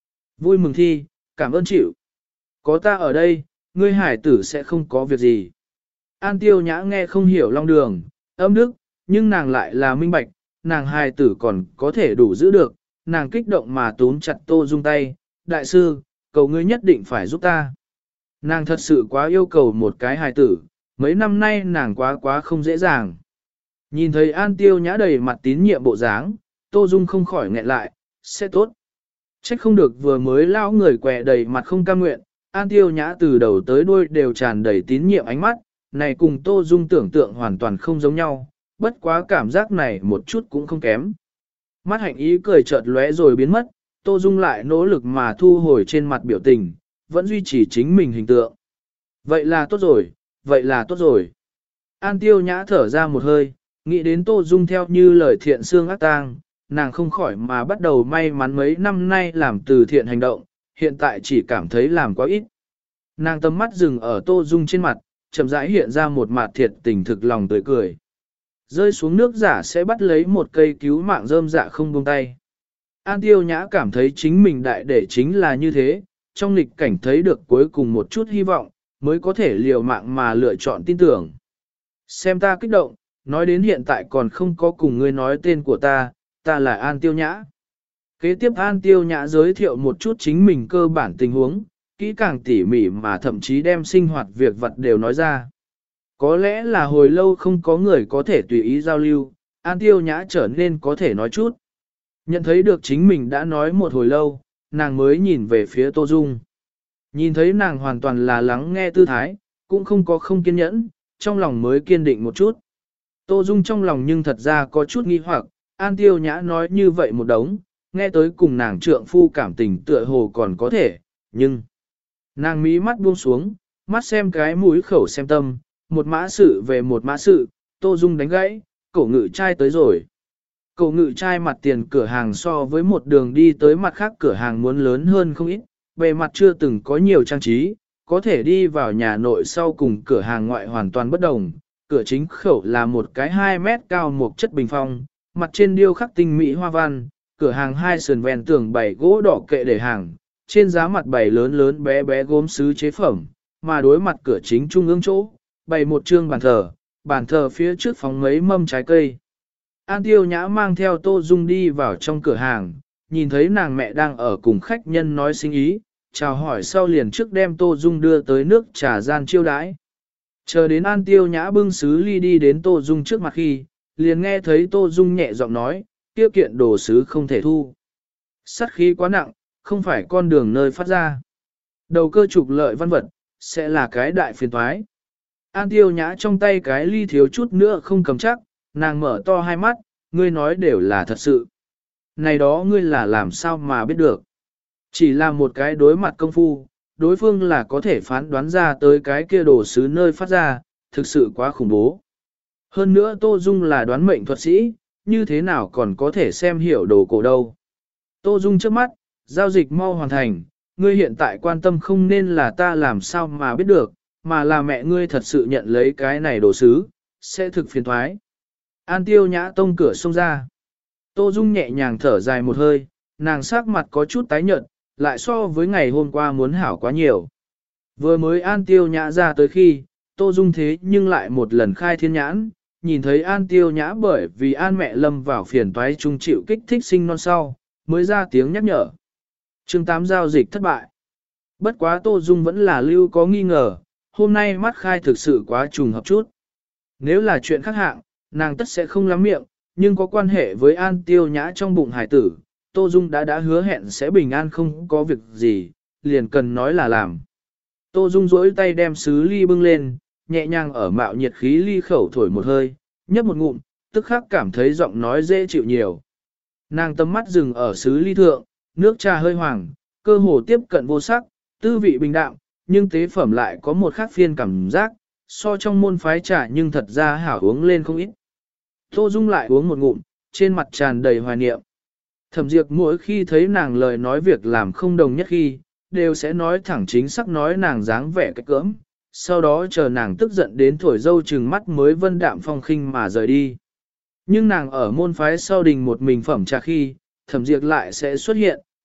Speaker 1: Vui mừng thi, cảm ơn chịu. Có ta ở đây, ngươi hải tử sẽ không có việc gì. An Tiêu Nhã nghe không hiểu long đường, âm đức, nhưng nàng lại là minh bạch, nàng hài tử còn có thể đủ giữ được, nàng kích động mà túm chặt Tô Dung tay, đại sư, cầu ngươi nhất định phải giúp ta. Nàng thật sự quá yêu cầu một cái hài tử, mấy năm nay nàng quá không dễ dàng. Nhìn thấy An Tiêu Nhã đầy mặt tín nhiệm bộ dáng, Tô Dung không khỏi nghẹn lại, sẽ tốt. Trách không được vừa mới lao người quẹ đầy mặt không cam nguyện, An Tiêu Nhã từ đầu tới đuôi đều tràn đầy tín nhiệm ánh mắt, này cùng Tô Dung tưởng tượng hoàn toàn không giống nhau, bất quá cảm giác này một chút cũng không kém. Mắt hạnh ý cười chợt lóe rồi biến mất, Tô Dung lại nỗ lực mà thu hồi trên mặt biểu tình, vẫn duy trì chính mình hình tượng. Vậy là tốt rồi, vậy là tốt rồi. An Tiêu Nhã thở ra một hơi, nghĩ đến Tô Dung theo như lời thiện xương ác tang, nàng không khỏi mà bắt đầu may mắn mấy năm nay làm từ thiện hành động, hiện tại chỉ cảm thấy làm quá ít. Nàng tầm mắt dừng ở Tô Dung trên mặt, chậm rãi hiện ra một mặt thiệt tình thực lòng tươi cười. Rơi xuống nước giả sẽ bắt lấy một cây cứu mạng rơm dạ không buông tay. An Tiêu Nhã cảm thấy chính mình đại để chính là như thế, trong nghịch cảnh thấy được cuối cùng một chút hy vọng, mới có thể liều mạng mà lựa chọn tin tưởng. Xem ta kích động, nói đến hiện tại còn không có cùng ngươi nói tên của ta, ta là An Tiêu Nhã. Kế tiếp An Tiêu Nhã giới thiệu một chút chính mình cơ bản tình huống, kỹ càng tỉ mỉ mà thậm chí đem sinh hoạt việc vật đều nói ra. Có lẽ là hồi lâu không có người có thể tùy ý giao lưu, An Tiêu Nhã trở nên có thể nói chút. Nhận thấy được chính mình đã nói một hồi lâu, nàng mới nhìn về phía Tô Dung. Nhìn thấy nàng hoàn toàn là lắng nghe tư thái, cũng không có không kiên nhẫn, trong lòng mới kiên định một chút. Tô Dung trong lòng nhưng thật ra có chút nghi hoặc, An Tiêu Nhã nói như vậy một đống, nghe tới cùng nàng trượng phu cảm tình tựa hồ còn có thể, nhưng... Nàng mí mắt buông xuống, mắt xem cái mũi khẩu xem tâm, một mã sự về một mã sự, Tô Dung đánh gãy, cổ ngự trai tới rồi. Cổ ngự trai mặt tiền cửa hàng so với một đường đi tới mặt khác cửa hàng muốn lớn hơn không ít, bề mặt chưa từng có nhiều trang trí, có thể đi vào nhà nội sau cùng cửa hàng ngoại hoàn toàn bất đồng. Cửa chính khẩu là một cái 2 mét cao một chất bình phong, mặt trên điêu khắc tinh mỹ hoa văn, cửa hàng hai sườn ven tường bày gỗ đỏ kệ để hàng, trên giá mặt bày lớn lớn bé bé gốm sứ chế phẩm, mà đối mặt cửa chính trung ương chỗ, bày một trương bàn thờ phía trước phóng mấy mâm trái cây. An Tiêu Nhã mang theo Tô Dung đi vào trong cửa hàng, nhìn thấy nàng mẹ đang ở cùng khách nhân nói sinh ý, chào hỏi sau liền trước đem Tô Dung đưa tới nước trà gian chiêu đãi. Chờ đến An Tiêu Nhã bưng sứ ly đi đến Tô Dung trước mặt khi, liền nghe thấy Tô Dung nhẹ giọng nói, tiêu kiện đồ sứ không thể thu. Sát khí quá nặng, không phải con đường nơi phát ra. Đầu cơ trục lợi văn vật, sẽ là cái đại phiền toái. An Tiêu Nhã trong tay cái ly thiếu chút nữa không cầm chắc, nàng mở to hai mắt, ngươi nói đều là thật sự. Này đó ngươi là làm sao mà biết được. Chỉ là một cái đối mặt công phu, đối phương là có thể phán đoán ra tới cái kia đồ sứ nơi phát ra, thực sự quá khủng bố. Hơn nữa Tô Dung là đoán mệnh thuật sĩ, như thế nào còn có thể xem hiểu đồ cổ đâu. Tô Dung trước mắt, giao dịch mau hoàn thành, ngươi hiện tại quan tâm không nên là ta làm sao mà biết được, mà là mẹ ngươi thật sự nhận lấy cái này đồ sứ, sẽ thực phiền thoái. An Tiêu Nhã tông cửa xông ra. Tô Dung nhẹ nhàng thở dài một hơi, nàng sắc mặt có chút tái nhợt, lại so với ngày hôm qua muốn hảo quá nhiều. Vừa mới An Tiêu Nhã ra tới khi, Tô Dung thế nhưng lại một lần khai thiên nhãn, nhìn thấy An Tiêu Nhã bởi vì An mẹ lâm vào phiền toái trung chịu kích thích sinh non sau, mới ra tiếng nhắc nhở. Chương 8 giao dịch thất bại. Bất quá Tô Dung vẫn là lưu có nghi ngờ, hôm nay mắt khai thực sự quá trùng hợp chút. Nếu là chuyện khác hạng, nàng tất sẽ không lắm miệng, nhưng có quan hệ với An Tiêu Nhã trong bụng hải tử, Tô Dung đã hứa hẹn sẽ bình an không có việc gì, liền cần nói là làm. Tô Dung duỗi tay đem sứ ly bưng lên, nhẹ nhàng ở mạo nhiệt khí ly khẩu thổi một hơi, nhấp một ngụm, tức khắc cảm thấy giọng nói dễ chịu nhiều. Nàng tầm mắt dừng ở sứ ly thượng, nước trà hơi hoàng, cơ hồ tiếp cận vô sắc, tư vị bình đạm, nhưng tế phẩm lại có một khác phiên cảm giác, so trong môn phái trà nhưng thật ra hảo uống lên không ít. Tô Dung lại uống một ngụm, trên mặt tràn đầy hoài niệm. Thẩm Diệp mỗi khi thấy nàng lời nói việc làm không đồng nhất khi, đều sẽ nói thẳng chính xác nói nàng dáng vẻ cách cỡm, sau đó chờ nàng tức giận đến thổi dâu trừng mắt mới vân đạm phong khinh mà rời đi. Nhưng nàng ở môn phái sau đình một mình phẩm trà khi, Thẩm Diệp lại sẽ xuất hiện,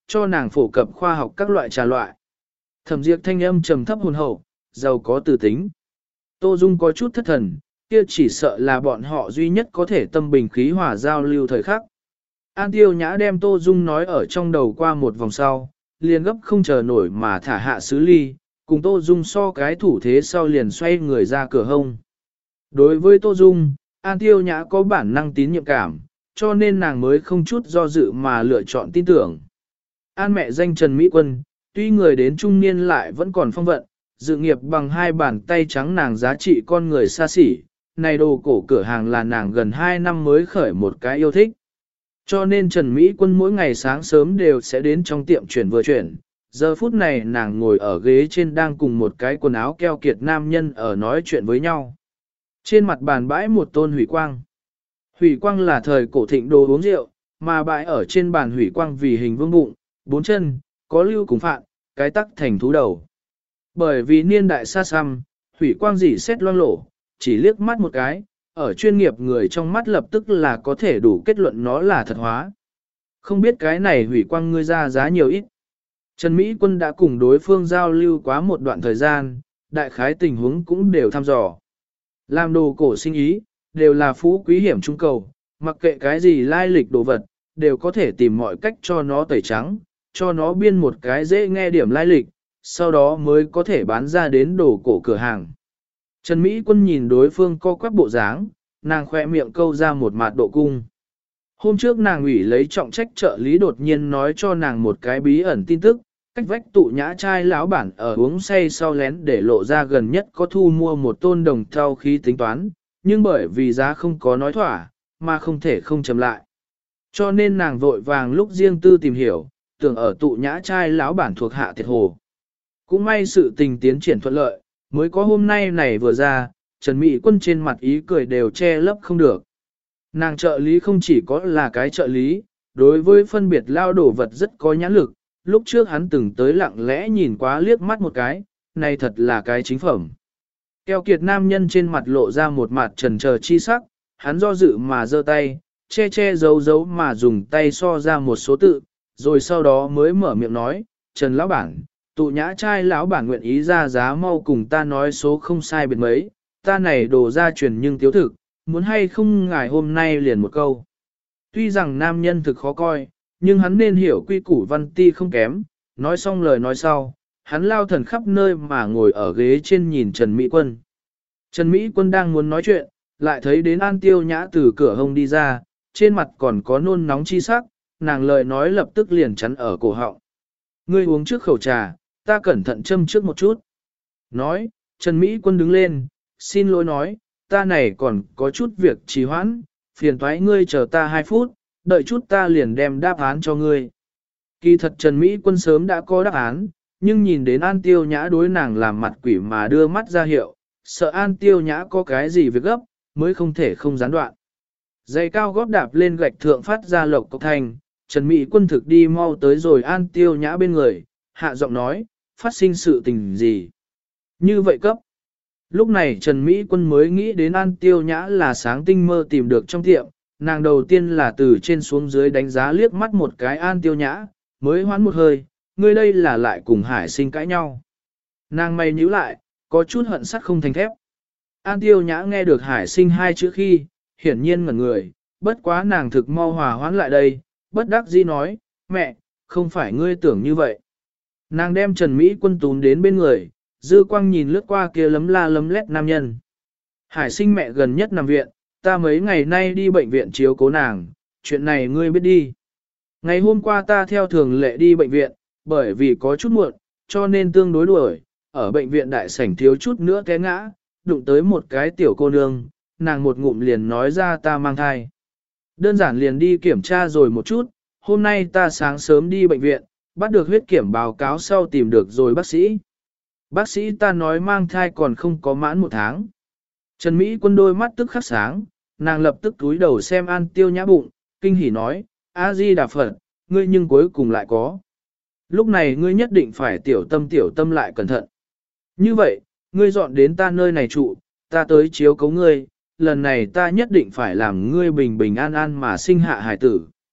Speaker 1: cho nàng phổ cập khoa học các loại trà loại. Thẩm Diệp thanh âm trầm thấp hồn hậu, giàu có từ tính. Tô Dung có chút thất thần, kia chỉ sợ là bọn họ duy nhất có thể tâm bình khí hòa giao lưu thời khắc. An Tiêu Nhã đem Tô Dung nói ở trong đầu qua một vòng sau, liền gấp không chờ nổi mà thả hạ sứ ly, cùng Tô Dung so cái thủ thế sau liền xoay người ra cửa hông. Đối với Tô Dung, An Tiêu Nhã có bản năng tín nhiệm cảm, cho nên nàng mới không chút do dự mà lựa chọn tin tưởng. An mẹ danh Trần Mỹ Quân, tuy người đến trung niên lại vẫn còn phong vận, dự nghiệp bằng hai bàn tay trắng nàng giá trị con người xa xỉ, này đồ cổ cửa hàng là nàng gần 2 năm mới khởi một cái yêu thích. Cho nên Trần Mỹ Quân mỗi ngày sáng sớm đều sẽ đến trong tiệm chuyển vừa chuyển. Giờ phút này nàng ngồi ở ghế trên đang cùng một cái quần áo keo kiệt nam nhân ở nói chuyện với nhau. Trên mặt bàn bãi một tôn hủy quang. Hủy quang là thời cổ thịnh đồ uống rượu, mà bãi ở trên bàn hủy quang vì hình vương bụng, 4 chân, có lưu cùng phạn, cái tắc thành thú đầu. Bởi vì niên đại xa xăm, hủy quang dỉ xét loang lổ, chỉ liếc mắt một cái, ở chuyên nghiệp người trong mắt lập tức là có thể đủ kết luận nó là thật hóa. Không biết cái này hủy quang ngươi ra giá nhiều ít. Trần Mỹ Quân đã cùng đối phương giao lưu quá một đoạn thời gian, đại khái tình huống cũng đều thăm dò. Làm đồ cổ sinh ý, đều là phú quý hiểm trung cầu, mặc kệ cái gì lai lịch đồ vật, đều có thể tìm mọi cách cho nó tẩy trắng, cho nó biên một cái dễ nghe điểm lai lịch, sau đó mới có thể bán ra đến đồ cổ cửa hàng. Trần Mỹ Quân nhìn đối phương co quắp bộ dáng, nàng khỏe miệng câu ra một mạt độ cung. Hôm trước nàng ủy lấy trọng trách trợ lý đột nhiên nói cho nàng một cái bí ẩn tin tức, cách vách tụ nhã trai lão bản ở uống say sau lén để lộ ra gần nhất có thu mua một tôn đồng thau khí tính toán, nhưng bởi vì giá không có nói thỏa, mà không thể không chầm lại. Cho nên nàng vội vàng lúc riêng tư tìm hiểu, tưởng ở tụ nhã trai lão bản thuộc hạ thiệt hồ. Cũng may sự tình tiến triển thuận lợi, mới có hôm nay này vừa ra, Trần Mỹ Quân trên mặt ý cười đều che lấp không được. Nàng trợ lý không chỉ có là cái trợ lý, đối với phân biệt lao đổ vật rất có nhãn lực, lúc trước hắn từng tới lặng lẽ nhìn quá liếc mắt một cái, này thật là cái chính phẩm. Keo kiệt nam nhân trên mặt lộ ra một mặt trần chờ chi sắc, hắn do dự mà giơ tay, che che giấu giấu mà dùng tay so ra một số tự, rồi sau đó mới mở miệng nói, Trần lão bản, tụ nhã trai lão bản nguyện ý ra giá mau cùng ta nói số không sai biệt mấy, ta này đồ ra truyền nhưng tiếu thực, muốn hay không ngài hôm nay liền một câu. Tuy rằng nam nhân thực khó coi, nhưng hắn nên hiểu quy củ văn ti không kém, nói xong lời nói sau, hắn lao thần khắp nơi mà ngồi ở ghế trên nhìn Trần Mỹ Quân. Trần Mỹ Quân đang muốn nói chuyện, lại thấy đến An Tiêu Nhã từ cửa hông đi ra, trên mặt còn có nôn nóng chi sắc, nàng lời nói lập tức liền chắn ở cổ họng. Ngươi uống trước khẩu trà, ta cẩn thận châm trước một chút. Nói, Trần Mỹ Quân đứng lên, xin lỗi nói, ta này còn có chút việc trì hoãn, phiền thoái ngươi chờ ta 2 phút, đợi chút ta liền đem đáp án cho ngươi. Kỳ thật Trần Mỹ Quân sớm đã có đáp án, nhưng nhìn đến An Tiêu Nhã đối nàng làm mặt quỷ mà đưa mắt ra hiệu, sợ An Tiêu Nhã có cái gì việc gấp, mới không thể không gián đoạn. Giày cao gót đạp lên gạch thượng phát ra lộc cốc thành, Trần Mỹ Quân thực đi mau tới rồi An Tiêu Nhã bên người, hạ giọng nói, phát sinh sự tình gì. Như vậy cấp. Lúc này Trần Mỹ Quân mới nghĩ đến An Tiêu Nhã là sáng tinh mơ tìm được trong tiệm, nàng đầu tiên là từ trên xuống dưới đánh giá liếc mắt một cái An Tiêu Nhã, mới hoán một hơi, ngươi đây là lại cùng Hải Sinh cãi nhau. Nàng mày nhíu lại, có chút hận sắt không thành thép. An Tiêu Nhã nghe được Hải Sinh 2 chữ khi, hiển nhiên ngẩn người, bất quá nàng thực mau hòa hoãn lại đây, bất đắc dĩ nói, mẹ, không phải ngươi tưởng như vậy. Nàng đem Trần Mỹ Quân tún đến bên người, dư quang nhìn lướt qua kia lấm la lấm lét nam nhân. Hải Sinh mẹ gần nhất nằm viện, ta mấy ngày nay đi bệnh viện chiếu cố nàng, chuyện này ngươi biết đi. Ngày hôm qua ta theo thường lệ đi bệnh viện, bởi vì có chút muộn, cho nên tương đối đuổi, ở bệnh viện đại sảnh thiếu chút nữa té ngã, đụng tới một cái tiểu cô nương, nàng một ngụm liền nói ra ta mang thai. Đơn giản liền đi kiểm tra rồi một chút, hôm nay ta sáng sớm đi bệnh viện, bắt được huyết kiểm báo cáo sau tìm được rồi bác sĩ. Bác sĩ ta nói mang thai còn không có mãn 1 tháng. Trần Mỹ Quân đôi mắt tức khắc sáng, nàng lập tức túi đầu xem An Tiêu Nhã bụng, kinh hỉ nói, A-di-đà Phật, ngươi nhưng cuối cùng lại có. Lúc này ngươi nhất định phải tiểu tâm lại cẩn thận. Như vậy, ngươi dọn đến ta nơi này trụ, ta tới chiếu cấu ngươi, lần này ta nhất định phải làm ngươi bình bình an an mà sinh hạ hài tử.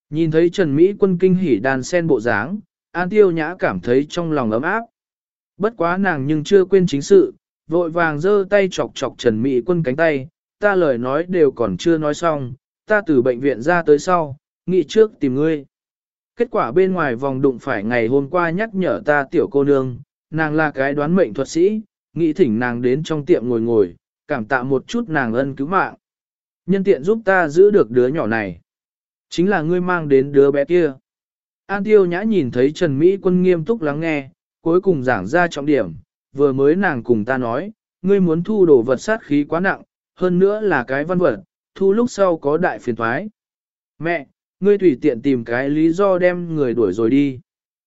Speaker 1: Nhìn thấy Trần Mỹ Quân kinh hỉ đàn sen bộ dáng, An Tiêu Nhã cảm thấy trong lòng ấm áp. Bất quá nàng nhưng chưa quên chính sự, vội vàng giơ tay chọc chọc Trần Mỹ Quân cánh tay, ta lời nói đều còn chưa nói xong, ta từ bệnh viện ra tới sau, nghĩ trước tìm ngươi. Kết quả bên ngoài vòng đụng phải ngày hôm qua nhắc nhở ta tiểu cô nương, nàng là cái đoán mệnh thuật sĩ, nghĩ thỉnh nàng đến trong tiệm ngồi ngồi, cảm tạ một chút nàng ân cứu mạng. Nhân tiện giúp ta giữ được đứa nhỏ này. Chính là ngươi mang đến đứa bé kia. An Tiêu Nhã nhìn thấy Trần Mỹ Quân nghiêm túc lắng nghe, cuối cùng giảng ra trọng điểm, vừa mới nàng cùng ta nói, ngươi muốn thu đồ vật sát khí quá nặng, hơn nữa là cái văn vật, thu lúc sau có đại phiền thoái. Mẹ, ngươi tùy tiện tìm cái lý do đem người đuổi rồi đi.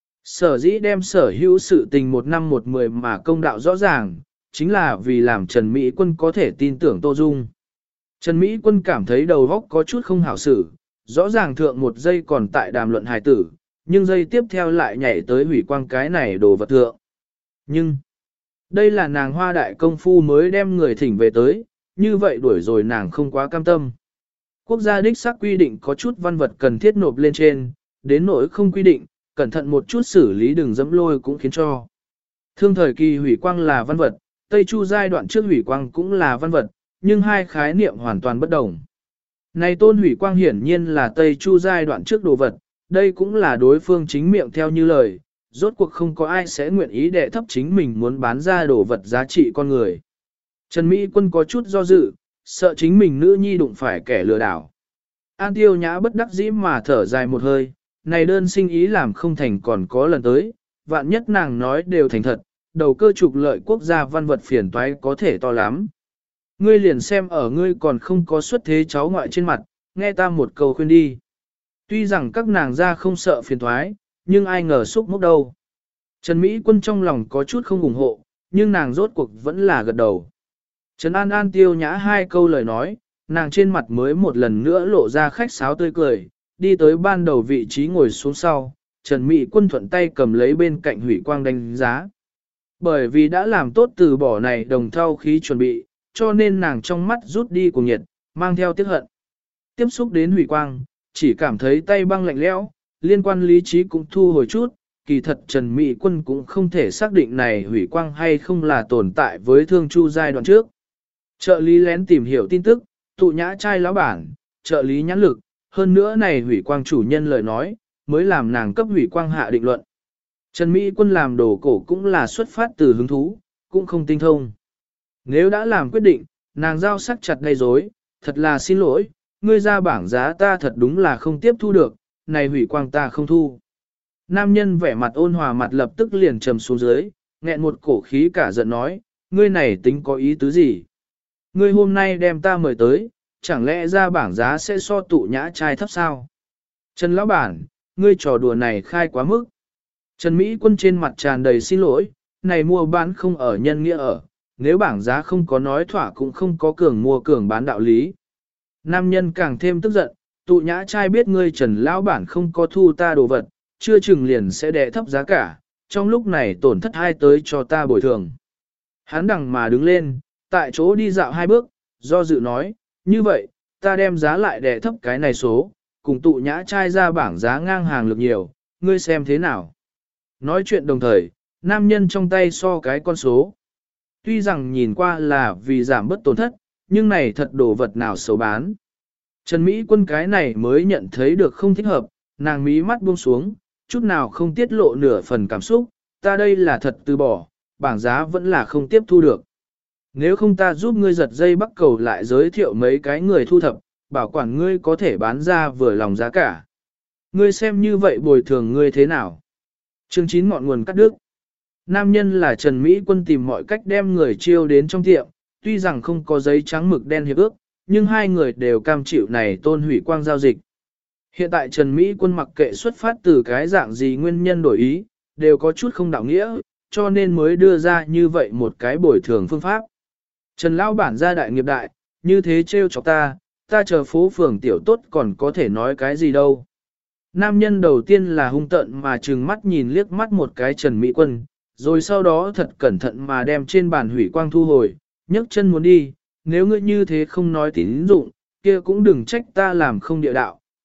Speaker 1: Sở dĩ đem sở hữu sự tình 1 năm 1 mười mà công đạo rõ ràng, chính là vì làm Trần Mỹ Quân có thể tin tưởng Tô Dung. Trần Mỹ Quân cảm thấy đầu óc có chút không hảo xử, rõ ràng thượng 1 giây còn tại đàm luận hài tử, nhưng giây tiếp theo lại nhảy tới hủy quang cái này đồ vật thượng. Nhưng, đây là nàng hoa đại công phu mới đem người thỉnh về tới, như vậy đuổi rồi nàng không quá cam tâm. Quốc gia đích xác quy định có chút văn vật cần thiết nộp lên trên, đến nỗi không quy định, cẩn thận một chút xử lý đừng dẫm lôi cũng khiến cho. Thương thời kỳ hủy quang là văn vật, Tây Chu giai đoạn trước hủy quang cũng là văn vật, nhưng hai khái niệm hoàn toàn bất đồng. Này tôn hủy quang hiển nhiên là Tây Chu giai đoạn trước đồ vật, đây cũng là đối phương chính miệng theo như lời, rốt cuộc không có ai sẽ nguyện ý đệ thấp chính mình muốn bán ra đồ vật giá trị con người. Trần Mỹ Quân có chút do dự, sợ chính mình nữ nhi đụng phải kẻ lừa đảo. An Tiêu Nhã bất đắc dĩ mà thở dài một hơi, này đơn sinh ý làm không thành còn có lần tới, vạn nhất nàng nói đều thành thật, đầu cơ trục lợi quốc gia văn vật phiền toái có thể to lắm. Ngươi liền xem ở ngươi còn không có xuất thế cháu ngoại trên mặt, nghe ta một câu khuyên đi. Tuy rằng các nàng ra không sợ phiền toái, nhưng ai ngờ xúc mốc đâu. Trần Mỹ Quân trong lòng có chút không ủng hộ, nhưng nàng rốt cuộc vẫn là gật đầu. Trần An An Tiêu Nhã 2 câu lời nói, nàng trên mặt mới một lần nữa lộ ra khách sáo tươi cười, đi tới ban đầu vị trí ngồi xuống sau, Trần Mỹ Quân thuận tay cầm lấy bên cạnh hủy quang đánh giá. Bởi vì đã làm tốt từ bỏ này đồng thau khí chuẩn bị, cho nên nàng trong mắt rút đi cùng nhiệt, mang theo tiếc hận. Tiếp xúc đến hủy quang, chỉ cảm thấy tay băng lạnh lẽo, liên quan lý trí cũng thu hồi chút, kỳ thật Trần Mỹ Quân cũng không thể xác định này hủy quang hay không là tồn tại với thương chu giai đoạn trước. Trợ lý lén tìm hiểu tin tức, tụ nhã trai lão bản, trợ lý nhãn lực, hơn nữa này hủy quang chủ nhân lời nói, mới làm nàng cấp hủy quang hạ định luận. Trần Mỹ Quân làm đồ cổ cũng là xuất phát từ hứng thú, cũng không tinh thông. Nếu đã làm quyết định, nàng giao sắc chặt gây rối, thật là xin lỗi, ngươi ra bảng giá ta thật đúng là không tiếp thu được, này hủy quang ta không thu. Nam nhân vẻ mặt ôn hòa mặt lập tức liền trầm xuống dưới, nghẹn một cổ khí cả giận nói, ngươi này tính có ý tứ gì? Ngươi hôm nay đem ta mời tới, chẳng lẽ ra bảng giá sẽ so tụ nhã trai thấp sao? Trần lão bản, ngươi trò đùa này khai quá mức. Trần Mỹ Quân trên mặt tràn đầy xin lỗi, này mua bán không ở nhân nghĩa ở, nếu bảng giá không có nói thỏa cũng không có cường mua cường bán đạo lý. Nam nhân càng thêm tức giận, tụ nhã trai biết ngươi Trần lão bản không có thu ta đồ vật, chưa chừng liền sẽ đè thấp giá cả, trong lúc này tổn thất hai tới cho ta bồi thường. Hắn đằng mà đứng lên, tại chỗ đi dạo 2 bước, do dự nói, như vậy, ta đem giá lại đè thấp cái này số, cùng tụ nhã trai ra bảng giá ngang hàng lực nhiều, ngươi xem thế nào. Nói chuyện đồng thời, nam nhân trong tay so cái con số. Tuy rằng nhìn qua là vì giảm bớt tổn thất, nhưng này thật đồ vật nào xấu bán. Trần Mỹ Quân cái này mới nhận thấy được không thích hợp, nàng mí mắt buông xuống, chút nào không tiết lộ nửa phần cảm xúc, ta đây là thật từ bỏ, bảng giá vẫn là không tiếp thu được. Nếu không ta giúp ngươi giật dây bắt cầu lại giới thiệu mấy cái người thu thập, bảo quản ngươi có thể bán ra vừa lòng giá cả. Ngươi xem như vậy bồi thường ngươi thế nào? Chương 9 ngọn nguồn cắt đứt. Nam nhân là Trần Mỹ Quân tìm mọi cách đem người chiêu đến trong tiệm, tuy rằng không có giấy trắng mực đen hiệp ước, nhưng hai người đều cam chịu này tôn hủy quang giao dịch. Hiện tại Trần Mỹ Quân mặc kệ xuất phát từ cái dạng gì nguyên nhân đổi ý, đều có chút không đạo nghĩa, cho nên mới đưa ra như vậy một cái bồi thường phương pháp. Trần Lão bản gia đại nghiệp đại, như thế trêu chọc ta chờ phố phường tiểu tốt còn có thể nói cái gì đâu. Nam nhân đầu tiên là hung tợn mà trừng mắt nhìn liếc mắt một cái Trần Mỹ Quân, rồi sau đó thật cẩn thận mà đem trên bàn hủy quang thu hồi, nhấc chân muốn đi, nếu ngươi như thế không nói tín dụng, kia cũng đừng trách ta làm không địa đạo,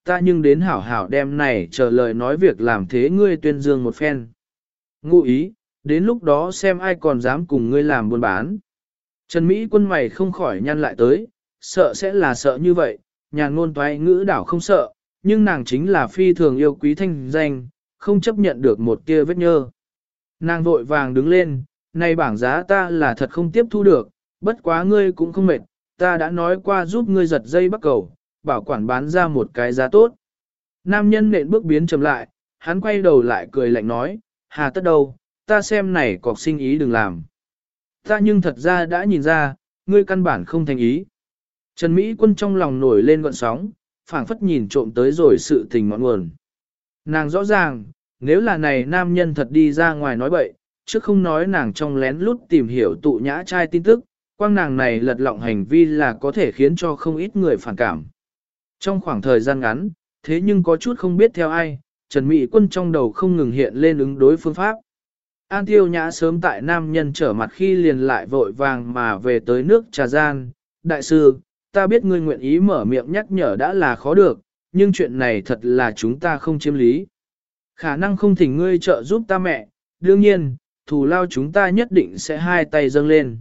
Speaker 1: ta nhưng đến hảo hảo đem này chờ lời nói việc làm thế ngươi tuyên dương một phen. Ngụ ý, đến lúc đó xem ai còn dám cùng ngươi làm buôn bán. Trần Mỹ Quân mày không khỏi nhăn lại tới, sợ sẽ là sợ như vậy, nhàn ngôn toái ngữ đảo không sợ, nhưng nàng chính là phi thường yêu quý thanh danh, không chấp nhận được một tia vết nhơ. Nàng vội vàng đứng lên, này bảng giá ta là thật không tiếp thu được, bất quá ngươi cũng không mệt, ta đã nói qua giúp ngươi giật dây bắt cầu, bảo quản bán ra một cái giá tốt. Nam nhân nện bước biến chậm lại, hắn quay đầu lại cười lạnh nói, hà tất đâu, ta xem này cọc sinh ý đừng làm. Ta nhưng thật ra đã nhìn ra, ngươi căn bản không thành ý. Trần Mỹ Quân trong lòng nổi lên gọn sóng, phảng phất nhìn trộm tới rồi sự tình ngọn nguồn. Nàng rõ ràng, nếu là này nam nhân thật đi ra ngoài nói bậy, chứ không nói nàng trong lén lút tìm hiểu tụ nhã trai tin tức, quang nàng này lật lọng hành vi là có thể khiến cho không ít người phản cảm. Trong khoảng thời gian ngắn, thế nhưng có chút không biết theo ai, Trần Mỹ Quân trong đầu không ngừng hiện lên ứng đối phương pháp. An Tiêu Nhã sớm tại nam nhân trở mặt khi liền lại vội vàng mà về tới nước trà gian. Đại sư, ta biết ngươi nguyện ý mở miệng nhắc nhở đã là khó được, nhưng chuyện này thật là chúng ta không chiếm lý. Khả năng không thỉnh ngươi trợ giúp ta mẹ, đương nhiên, thù lao chúng ta nhất định sẽ hai tay dâng lên.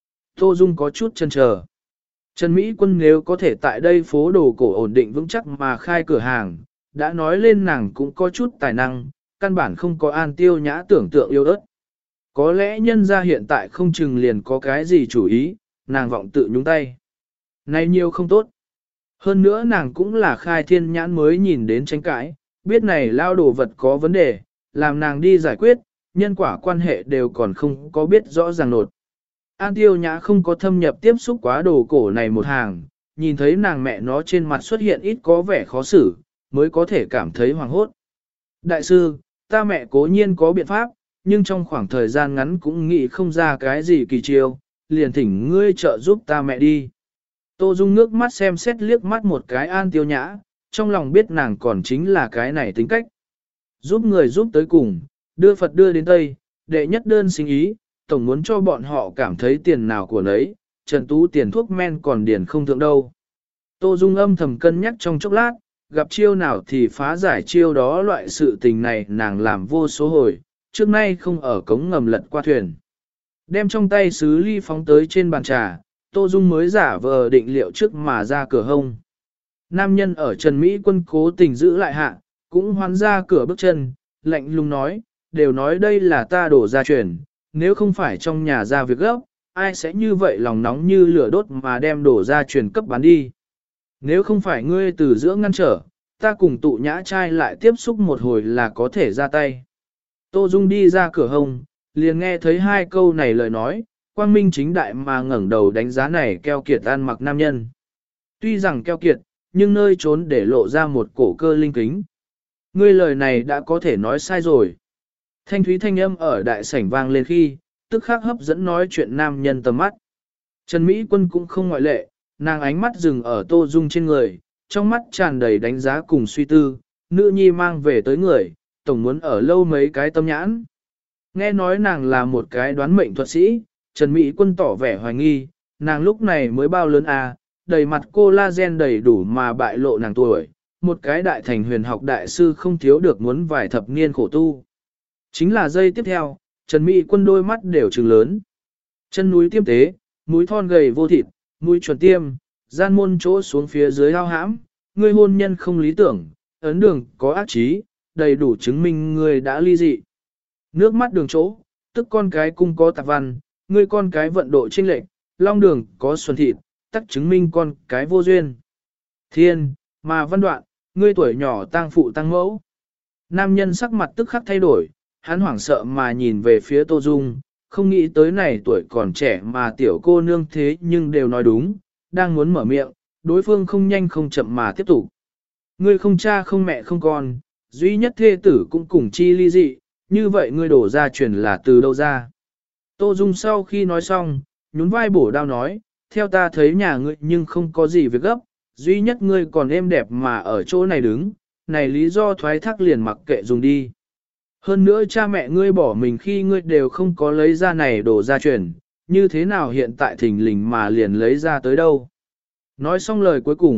Speaker 1: Tô Dung có chút chần chờ. Trần Mỹ Quân nếu có thể tại đây phố đồ cổ ổn định vững chắc mà khai cửa hàng, đã nói lên nàng cũng có chút tài năng, căn bản không có An Tiêu Nhã tưởng tượng yêu ớt. Có lẽ nhân ra hiện tại không chừng liền có cái gì chủ ý, nàng vọng tự nhúng tay. Này nhiều không tốt. Hơn nữa nàng cũng là khai thiên nhãn mới nhìn đến tranh cãi, biết này lao đồ vật có vấn đề, làm nàng đi giải quyết, nhân quả quan hệ đều còn không có biết rõ ràng nột. An Tiêu Nhã không có thâm nhập tiếp xúc quá đồ cổ này một hàng, nhìn thấy nàng mẹ nó trên mặt xuất hiện ít có vẻ khó xử, mới có thể cảm thấy hoảng hốt. Đại sư, ta mẹ cố nhiên có biện pháp, nhưng trong khoảng thời gian ngắn cũng nghĩ không ra cái gì kỳ chiêu, liền thỉnh ngươi trợ giúp ta mẹ đi. Tô Dung nước mắt xem xét liếc mắt một cái An Tiêu Nhã, trong lòng biết nàng còn chính là cái này tính cách. Giúp người giúp tới cùng, đưa Phật đưa đến Tây, đệ nhất đơn sinh ý, tổng muốn cho bọn họ cảm thấy tiền nào của nấy, Trần Tú tiền thuốc men còn điền không thượng đâu. Tô Dung âm thầm cân nhắc trong chốc lát, gặp chiêu nào thì phá giải chiêu đó, loại sự tình này nàng làm vô số hồi, trước nay không ở cống ngầm lật qua thuyền. Đem trong tay sứ ly phóng tới trên bàn trà, Tô Dung mới giả vờ định liệu trước mà ra cửa hông. Nam nhân ở Trần Mỹ Quân cố tình giữ lại hạ, cũng hoán ra cửa bước chân, lạnh lùng nói, đều nói đây là ta đổ ra truyền, nếu không phải trong nhà ra việc gấp, ai sẽ như vậy lòng nóng như lửa đốt mà đem đổ ra truyền cấp bán đi. Nếu không phải ngươi từ giữa ngăn trở, ta cùng tụ nhã trai lại tiếp xúc một hồi là có thể ra tay. Tô Dung đi ra cửa hông, liền nghe thấy hai câu này lời nói, quang minh chính đại mà ngẩng đầu đánh giá này keo kiệt ăn mặc nam nhân. Tuy rằng keo kiệt, nhưng nơi trốn để lộ ra một cổ cơ linh kính. Ngươi lời này đã có thể nói sai rồi. Thanh thúy thanh âm ở đại sảnh vang lên khi, tức khắc hấp dẫn nói chuyện nam nhân tầm mắt. Trần Mỹ Quân cũng không ngoại lệ, nàng ánh mắt dừng ở Tô Dung trên người, trong mắt tràn đầy đánh giá cùng suy tư, nữ nhi mang về tới người, tổng muốn ở lâu mấy cái tâm nhãn. Nghe nói nàng là một cái đoán mệnh thuật sĩ, Trần Mỹ Quân tỏ vẻ hoài nghi, nàng lúc này mới bao lớn à, đầy mặt collagen đầy đủ mà bại lộ nàng tuổi, một cái đại thành huyền học đại sư không thiếu được muốn vài thập niên khổ tu. Chính là giây tiếp theo, Trần Mỹ Quân đôi mắt đều trừng lớn. Chân núi tiêm tế, mũi thon gầy vô thịt, mũi chuẩn tiêm, gian môn chỗ xuống phía dưới ao hãm, ngươi hôn nhân không lý tưởng, ấn đường có ác trí, đầy đủ chứng minh ngươi đã ly dị. Nước mắt đường chỗ, tức con cái cung có tạp văn, ngươi con cái vận độ chênh lệch, long đường có xuân thịt, tắc chứng minh con cái vô duyên. Thiên, mà văn đoạn, ngươi tuổi nhỏ tang phụ tang mẫu. Nam nhân sắc mặt tức khắc thay đổi, hắn hoảng sợ mà nhìn về phía Tô Dung, không nghĩ tới này tuổi còn trẻ mà tiểu cô nương thế nhưng đều nói đúng, đang muốn mở miệng, đối phương không nhanh không chậm mà tiếp tục. Ngươi không cha không mẹ không con, duy nhất thê tử cũng cùng chi ly dị, như vậy ngươi đổ ra truyền là từ đâu ra. Tô Dung sau khi nói xong, nhún vai bổ đao nói, theo ta thấy nhà ngươi nhưng không có gì việc gấp, duy nhất ngươi còn êm đẹp mà ở chỗ này đứng, này lý do thoái thác liền mặc kệ dùng đi. Hơn nữa cha mẹ ngươi bỏ mình khi ngươi đều không có lấy ra này đổ ra truyền, như thế nào hiện tại thình lình mà liền lấy ra tới đâu. Nói xong lời cuối cùng,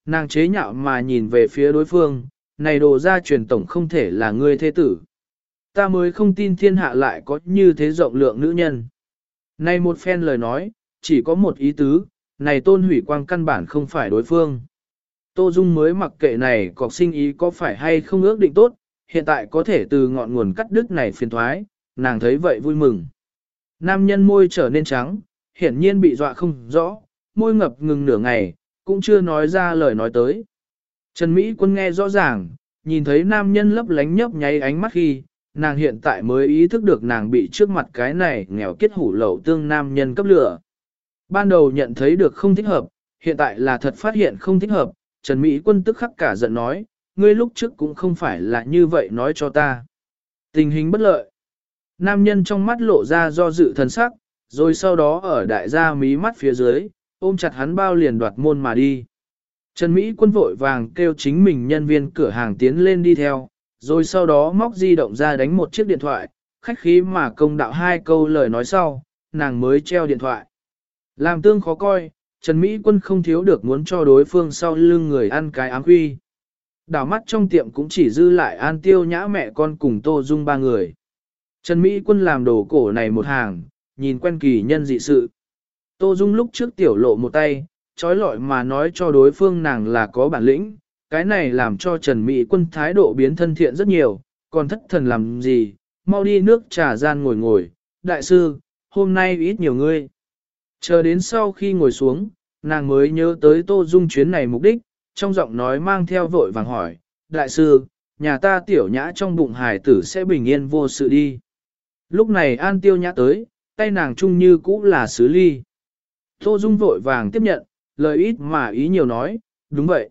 Speaker 1: nàng chế nhạo mà nhìn về phía đối phương, này đồ ra truyền tổng không thể là ngươi thế tử. Ta mới không tin thiên hạ lại có như thế rộng lượng nữ nhân. Này một phen lời nói, chỉ có một ý tứ, này Tôn Hủy Quang căn bản không phải đối phương. Tô Dung mới mặc kệ này cọc sinh ý có phải hay không ước định tốt, hiện tại có thể từ ngọn nguồn cắt đứt này phiền thoái, nàng thấy vậy vui mừng. Nam nhân môi trở nên trắng, hiển nhiên bị dọa không rõ, môi ngập ngừng nửa ngày, cũng chưa nói ra lời nói tới. Trần Mỹ Quân nghe rõ ràng, nhìn thấy nam nhân lấp lánh nhấp nháy ánh mắt khi, nàng hiện tại mới ý thức được nàng bị trước mặt cái này nghèo kiết hủ lậu tương nam nhân cấp lửa. Ban đầu nhận thấy được không thích hợp, hiện tại là thật phát hiện không thích hợp, Trần Mỹ Quân tức khắc cả giận nói, ngươi lúc trước cũng không phải là như vậy nói cho ta. Tình hình bất lợi. Nam nhân trong mắt lộ ra do dự thần sắc, rồi sau đó ở đại gia mí mắt phía dưới, ôm chặt hắn bao liền đoạt môn mà đi. Trần Mỹ Quân vội vàng kêu chính mình nhân viên cửa hàng tiến lên đi theo, rồi sau đó móc di động ra đánh một chiếc điện thoại, khách khí mà công đạo hai câu lời nói sau, nàng mới treo điện thoại. Làm tương khó coi, Trần Mỹ Quân không thiếu được muốn cho đối phương sau lưng người ăn cái ám huy. Đảo mắt trong tiệm cũng chỉ dư lại An Tiêu Nhã mẹ con cùng Tô Dung ba người. Trần Mỹ Quân làm đồ cổ này một hàng, nhìn quen kỳ nhân dị sự. Tô Dung lúc trước tiểu lộ một tay, trói lọi mà nói cho đối phương nàng là có bản lĩnh, cái này làm cho Trần Mỹ Quân thái độ biến thân thiện rất nhiều, còn thất thần làm gì, mau đi nước trà gian ngồi ngồi, đại sư, hôm nay ít nhiều ngươi. Chờ đến sau khi ngồi xuống, nàng mới nhớ tới Tô Dung chuyến này mục đích, trong giọng nói mang theo vội vàng hỏi, đại sư, nhà ta tiểu nhã trong bụng hài tử sẽ bình yên vô sự đi. Lúc này An Tiêu Nhã tới, tay nàng chung như cũ là sứ ly. Tô Dung vội vàng tiếp nhận, lời ít mà ý nhiều nói, đúng vậy.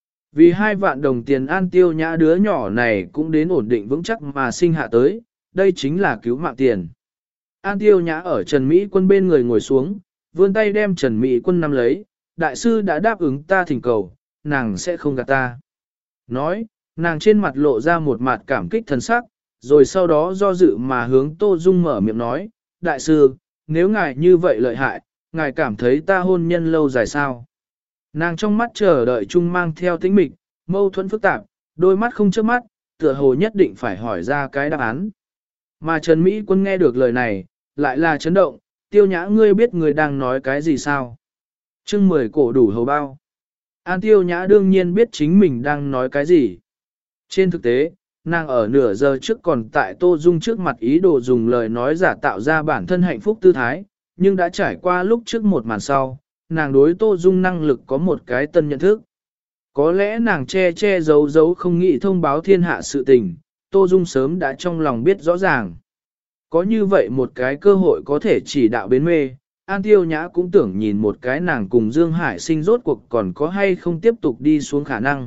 Speaker 1: Vì 2 vạn đồng tiền An Tiêu Nhã đứa nhỏ này cũng đến ổn định vững chắc mà sinh hạ tới, đây chính là cứu mạng tiền. An Tiêu Nhã ở Trần Mỹ Quân bên người ngồi xuống, vươn tay đem Trần Mỹ Quân nắm lấy, đại sư đã đáp ứng ta thỉnh cầu, nàng sẽ không gạt ta. Nói, nàng trên mặt lộ ra một mặt cảm kích thần sắc, rồi sau đó do dự mà hướng Tô Dung mở miệng nói, đại sư, nếu ngài như vậy lợi hại, ngài cảm thấy ta hôn nhân lâu dài sao? Nàng trong mắt chờ đợi chung mang theo tĩnh mịch, mâu thuẫn phức tạp, đôi mắt không chớp mắt, tựa hồ nhất định phải hỏi ra cái đáp án. Mà Trần Mỹ Quân nghe được lời này, lại là chấn động, Tiêu Nhã ngươi biết người đang nói cái gì sao? Chương 10 cổ đủ hầu bao. An Tiêu Nhã đương nhiên biết chính mình đang nói cái gì. Trên thực tế, nàng ở nửa giờ trước còn tại Tô Dung trước mặt ý đồ dùng lời nói giả tạo ra bản thân hạnh phúc tư thái, nhưng đã trải qua lúc trước một màn sau, nàng đối Tô Dung năng lực có một cái tân nhận thức. Có lẽ nàng che che giấu giấu không nghĩ thông báo thiên hạ sự tình, Tô Dung sớm đã trong lòng biết rõ ràng. Có như vậy một cái cơ hội có thể chỉ đạo bến mê, An Tiêu Nhã cũng tưởng nhìn một cái nàng cùng Dương Hải Sinh rốt cuộc còn có hay không tiếp tục đi xuống khả năng.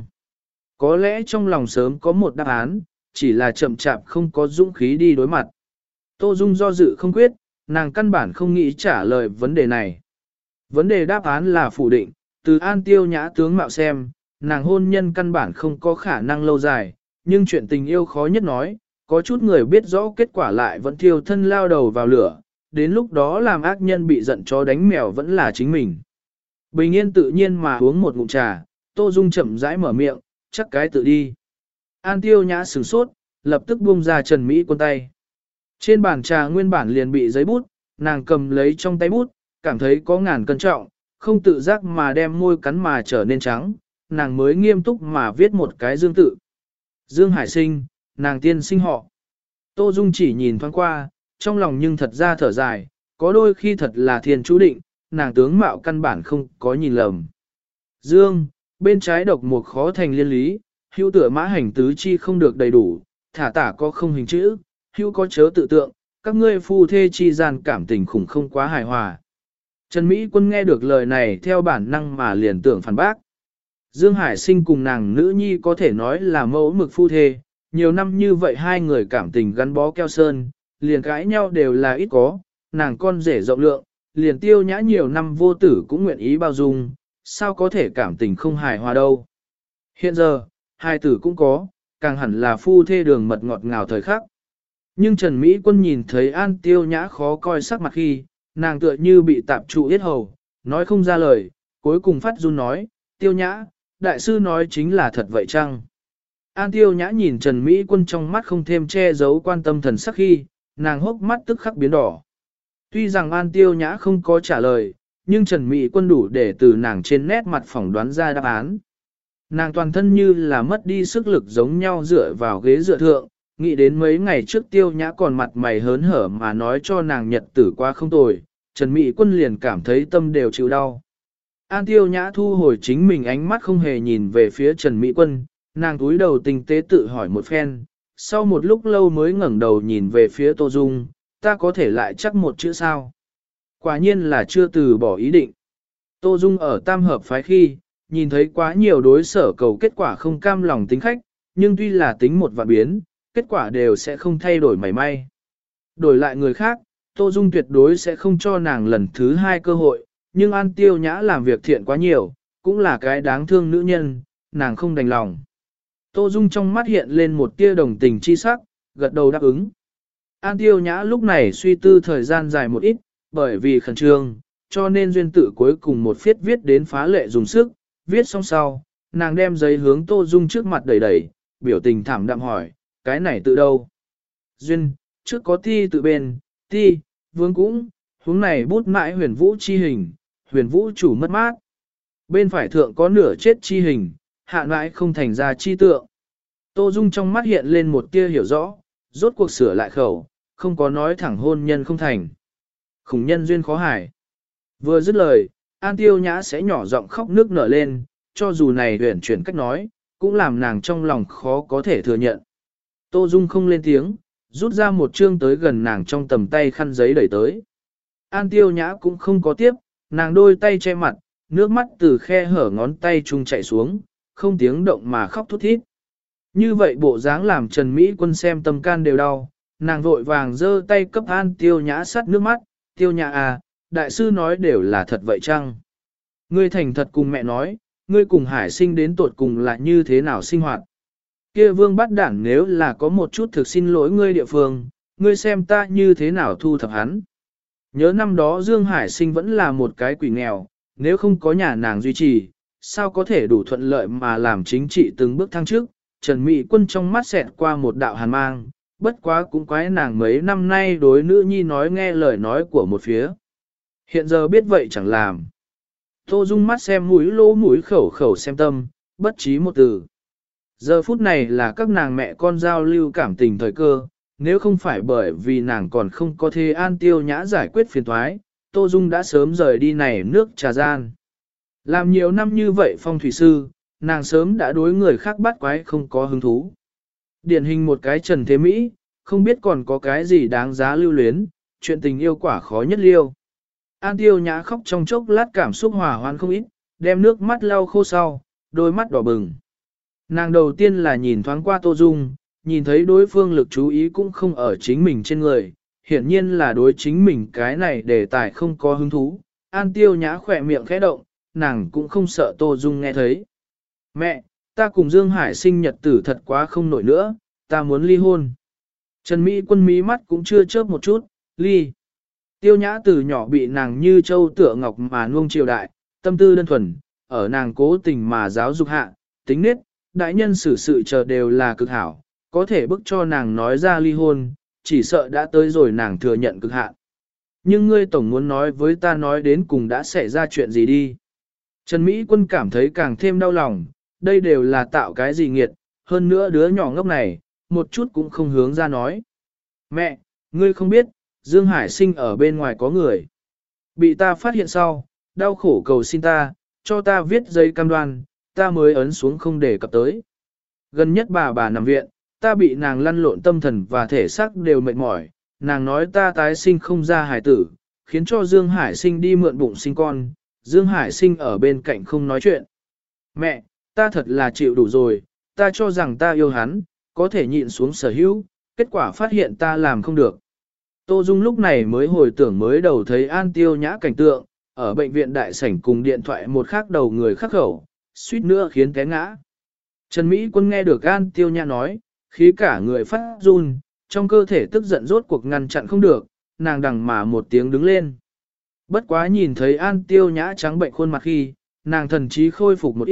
Speaker 1: Có lẽ trong lòng sớm có một đáp án, chỉ là chậm chạp không có dũng khí đi đối mặt. Tô Dung do dự không quyết, nàng căn bản không nghĩ trả lời vấn đề này. Vấn đề đáp án là phủ định, từ An Tiêu Nhã tướng mạo xem, nàng hôn nhân căn bản không có khả năng lâu dài, nhưng chuyện tình yêu khó nhất nói, có chút người biết rõ kết quả lại vẫn thiêu thân lao đầu vào lửa, đến lúc đó làm ác nhân bị giận chó đánh mèo vẫn là chính mình. Bình yên tự nhiên mà uống một ngụm trà, Tô Dung chậm rãi mở miệng, chắc cái tự đi. An Tiêu Nhã sửng sốt, lập tức buông ra Trần Mỹ Quân tay. Trên bàn trà nguyên bản liền bị giấy bút, nàng cầm lấy trong tay bút, cảm thấy có ngàn cân trọng, không tự giác mà đem môi cắn mà trở nên trắng, nàng mới nghiêm túc mà viết một cái Dương tự. Dương Hải Sinh, nàng tiên sinh họ. Tô Dung chỉ nhìn thoáng qua, trong lòng nhưng thật ra thở dài, có đôi khi thật là thiên chú định, nàng tướng mạo căn bản không có nhìn lầm. Dương, bên trái độc một khó thành liên lý, hữu tựa mã hành tứ chi không được đầy đủ, thả tả có không hình chữ, hữu có chớ tự tượng, các ngươi phu thê chi gian cảm tình khủng không quá hài hòa. Trần Mỹ Quân nghe được lời này theo bản năng mà liền tưởng phản bác. Dương Hải Sinh cùng nàng nữ nhi có thể nói là mẫu mực phu thê, nhiều năm như vậy hai người cảm tình gắn bó keo sơn, liền cãi nhau đều là ít có, nàng con rể rộng lượng, liền Tiêu Nhã nhiều năm vô tử cũng nguyện ý bao dung, sao có thể cảm tình không hài hòa đâu. Hiện giờ, hai tử cũng có, càng hẳn là phu thê đường mật ngọt ngào thời khắc. Nhưng Trần Mỹ Quân nhìn thấy An Tiêu Nhã khó coi sắc mặt khi, nàng tựa như bị tạm trụ yết hầu, nói không ra lời, cuối cùng phát run nói, Tiêu Nhã, đại sư nói chính là thật vậy chăng? An Tiêu Nhã nhìn Trần Mỹ Quân trong mắt không thêm che giấu quan tâm thần sắc khi, nàng hốc mắt tức khắc biến đỏ. Tuy rằng An Tiêu Nhã không có trả lời, nhưng Trần Mỹ Quân đủ để từ nàng trên nét mặt phỏng đoán ra đáp án. Nàng toàn thân như là mất đi sức lực giống nhau dựa vào ghế dựa thượng, nghĩ đến mấy ngày trước Tiêu Nhã còn mặt mày hớn hở mà nói cho nàng nhật tử qua không tồi, Trần Mỹ Quân liền cảm thấy tâm đều chịu đau. An Tiêu Nhã thu hồi chính mình ánh mắt không hề nhìn về phía Trần Mỹ Quân, nàng túi đầu tinh tế tự hỏi một phen, sau một lúc lâu mới ngẩng đầu nhìn về phía Tô Dung, ta có thể lại chắc một chữ sao? Quả nhiên là chưa từ bỏ ý định. Tô Dung ở tam hợp phái khi, nhìn thấy quá nhiều đối sở cầu kết quả không cam lòng tính khách, nhưng tuy là tính một vạn biến, kết quả đều sẽ không thay đổi mảy may. Đổi lại người khác, Tô Dung tuyệt đối sẽ không cho nàng lần thứ hai cơ hội, nhưng An Tiêu Nhã làm việc thiện quá nhiều, cũng là cái đáng thương nữ nhân, nàng không đành lòng. Tô Dung trong mắt hiện lên một tia đồng tình chi sắc, gật đầu đáp ứng. An Tiêu Nhã lúc này suy tư thời gian dài một ít, bởi vì khẩn trương, cho nên duyên tự cuối cùng một phiết viết đến phá lệ dùng sức, viết xong sau, nàng đem giấy hướng Tô Dung trước mặt đẩy đẩy, biểu tình thảm đạm hỏi, cái này tự đâu? Duyên, trước có ti tự bên, ti, vương cũng, hướng này bút mãi huyền vũ chi hình, huyền vũ chủ mất mát. Bên phải thượng có nửa chết chi hình, hạ mãi không thành ra chi tượng. Tô Dung trong mắt hiện lên một tia hiểu rõ, rốt cuộc sửa lại khẩu, không có nói thẳng hôn nhân không thành. Khủng nhân duyên khó hải. Vừa dứt lời, An Tiêu Nhã sẽ nhỏ giọng khóc nước nở lên, cho dù này huyển chuyển cách nói, cũng làm nàng trong lòng khó có thể thừa nhận. Tô Dung không lên tiếng, rút ra một chương tới gần nàng trong tầm tay khăn giấy đẩy tới. An Tiêu Nhã cũng không có tiếp, nàng đôi tay che mặt, nước mắt từ khe hở ngón tay chung chạy xuống, không tiếng động mà khóc thút thít. Như vậy bộ dáng làm Trần Mỹ Quân xem tâm can đều đau, nàng vội vàng giơ tay cấp An Tiêu Nhã sát nước mắt, Tiêu Nhã à, đại sư nói đều là thật vậy chăng? Ngươi thành thật cùng mẹ nói, ngươi cùng Hải Sinh đến tột cùng là như thế nào sinh hoạt? Kia Vương Bát Đản nếu là có một chút thực xin lỗi ngươi địa phương, ngươi xem ta như thế nào thu thập hắn? Nhớ năm đó Dương Hải Sinh vẫn là một cái quỷ nghèo, nếu không có nhà nàng duy trì, sao có thể đủ thuận lợi mà làm chính trị từng bước thăng trước? Trần Mỹ Quân trong mắt xẹt qua một đạo hàn mang, bất quá cũng quái nàng mấy năm nay đối nữ nhi nói nghe lời nói của một phía. Hiện giờ biết vậy chẳng làm. Tô Dung mắt xem mũi lỗ mũi khẩu khẩu xem tâm, bất trí một từ. Giờ phút này là các nàng mẹ con giao lưu cảm tình thời cơ, nếu không phải bởi vì nàng còn không có thể An Tiêu Nhã giải quyết phiền toái, Tô Dung đã sớm rời đi này nước trà gian. Làm nhiều năm như vậy phong thủy sư, nàng sớm đã đối người khác bắt quái không có hứng thú. Điển hình một cái Trần Thế Mỹ, không biết còn có cái gì đáng giá lưu luyến, chuyện tình yêu quả khó nhất liêu. An Tiêu Nhã khóc trong chốc lát cảm xúc hòa hoãn không ít, đem nước mắt lau khô sau, đôi mắt đỏ bừng. Nàng đầu tiên là nhìn thoáng qua Tô Dung, nhìn thấy đối phương lực chú ý cũng không ở chính mình trên người, hiển nhiên là đối chính mình cái này đề tài không có hứng thú. An Tiêu Nhã khỏe miệng khẽ động, nàng cũng không sợ Tô Dung nghe thấy. Mẹ, ta cùng Dương Hải Sinh nhật tử thật quá không nổi nữa, ta muốn ly hôn. Trần Mỹ Quân mí mắt cũng chưa chớp một chút, ly. Tiêu Nhã từ nhỏ bị nàng như châu tựa ngọc mà nuông chiều đại, tâm tư đơn thuần, ở nàng cố tình mà giáo dục hạ, tính nết, đại nhân xử sự chờ đều là cực hảo, có thể bức cho nàng nói ra ly hôn, chỉ sợ đã tới rồi nàng thừa nhận cực hạn. Nhưng ngươi tổng muốn nói với ta nói đến cùng đã xảy ra chuyện gì đi. Trần Mỹ Quân cảm thấy càng thêm đau lòng, đây đều là tạo cái gì nghiệt, hơn nữa đứa nhỏ ngốc này, một chút cũng không hướng ra nói. Mẹ, ngươi không biết, Dương Hải Sinh ở bên ngoài có người. Bị ta phát hiện sau, đau khổ cầu xin ta, cho ta viết giấy cam đoan, ta mới ấn xuống không để cập tới. Gần nhất bà nằm viện, ta bị nàng lăn lộn tâm thần và thể xác đều mệt mỏi, nàng nói ta tái sinh không ra hải tử, khiến cho Dương Hải Sinh đi mượn bụng sinh con, Dương Hải Sinh ở bên cạnh không nói chuyện. Mẹ, ta thật là chịu đủ rồi, ta cho rằng ta yêu hắn, có thể nhịn xuống sở hữu, kết quả phát hiện ta làm không được. Tô Dung lúc này mới hồi tưởng mới đầu thấy An Tiêu Nhã cảnh tượng, ở bệnh viện đại sảnh cùng điện thoại một khác đầu người khắc khẩu, suýt nữa khiến té ngã. Trần Mỹ Quân nghe được An Tiêu Nhã nói, khí cả người phát run, trong cơ thể tức giận rốt cuộc ngăn chặn không được, nàng đằng mà một tiếng đứng lên. Bất quá nhìn thấy An Tiêu Nhã trắng bệnh khuôn mặt khi, nàng thần trí khôi phục một ít,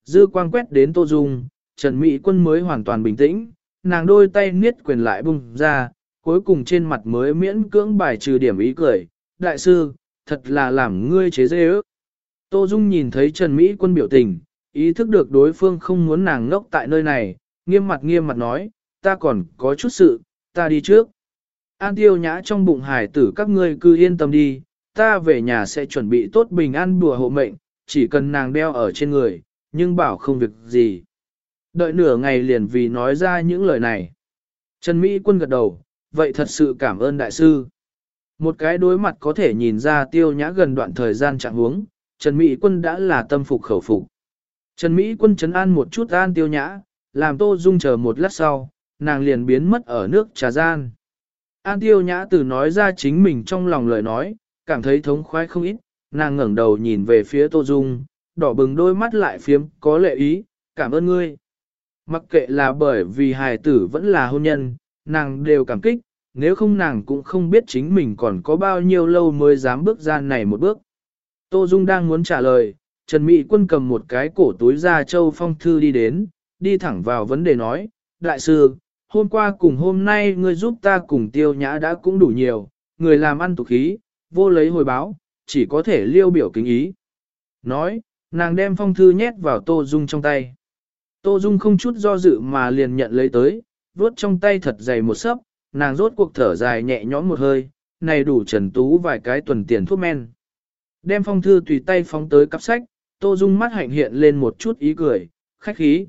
Speaker 1: dư quang quét đến Tô Dung, Trần Mỹ Quân mới hoàn toàn bình tĩnh, nàng đôi tay niết quyền lại bung ra, cuối cùng trên mặt mới miễn cưỡng bài trừ điểm ý cười, đại sư, thật là làm ngươi chế dê ước. Tô Dung nhìn thấy Trần Mỹ Quân biểu tình, ý thức được đối phương không muốn nàng ngốc tại nơi này, nghiêm mặt nói, ta còn có chút sự, ta đi trước. An Tiêu Nhã trong bụng hải tử các ngươi cứ yên tâm đi, ta về nhà sẽ chuẩn bị tốt bình an bùa hộ mệnh, chỉ cần nàng đeo ở trên người, nhưng bảo không việc gì. Đợi nửa ngày liền vì nói ra những lời này. Trần Mỹ Quân gật đầu, vậy thật sự cảm ơn đại sư. Một cái đối mặt có thể nhìn ra Tiêu Nhã gần đoạn thời gian trạng huống, Trần Mỹ Quân đã là tâm phục khẩu phục. Trần Mỹ Quân trấn an một chút An Tiêu Nhã, làm Tô Dung chờ một lát sau, nàng liền biến mất ở nước trà gian. An Tiêu Nhã từ nói ra chính mình trong lòng lời nói, cảm thấy thống khoái không ít, nàng ngẩng đầu nhìn về phía Tô Dung, đỏ bừng đôi mắt lại phiếm có lệ ý, cảm ơn ngươi. Mặc kệ là bởi vì hài tử vẫn là hôn nhân, nàng đều cảm kích, nếu không nàng cũng không biết chính mình còn có bao nhiêu lâu mới dám bước ra này một bước. Tô Dung đang muốn trả lời, Trần Mỹ Quân cầm một cái cổ túi da châu phong thư đi đến, đi thẳng vào vấn đề nói, đại sư, hôm qua cùng hôm nay ngươi giúp ta cùng Tiêu Nhã đã cũng đủ nhiều, người làm ăn tục khí, vô lấy hồi báo, chỉ có thể liêu biểu kính ý. Nói, nàng đem phong thư nhét vào Tô Dung trong tay. Tô Dung không chút do dự mà liền nhận lấy tới, vuốt trong tay thật dày một sấp, nàng rốt cuộc thở dài nhẹ nhõm một hơi, này đủ Trần Tú vài cái tuần tiền thuốc men. Đem phong thư tùy tay phóng tới cặp sách, Tô Dung mắt hạnh hiện lên một chút ý cười, khách khí.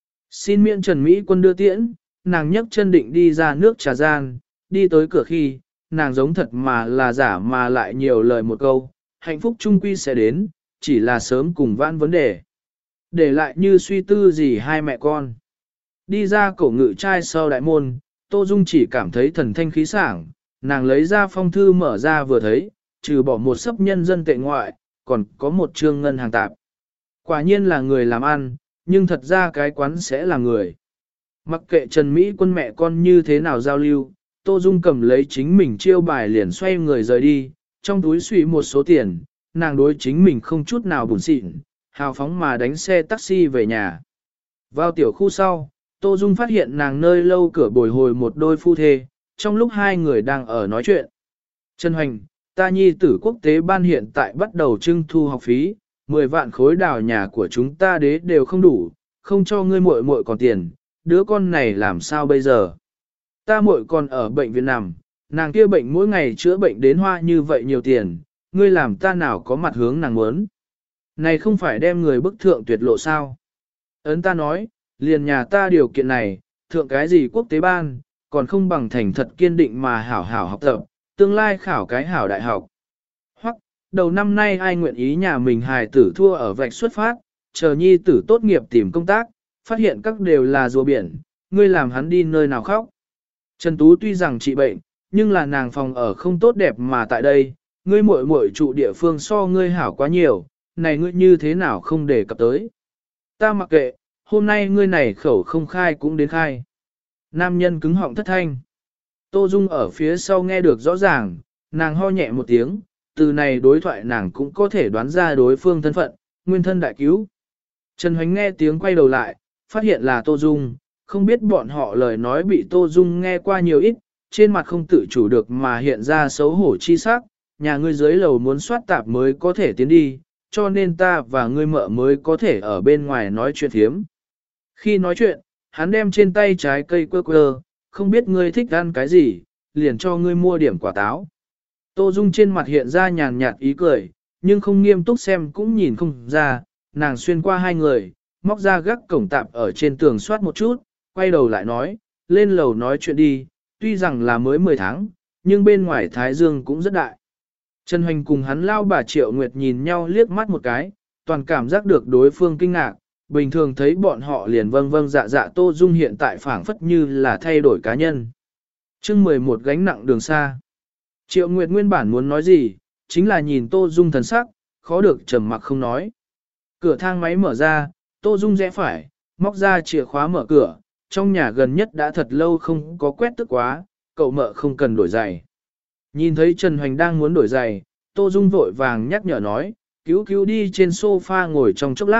Speaker 1: Xin miễn Trần Mỹ Quân đưa tiễn, nàng nhấc chân định đi ra nước trà gian, đi tới cửa khi, nàng giống thật mà là giả mà lại nhiều lời một câu, hạnh phúc chung quy sẽ đến, chỉ là sớm cùng vãn vấn đề. Để lại như suy tư gì hai mẹ con. Đi ra cổ ngự trai sau đại môn, Tô Dung chỉ cảm thấy thần thanh khí sảng, nàng lấy ra phong thư mở ra vừa thấy, trừ bỏ một sấp nhân dân tệ ngoại, còn có một trương ngân hàng tạp. Quả nhiên là người làm ăn, nhưng thật ra cái quán sẽ là người. Mặc kệ Trần Mỹ Quân mẹ con như thế nào giao lưu, Tô Dung cầm lấy chính mình chiêu bài liền xoay người rời đi, trong túi suy một số tiền, nàng đối chính mình không chút nào buồn xịn, hào phóng mà đánh xe taxi về nhà. Vào tiểu khu sau, Tô Dung phát hiện nàng nơi lâu cửa bồi hồi một đôi phu thê, trong lúc hai người đang ở nói chuyện. Trần Hoành, ta nhi tử quốc tế ban hiện tại bắt đầu trưng thu học phí, 10 vạn khối đào nhà của chúng ta đế đều không đủ, không cho ngươi muội muội còn tiền, đứa con này làm sao bây giờ? Ta muội còn ở bệnh viện nằm, nàng kia bệnh mỗi ngày chữa bệnh đến hoa như vậy nhiều tiền, ngươi làm ta nào có mặt hướng nàng muốn. Này không phải đem người bức thượng tuyệt lộ sao? Ấn ta nói, liền nhà ta điều kiện này, thượng cái gì quốc tế ban, còn không bằng thành thật kiên định mà hảo hảo học tập, tương lai khảo cái hảo đại học. Hoặc, đầu năm nay ai nguyện ý nhà mình hài tử thua ở vạch xuất phát, chờ nhi tử tốt nghiệp tìm công tác, phát hiện các đều là rùa biển, ngươi làm hắn đi nơi nào khóc. Trần Tú tuy rằng trị bệnh, nhưng là nàng phòng ở không tốt đẹp mà tại đây, ngươi muội muội trụ địa phương so ngươi hảo quá nhiều, này ngươi như thế nào không đề cập tới. Ta mặc kệ, hôm nay ngươi này khẩu không khai cũng đến khai. Nam nhân cứng họng thất thanh. Tô Dung ở phía sau nghe được rõ ràng, nàng ho nhẹ một tiếng, từ này đối thoại nàng cũng có thể đoán ra đối phương thân phận, nguyên thân đại cứu. Trần Hoánh nghe tiếng quay đầu lại, phát hiện là Tô Dung, không biết bọn họ lời nói bị Tô Dung nghe qua nhiều ít, trên mặt không tự chủ được mà hiện ra xấu hổ chi sắc, nhà ngươi dưới lầu muốn soát tạp mới có thể tiến đi, cho nên ta và ngươi mợ mới có thể ở bên ngoài nói chuyện thiếm. Khi nói chuyện, hắn đem trên tay trái cây quơ quơ, không biết ngươi thích ăn cái gì, liền cho ngươi mua điểm quả táo. Tô Dung trên mặt hiện ra nhàn nhạt ý cười, nhưng không nghiêm túc xem cũng nhìn không ra, nàng xuyên qua hai người, móc ra gác cổng tạp ở trên tường soát một chút, quay đầu lại nói, lên lầu nói chuyện đi, tuy rằng là mới 10 tháng, nhưng bên ngoài Thái Dương cũng rất đại. Trần Hoành cùng hắn lao bà Triệu Nguyệt nhìn nhau liếc mắt một cái, toàn cảm giác được đối phương kinh ngạc, bình thường thấy bọn họ liền vâng vâng dạ dạ. Tô Dung hiện tại phảng phất như là thay đổi cá nhân. Chương 11 gánh nặng đường xa. Triệu Nguyệt nguyên bản muốn nói gì, chính là nhìn Tô Dung thần sắc, khó được trầm mặc không nói. Cửa thang máy mở ra, Tô Dung rẽ phải, móc ra chìa khóa mở cửa, trong nhà gần nhất đã thật lâu không có quét tước quá, cậu mợ không cần đổi giày. Nhìn thấy Trần Hoành đang muốn đổi giày, Tô Dung vội vàng nhắc nhở nói, cứu cứu đi trên sofa ngồi trong chốc lát,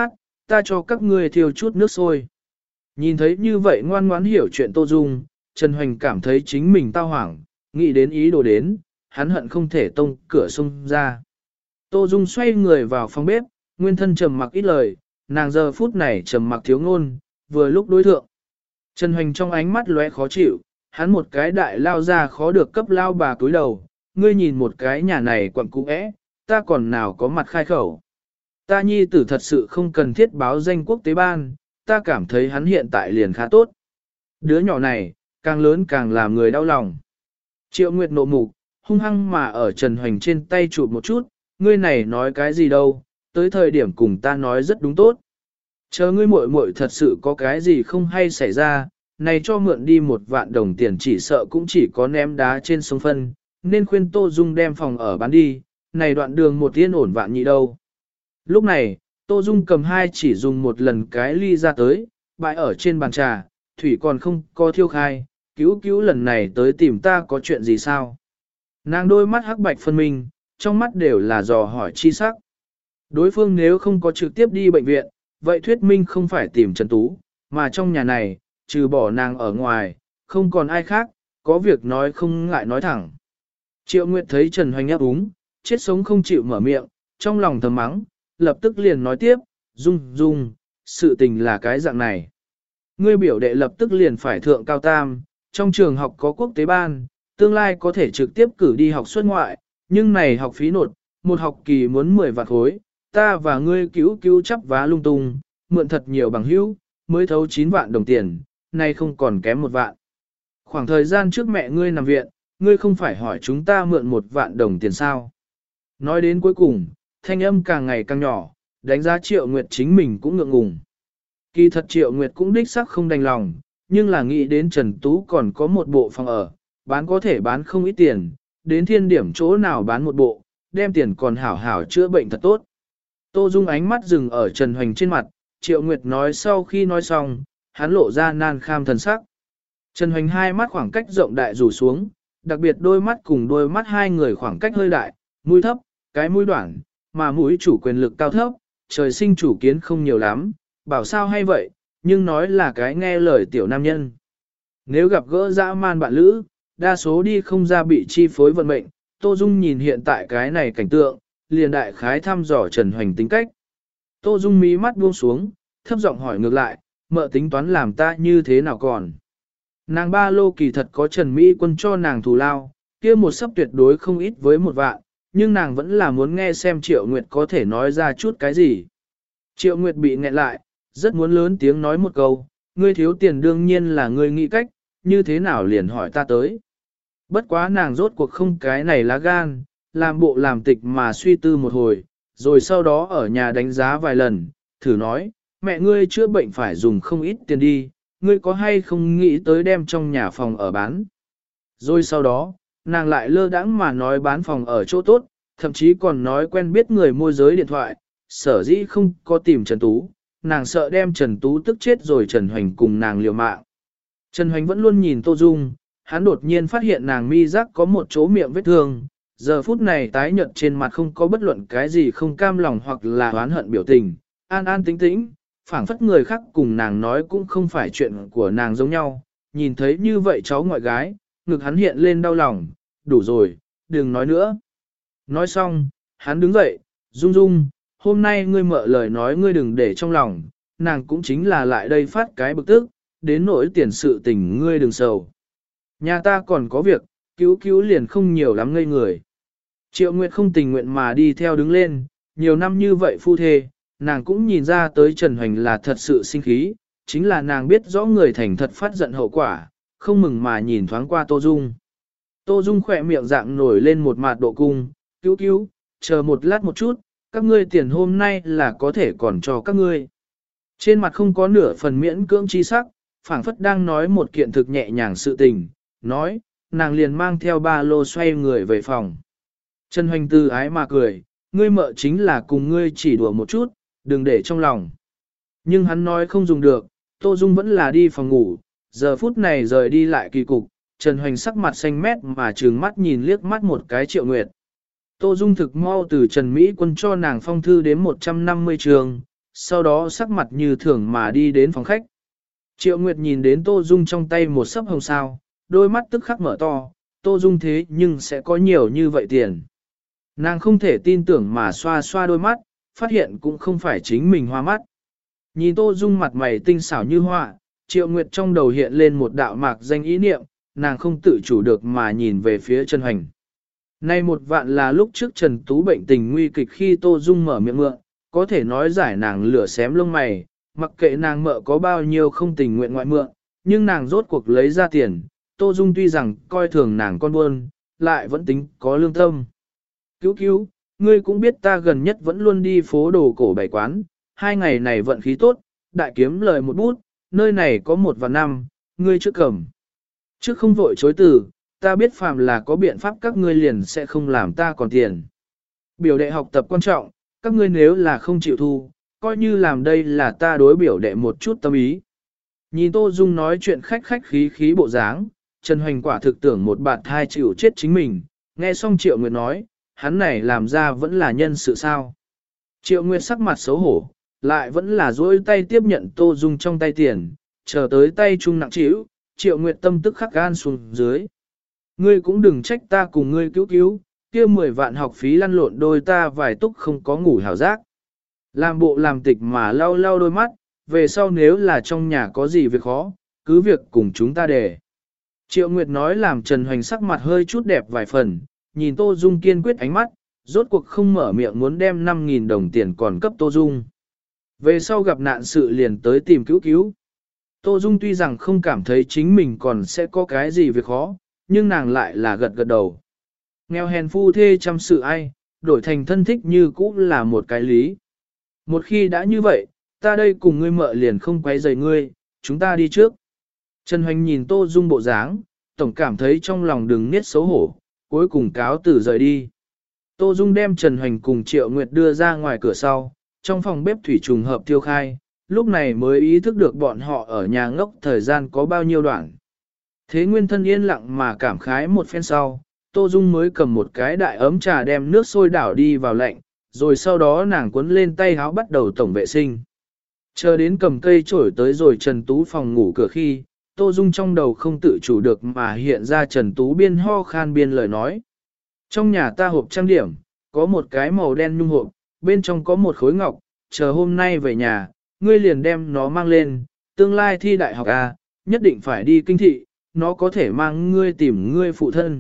Speaker 1: ta cho các ngươi thiêu chút nước sôi. Nhìn thấy như vậy ngoan ngoãn hiểu chuyện Tô Dung, Trần Hoành cảm thấy chính mình tao hoảng, nghĩ đến ý đồ đến, hắn hận không thể tông cửa xông ra. Tô Dung xoay người vào phòng bếp, nguyên thân trầm mặc ít lời, nàng giờ phút này trầm mặc thiếu ngôn, vừa lúc đối thượng. Trần Hoành trong ánh mắt lóe khó chịu, hắn một cái đại lao ra khó được cấp lao bà cúi đầu, ngươi nhìn một cái nhà này quặng cũ é, ta còn nào có mặt khai khẩu. Ta nhi tử thật sự không cần thiết báo danh quốc tế ban, ta cảm thấy hắn hiện tại liền khá tốt. Đứa nhỏ này, càng lớn càng làm người đau lòng. Triệu Nguyệt nộ mục, hung hăng mà ở Trần Hoành trên tay chụp một chút, ngươi này nói cái gì đâu, tới thời điểm cùng ta nói rất đúng tốt. Chờ ngươi muội muội thật sự có cái gì không hay xảy ra, này cho mượn đi 1 vạn đồng tiền chỉ sợ cũng chỉ có ném đá trên sông phân, nên khuyên Tô Dung đem phòng ở bán đi, này đoạn đường một yên ổn vạn nhị đâu. Lúc này, Tô Dung cầm hai chỉ dùng một lần cái ly ra tới, bãi ở trên bàn trà, thủy còn không có thiêu khai, cứu lần này tới tìm ta có chuyện gì sao? Nàng đôi mắt hắc bạch phân minh, trong mắt đều là dò hỏi chi sắc. Đối phương nếu không có trực tiếp đi bệnh viện, vậy thuyết minh không phải tìm Trần Tú, mà trong nhà này, trừ bỏ nàng ở ngoài, không còn ai khác, có việc nói không ngại nói thẳng. Triệu Nguyệt thấy Trần Hoành ấp úng, chết sống không chịu mở miệng, trong lòng thầm mắng, lập tức liền nói tiếp, Dung, sự tình là cái dạng này. Ngươi biểu đệ lập tức liền phải thượng cao tam, trong trường học có quốc tế ban, tương lai có thể trực tiếp cử đi học xuất ngoại, nhưng này học phí nột, một học kỳ muốn 10 vạn khối, ta và ngươi cứu chắp vá lung tung, mượn thật nhiều bằng hữu, mới thấu 9 vạn đồng tiền, nay không còn kém 1 vạn. Khoảng thời gian trước mẹ ngươi nằm viện, ngươi không phải hỏi chúng ta mượn 1 vạn đồng tiền sao. Nói đến cuối cùng, thanh âm càng ngày càng nhỏ, đánh giá Triệu Nguyệt chính mình cũng ngượng ngùng. Kỳ thật Triệu Nguyệt cũng đích xác không đành lòng, nhưng là nghĩ đến Trần Tú còn có một bộ phòng ở, bán có thể bán không ít tiền, đến thiên điểm chỗ nào bán một bộ, đem tiền còn hảo hảo chữa bệnh thật tốt. Tô Dung ánh mắt dừng ở Trần Hoành trên mặt, Triệu Nguyệt nói sau khi nói xong, hắn lộ ra nan kham thần sắc. Trần Hoành hai mắt khoảng cách rộng đại rủ xuống, đặc biệt đôi mắt cùng đôi mắt hai người khoảng cách hơi đại, mũi thấp, cái mũi đoạn, mà mũi chủ quyền lực cao thấp, trời sinh chủ kiến không nhiều lắm, bảo sao hay vậy, nhưng nói là cái nghe lời tiểu nam nhân. Nếu gặp gỡ dã man bạn lữ, đa số đi không ra bị chi phối vận mệnh, Tô Dung nhìn hiện tại cái này cảnh tượng, liền đại khái thăm dò Trần Hoành tính cách. Tô Dung mí mắt buông xuống, thấp giọng hỏi ngược lại, mợ tính toán làm ta như thế nào còn. Nàng ba lô kỳ thật có Trần Mỹ Quân cho nàng thù lao, kia một sấp tuyệt đối không ít với 1 vạn, nhưng nàng vẫn là muốn nghe xem Triệu Nguyệt có thể nói ra chút cái gì. Triệu Nguyệt bị nghẹn lại, rất muốn lớn tiếng nói một câu, ngươi thiếu tiền đương nhiên là ngươi nghĩ cách, như thế nào liền hỏi ta tới. Bất quá nàng rốt cuộc không cái này lá gan, làm bộ làm tịch mà suy tư một hồi, rồi sau đó ở nhà đánh giá vài lần, thử nói, mẹ ngươi chữa bệnh phải dùng không ít tiền đi, ngươi có hay không nghĩ tới đem trong nhà phòng ở bán. Rồi sau đó, nàng lại lơ đãng mà nói bán phòng ở chỗ tốt, thậm chí còn nói quen biết người môi giới điện thoại, sở dĩ không có tìm Trần Tú, nàng sợ đem Trần Tú tức chết rồi Trần Hoành cùng nàng liều mạng. Trần Hoành vẫn luôn nhìn Tô Dung, hắn đột nhiên phát hiện nàng mi giác có một chỗ miệng vết thương, giờ phút này tái nhợt trên mặt không có bất luận cái gì không cam lòng hoặc là oán hận biểu tình, an an tĩnh tĩnh, phảng phất người khác cùng nàng nói cũng không phải chuyện của nàng giống nhau, nhìn thấy như vậy cháu ngoại gái, ngực hắn hiện lên đau lòng, đủ rồi, đừng nói nữa. Nói xong, hắn đứng dậy, Dung Dung, hôm nay ngươi mợ lời nói ngươi đừng để trong lòng, nàng cũng chính là lại đây phát cái bực tức, đến nỗi tiền sự tình ngươi đừng sầu. Nhà ta còn có việc, cứu liền không nhiều lắm ngây người. Triệu Nguyệt không tình nguyện mà đi theo đứng lên, nhiều năm như vậy phu thê, nàng cũng nhìn ra tới Trần Hoành là thật sự sinh khí, chính là nàng biết rõ người thành thật phát giận hậu quả, không mừng mà nhìn thoáng qua Tô Dung. Tô Dung khỏe miệng dạng nổi lên một mạt độ cung, cứu, chờ một lát một chút, các ngươi tiền hôm nay là có thể còn cho các ngươi. Trên mặt không có nửa phần miễn cưỡng chi sắc, phảng phất đang nói một kiện thực nhẹ nhàng sự tình, nói, nàng liền mang theo ba lô xoay người về phòng. Trần Hoành Tư ái mà cười, ngươi mợ chính là cùng ngươi chỉ đùa một chút, đừng để trong lòng. Nhưng hắn nói không dùng được, Tô Dung vẫn là đi phòng ngủ, giờ phút này rời đi lại kỳ cục, Trần Hoành sắc mặt xanh mét mà trừng mắt nhìn liếc mắt một cái Triệu Nguyệt. Tô Dung thực mau từ Trần Mỹ Quân cho nàng phong thư đến 150 trường, sau đó sắc mặt như thường mà đi đến phòng khách. Triệu Nguyệt nhìn đến Tô Dung trong tay một sấp hồng sao, đôi mắt tức khắc mở to, Tô Dung thế nhưng sẽ có nhiều như vậy tiền. Nàng không thể tin tưởng mà xoa xoa đôi mắt, phát hiện cũng không phải chính mình hoa mắt. Nhìn Tô Dung mặt mày tinh xảo như họa, Triệu Nguyệt trong đầu hiện lên một đạo mạc danh ý niệm, nàng không tự chủ được mà nhìn về phía Trần Hoành. Nay một vạn là lúc trước Trần Tú bệnh tình nguy kịch khi Tô Dung mở miệng mượn, có thể nói giải nàng lửa xém lông mày, mặc kệ nàng mợ có bao nhiêu không tình nguyện ngoại mượn, nhưng nàng rốt cuộc lấy ra tiền, Tô Dung tuy rằng coi thường nàng con buôn, lại vẫn tính có lương tâm. Cứu cứu, ngươi cũng biết ta gần nhất vẫn luôn đi phố đồ cổ bảy quán, 2 ngày này vận khí tốt, đại kiếm lời một bút, nơi này có 1 và 5, ngươi trước cầm. Trước không vội chối từ, ta biết phàm là có biện pháp các ngươi liền sẽ không làm ta còn tiền. Biểu đệ học tập quan trọng, các ngươi nếu là không chịu thu, coi như làm đây là ta đối biểu đệ một chút tâm ý. Nhìn Tô Dung nói chuyện khách khách khí khí bộ dáng, Trần Hoành quả thực tưởng một bạt thai chịu chết chính mình, nghe xong Triệu Nguyệt nói, hắn này làm ra vẫn là nhân sự sao. Triệu Nguyệt sắc mặt xấu hổ, lại vẫn là dối tay tiếp nhận Tô Dung trong tay tiền, chờ tới tay chung nặng chịu, Triệu Nguyệt tâm tức khắc gan xuống dưới. Ngươi cũng đừng trách ta cùng ngươi cứu, kia 10 vạn học phí lăn lộn đôi ta vài túc không có ngủ hảo giác. Làm bộ làm tịch mà lau lau đôi mắt, về sau nếu là trong nhà có gì việc khó, cứ việc cùng chúng ta để. Triệu Nguyệt nói làm Trần Hoành sắc mặt hơi chút đẹp vài phần, nhìn Tô Dung kiên quyết ánh mắt, rốt cuộc không mở miệng muốn đem 5.000 đồng tiền còn cấp Tô Dung. Về sau gặp nạn sự liền tới tìm cứu. Tô Dung tuy rằng không cảm thấy chính mình còn sẽ có cái gì việc khó, nhưng nàng lại là gật gật đầu. Nghèo hèn phu thê chăm sự ai, đổi thành thân thích như cũ là một cái lý. Một khi đã như vậy, ta đây cùng ngươi mợ liền không quấy rầy ngươi, chúng ta đi trước. Trần Hoành nhìn Tô Dung bộ dáng, tổng cảm thấy trong lòng đừng niết xấu hổ, cuối cùng cáo từ rời đi. Tô Dung đem Trần Hoành cùng Triệu Nguyệt đưa ra ngoài cửa sau, trong phòng bếp thủy trùng hợp tiêu khai, lúc này mới ý thức được bọn họ ở nhà ngốc thời gian có bao nhiêu đoạn. Thế nguyên thân yên lặng mà cảm khái một phen sau, Tô Dung mới cầm một cái đại ấm trà đem nước sôi đảo đi vào lạnh, rồi sau đó nàng cuốn lên tay háo bắt đầu tổng vệ sinh. Chờ đến cầm cây chổi tới rồi Trần Tú phòng ngủ cửa khi, Tô Dung trong đầu không tự chủ được mà hiện ra Trần Tú biên ho khan biên lời nói. Trong nhà ta hộp trang điểm, có một cái màu đen nhung hộp, bên trong có một khối ngọc, chờ hôm nay về nhà, ngươi liền đem nó mang lên, tương lai thi đại học A, nhất định phải đi kinh thị, nó có thể mang ngươi tìm ngươi phụ thân.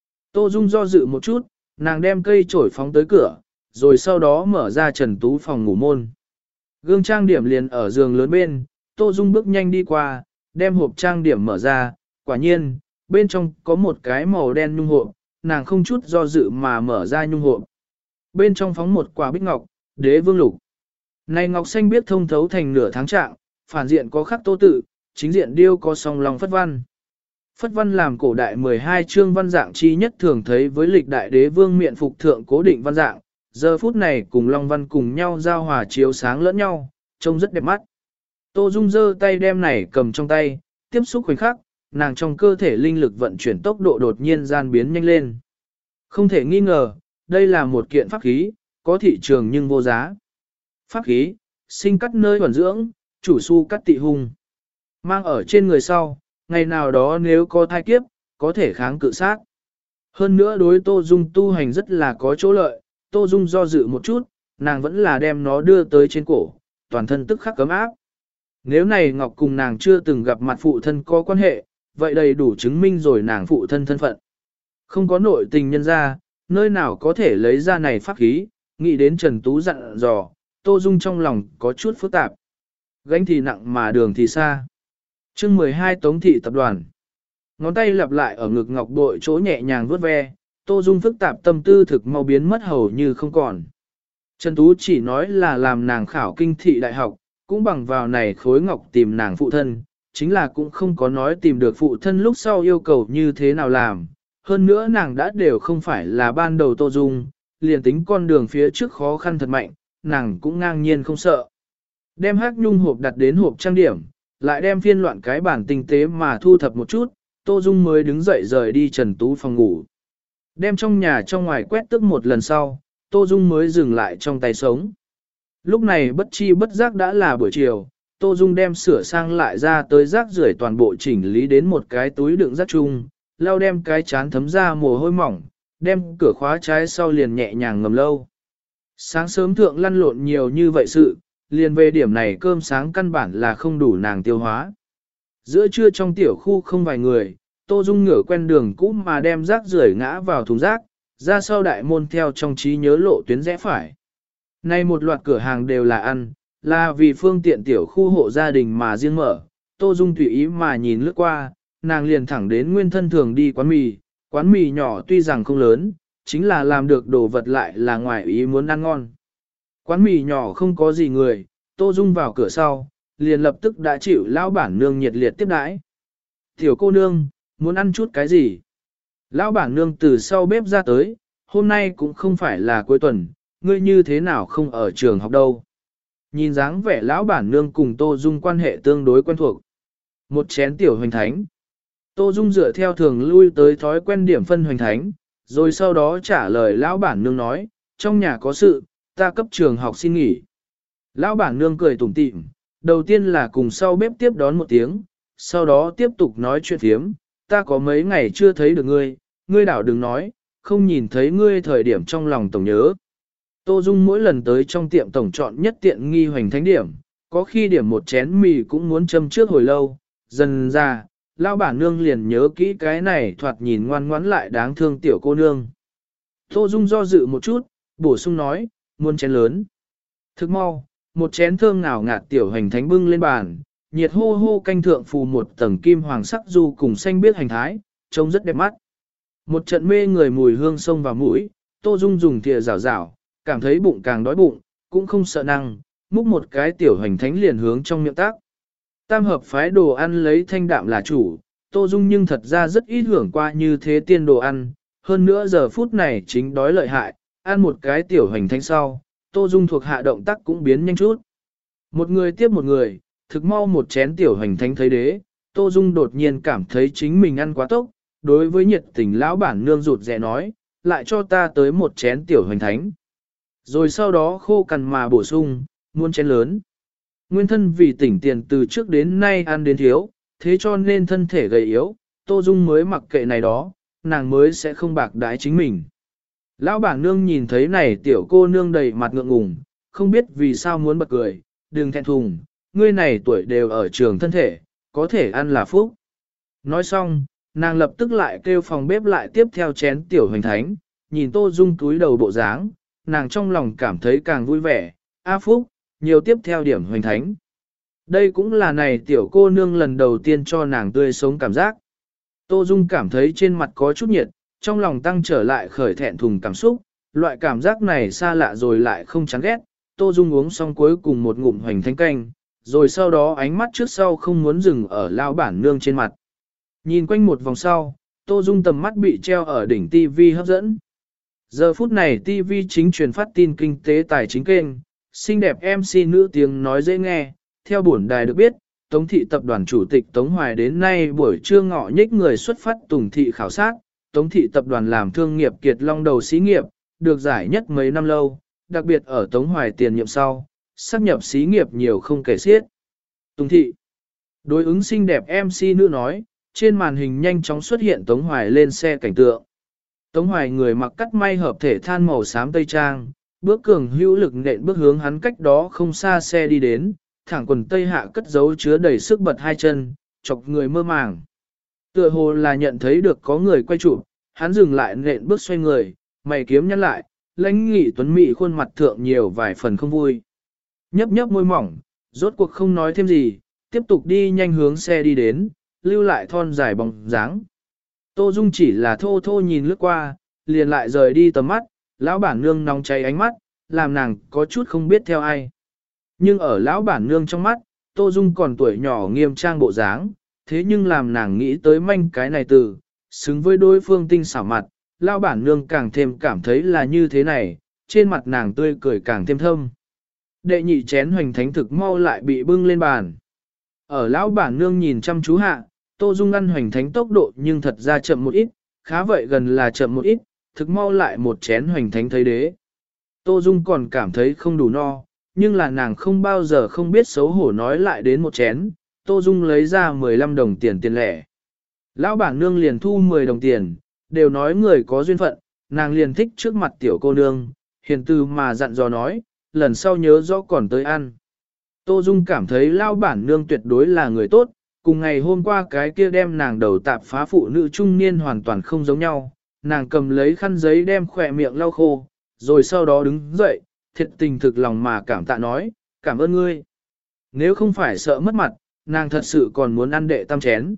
Speaker 1: Tô Dung do dự một chút, nàng đem cây chổi phóng tới cửa, rồi sau đó mở ra Trần Tú phòng ngủ môn. Gương trang điểm liền ở giường lớn bên, Tô Dung bước nhanh đi qua, đem hộp trang điểm mở ra, quả nhiên, bên trong có một cái màu đen nhung hộp, nàng không chút do dự mà mở ra nhung hộp. Bên trong phóng một quả bích ngọc, đế vương lục. Này ngọc xanh biết thông thấu thành nửa tháng trạng, phản diện có khắc tô tự, chính diện điêu có song lòng phất văn. Phất văn làm cổ đại 12 chương văn dạng chi nhất thường thấy với lịch đại đế vương miện phục thượng cố định văn dạng, giờ phút này cùng long văn cùng nhau giao hòa chiếu sáng lẫn nhau, trông rất đẹp mắt. Tô Dung giơ tay đem này cầm trong tay, tiếp xúc khoảnh khắc, nàng trong cơ thể linh lực vận chuyển tốc độ đột nhiên gian biến nhanh lên. Không thể nghi ngờ, đây là một kiện pháp khí, có thị trường nhưng vô giá. Pháp khí, sinh cắt nơi thuần dưỡng, chủ su cắt tị hung. Mang ở trên người sau, ngày nào đó nếu có thai kiếp, có thể kháng cự sát. Hơn nữa đối Tô Dung tu hành rất là có chỗ lợi, Tô Dung do dự một chút, nàng vẫn là đem nó đưa tới trên cổ, toàn thân tức khắc cấm áp. Nếu này Ngọc cùng nàng chưa từng gặp mặt phụ thân có quan hệ, vậy đầy đủ chứng minh rồi nàng phụ thân thân phận. Không có nội tình nhân ra, nơi nào có thể lấy ra này pháp khí, nghĩ đến Trần Tú dặn dò, Tô Dung trong lòng có chút phức tạp. Gánh thì nặng mà đường thì xa. Chương 12 Tống thị tập đoàn. Ngón tay lặp lại ở ngực ngọc bội chỗ nhẹ nhàng vuốt ve, Tô Dung phức tạp tâm tư thực mau biến mất hầu như không còn. Trần Tú chỉ nói là làm nàng khảo kinh thị đại học, cũng bằng vào này khối ngọc tìm nàng phụ thân, chính là cũng không có nói tìm được phụ thân lúc sau yêu cầu như thế nào làm. Hơn nữa nàng đã đều không phải là ban đầu Tô Dung, liền tính con đường phía trước khó khăn thật mạnh, nàng cũng ngang nhiên không sợ. Đem hắc nhung hộp đặt đến hộp trang điểm, lại đem phiên loạn cái bản tinh tế mà thu thập một chút, Tô Dung mới đứng dậy rời đi Trần Tú phòng ngủ. Đem trong nhà trong ngoài quét tức một lần sau, Tô Dung mới dừng lại trong tay sống. Lúc này bất chi bất giác đã là buổi chiều, Tô Dung đem sửa sang lại ra tới rác rưởi toàn bộ chỉnh lý đến một cái túi đựng rác chung, lau đem cái chán thấm ra mồ hôi mỏng, đem cửa khóa trái sau liền nhẹ nhàng ngầm lâu. Sáng sớm thượng lăn lộn nhiều như vậy sự, liền về điểm này cơm sáng căn bản là không đủ nàng tiêu hóa. Giữa trưa trong tiểu khu không vài người, Tô Dung ngửa quen đường cũ mà đem rác rưởi ngã vào thùng rác, ra sau đại môn theo trong trí nhớ lộ tuyến rẽ phải. Nay một loạt cửa hàng đều là ăn, là vì phương tiện tiểu khu hộ gia đình mà riêng mở. Tô Dung tùy ý mà nhìn lướt qua, nàng liền thẳng đến nguyên thân thường đi quán mì nhỏ tuy rằng không lớn, chính là làm được đồ vật lại là ngoài ý muốn ăn ngon. Quán mì nhỏ không có gì người, Tô Dung vào cửa sau, liền lập tức đã chịu lão bản nương nhiệt liệt tiếp đãi. Tiểu cô nương, muốn ăn chút cái gì? Lão bản nương từ sau bếp ra tới, hôm nay cũng không phải là cuối tuần, ngươi như thế nào không ở trường học đâu. Nhìn dáng vẻ lão bản nương cùng Tô Dung quan hệ tương đối quen thuộc. Một chén tiểu hoành thánh. Tô Dung dựa theo thường lui tới thói quen điểm phân hoành thánh, rồi sau đó trả lời lão bản nương nói, trong nhà có sự, ta cấp trường học xin nghỉ. Lão bản nương cười tủm tỉm, đầu tiên là cùng sau bếp tiếp đón một tiếng, sau đó tiếp tục nói chuyện thiếm, ta có mấy ngày chưa thấy được ngươi, ngươi đảo đừng nói, không nhìn thấy ngươi thời điểm trong lòng tổng nhớ. Tô Dung mỗi lần tới trong tiệm tổng chọn nhất tiện nghi hoành thánh điểm, có khi điểm một chén mì cũng muốn châm trước hồi lâu, dần ra, lão bản nương liền nhớ kỹ cái này thoạt nhìn ngoan ngoãn lại đáng thương tiểu cô nương. Tô Dung do dự một chút, bổ sung nói, muốn chén lớn. Thức mau, một chén thơm ngào ngạt tiểu hành thánh bưng lên bàn, nhiệt hô hô canh thượng phù một tầng kim hoàng sắc du cùng xanh biếc hành thái, trông rất đẹp mắt. Một trận mê người mùi hương sông vào mũi, Tô Dung dùng thìa rảo rảo, cảm thấy bụng càng đói bụng, cũng không sợ năng, múc một cái tiểu hành thánh liền hướng trong miệng tác. Tam hợp phái đồ ăn lấy thanh đạm là chủ, Tô Dung nhưng thật ra rất ít hưởng qua như thế tiên đồ ăn, hơn nữa giờ phút này chính đói lợi hại, ăn một cái tiểu hành thánh sau, Tô Dung thuộc hạ động tác cũng biến nhanh chút. Một người tiếp một người, thực mau một chén tiểu hành thánh thấy đế, Tô Dung đột nhiên cảm thấy chính mình ăn quá tốc, đối với nhiệt tình lão bản nương rụt rè nói, lại cho ta tới một chén tiểu hành thánh. Rồi sau đó khô cằn mà bổ sung, muôn chén lớn. Nguyên thân vì tỉnh tiền từ trước đến nay ăn đến thiếu, thế cho nên thân thể gầy yếu, Tô Dung mới mặc kệ này đó, nàng mới sẽ không bạc đái chính mình. Lão bản nương nhìn thấy này tiểu cô nương đầy mặt ngượng ngùng, không biết vì sao muốn bật cười, đừng thẹn thùng, ngươi này tuổi đều ở trường thân thể, có thể ăn là phúc. Nói xong, nàng lập tức lại kêu phòng bếp lại tiếp theo chén tiểu hoành thánh, nhìn Tô Dung túi đầu bộ dáng, nàng trong lòng cảm thấy càng vui vẻ, A Phúc, nhiều tiếp theo điểm hoành thánh. Đây cũng là này tiểu cô nương lần đầu tiên cho nàng tươi sống cảm giác. Tô Dung cảm thấy trên mặt có chút nhiệt, trong lòng tăng trở lại khởi thẹn thùng cảm xúc, loại cảm giác này xa lạ rồi lại không chán ghét. Tô Dung uống xong cuối cùng một ngụm hoành thánh canh, rồi sau đó ánh mắt trước sau không muốn dừng ở lao bản nương trên mặt. Nhìn quanh một vòng sau, Tô Dung tầm mắt bị treo ở đỉnh TV hấp dẫn. Giờ phút này TV chính truyền phát tin kinh tế tài chính kênh, xinh đẹp MC nữ tiếng nói dễ nghe, theo bổn đài được biết, Tống thị tập đoàn chủ tịch Tống Hoài đến nay buổi trưa ngọ nhích người xuất phát Tùng thị khảo sát, Tống thị tập đoàn làm thương nghiệp kiệt long đầu xí nghiệp, được giải nhất mấy năm lâu, đặc biệt ở Tống Hoài tiền nhiệm sau, sáp nhập xí nghiệp nhiều không kể xiết. Tùng thị. Đối ứng xinh đẹp MC nữ nói, trên màn hình nhanh chóng xuất hiện Tống Hoài lên xe cảnh tượng. Tống Hoài người mặc cắt may hợp thể than màu xám tây trang, bước cường hữu lực nện bước hướng hắn cách đó không xa xe đi đến, thẳng quần tây hạ cất giấu chứa đầy sức bật hai chân, chọc người mơ màng. Tựa hồ là nhận thấy được có người quay chụp, hắn dừng lại nện bước xoay người, mày kiếm nhăn lại, lãnh nghị tuấn mỹ khuôn mặt thượng nhiều vài phần không vui. Nhấp nhấp môi mỏng, rốt cuộc không nói thêm gì, tiếp tục đi nhanh hướng xe đi đến, lưu lại thon dài bóng dáng. Tô Dung chỉ là thô thô nhìn lướt qua, liền lại rời đi tầm mắt, lão bản nương nóng cháy ánh mắt, làm nàng có chút không biết theo ai. Nhưng ở lão bản nương trong mắt, Tô Dung còn tuổi nhỏ nghiêm trang bộ dáng, thế nhưng làm nàng nghĩ tới manh cái này từ, xứng với đối phương tinh xảo mặt, lão bản nương càng thêm cảm thấy là như thế này, trên mặt nàng tươi cười càng thêm thâm. Đệ nhị chén hoành thánh thực mau lại bị bưng lên bàn. Ở lão bản nương nhìn chăm chú hạ, Tô Dung ăn hoành thánh tốc độ nhưng thật ra chậm một ít, khá vậy gần là chậm một ít, thực mau lại một chén hoành thánh thấy đế. Tô Dung còn cảm thấy không đủ no, nhưng là nàng không bao giờ không biết xấu hổ nói lại đến một chén, Tô Dung lấy ra 15 đồng tiền tiền lẻ. Lão bản nương liền thu 10 đồng tiền, đều nói người có duyên phận, nàng liền thích trước mặt tiểu cô nương, hiền từ mà dặn dò nói, lần sau nhớ rõ còn tới ăn. Tô Dung cảm thấy lão bản nương tuyệt đối là người tốt, cùng ngày hôm qua cái kia đem nàng đầu tạp phá phụ nữ trung niên hoàn toàn không giống nhau, nàng cầm lấy khăn giấy đem khỏe miệng lau khô, rồi sau đó đứng dậy, thiệt tình thực lòng mà cảm tạ nói, cảm ơn ngươi. Nếu không phải sợ mất mặt, nàng thật sự còn muốn ăn đệ tam chén.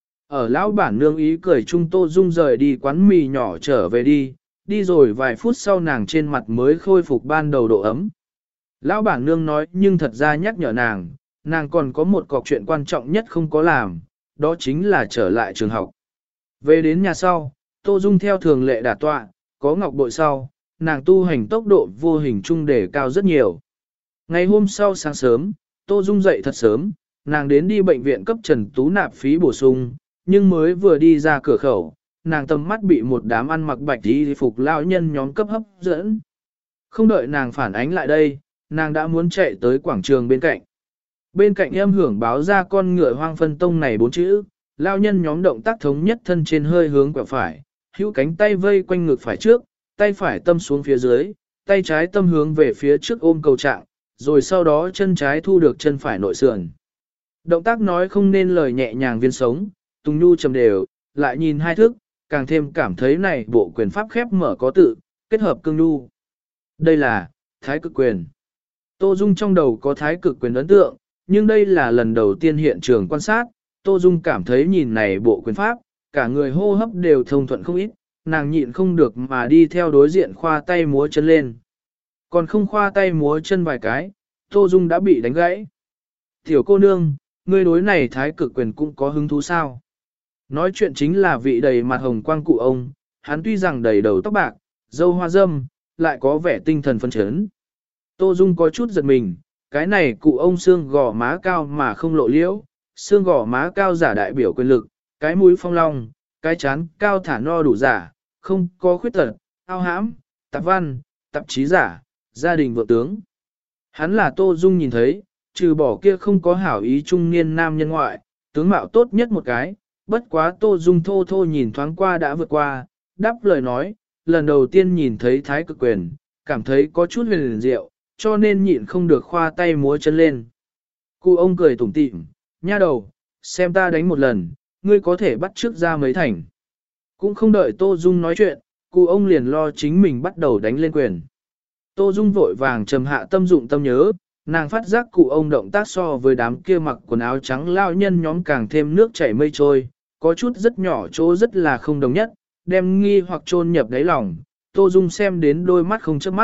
Speaker 1: Ở lão bản nương ý cười chung Tô Dung rời đi quán mì nhỏ trở về đi rồi vài phút sau nàng trên mặt mới khôi phục ban đầu độ ấm. Lão bản nương nói nhưng thật ra nhắc nhở nàng còn có một cọc chuyện quan trọng nhất không có làm, đó chính là trở lại trường học. Về đến nhà sau, Tô Dung theo thường lệ đả tọa, có ngọc bội sau, nàng tu hành tốc độ vô hình trung đề cao rất nhiều. Ngày hôm sau sáng sớm, Tô Dung dậy thật sớm, nàng đến đi bệnh viện cấp Trần Tú nạp phí bổ sung, nhưng mới vừa đi ra cửa khẩu, nàng tầm mắt bị một đám ăn mặc bạch y phục lão nhân nhóm cấp hấp dẫn. Không đợi nàng phản ánh lại đây, nàng đã muốn chạy tới quảng trường bên cạnh. Bên cạnh âm hưởng báo ra con ngựa hoang phân tông này 4 chữ, lão nhân nhóm động tác thống nhất thân trên hơi hướng quẹo phải, hữu cánh tay vây quanh ngực phải trước, tay phải tâm xuống phía dưới, tay trái tâm hướng về phía trước ôm cầu trạng, rồi sau đó chân trái thu được chân phải nội sườn. Động tác nói không nên lời nhẹ nhàng viên sống, tung nhu trầm đều, lại nhìn hai thước, càng thêm cảm thấy này bộ quyền pháp khép mở có tự, kết hợp cương nhu. Đây là thái cực quyền. Tô Dung trong đầu có thái cực quyền ấn tượng, nhưng đây là lần đầu tiên hiện trường quan sát, Tô Dung cảm thấy nhìn này bộ quyền pháp, cả người hô hấp đều thông thuận không ít, nàng nhịn không được mà đi theo đối diện khoa tay múa chân lên. Còn không khoa tay múa chân vài cái, Tô Dung đã bị đánh gãy. Tiểu cô nương, ngươi đối này thái cực quyền cũng có hứng thú sao? Nói chuyện chính là vị đầy mặt hồng quang cụ ông, hắn tuy rằng đầy đầu tóc bạc, râu hoa râm, lại có vẻ tinh thần phấn chấn. Tô Dung có chút giật mình, cái này cụ ông xương gò má cao mà không lộ liễu, xương gò má cao giả đại biểu quyền lực, cái mũi phong long, cái chán cao thả no đủ giả, không có khuyết tật, ao hãm, tạp văn, tạp chí giả, gia đình vợ tướng. Hắn là Tô Dung nhìn thấy, trừ bỏ kia không có hảo ý trung niên nam nhân ngoại, tướng mạo tốt nhất một cái, bất quá Tô Dung thô thô nhìn thoáng qua đã vượt qua, đáp lời nói, lần đầu tiên nhìn thấy thái cực quyền, cảm thấy có chút huyền diệu, cho nên nhịn không được khoa tay múa chân lên. Cụ ông cười tủm tỉm, nha đầu, xem ta đánh một lần, ngươi có thể bắt trước ra mấy thành. Cũng không đợi Tô Dung nói chuyện, cụ ông liền lo chính mình bắt đầu đánh lên quyền. Tô Dung vội vàng trầm hạ tâm dụng tâm nhớ, nàng phát giác cụ ông động tác so với đám kia mặc quần áo trắng lao nhân nhóm càng thêm nước chảy mây trôi, có chút rất nhỏ chỗ rất là không đồng nhất, đem nghi hoặc chôn nhập đáy lòng, Tô Dung xem đến đôi mắt không chớp mắt.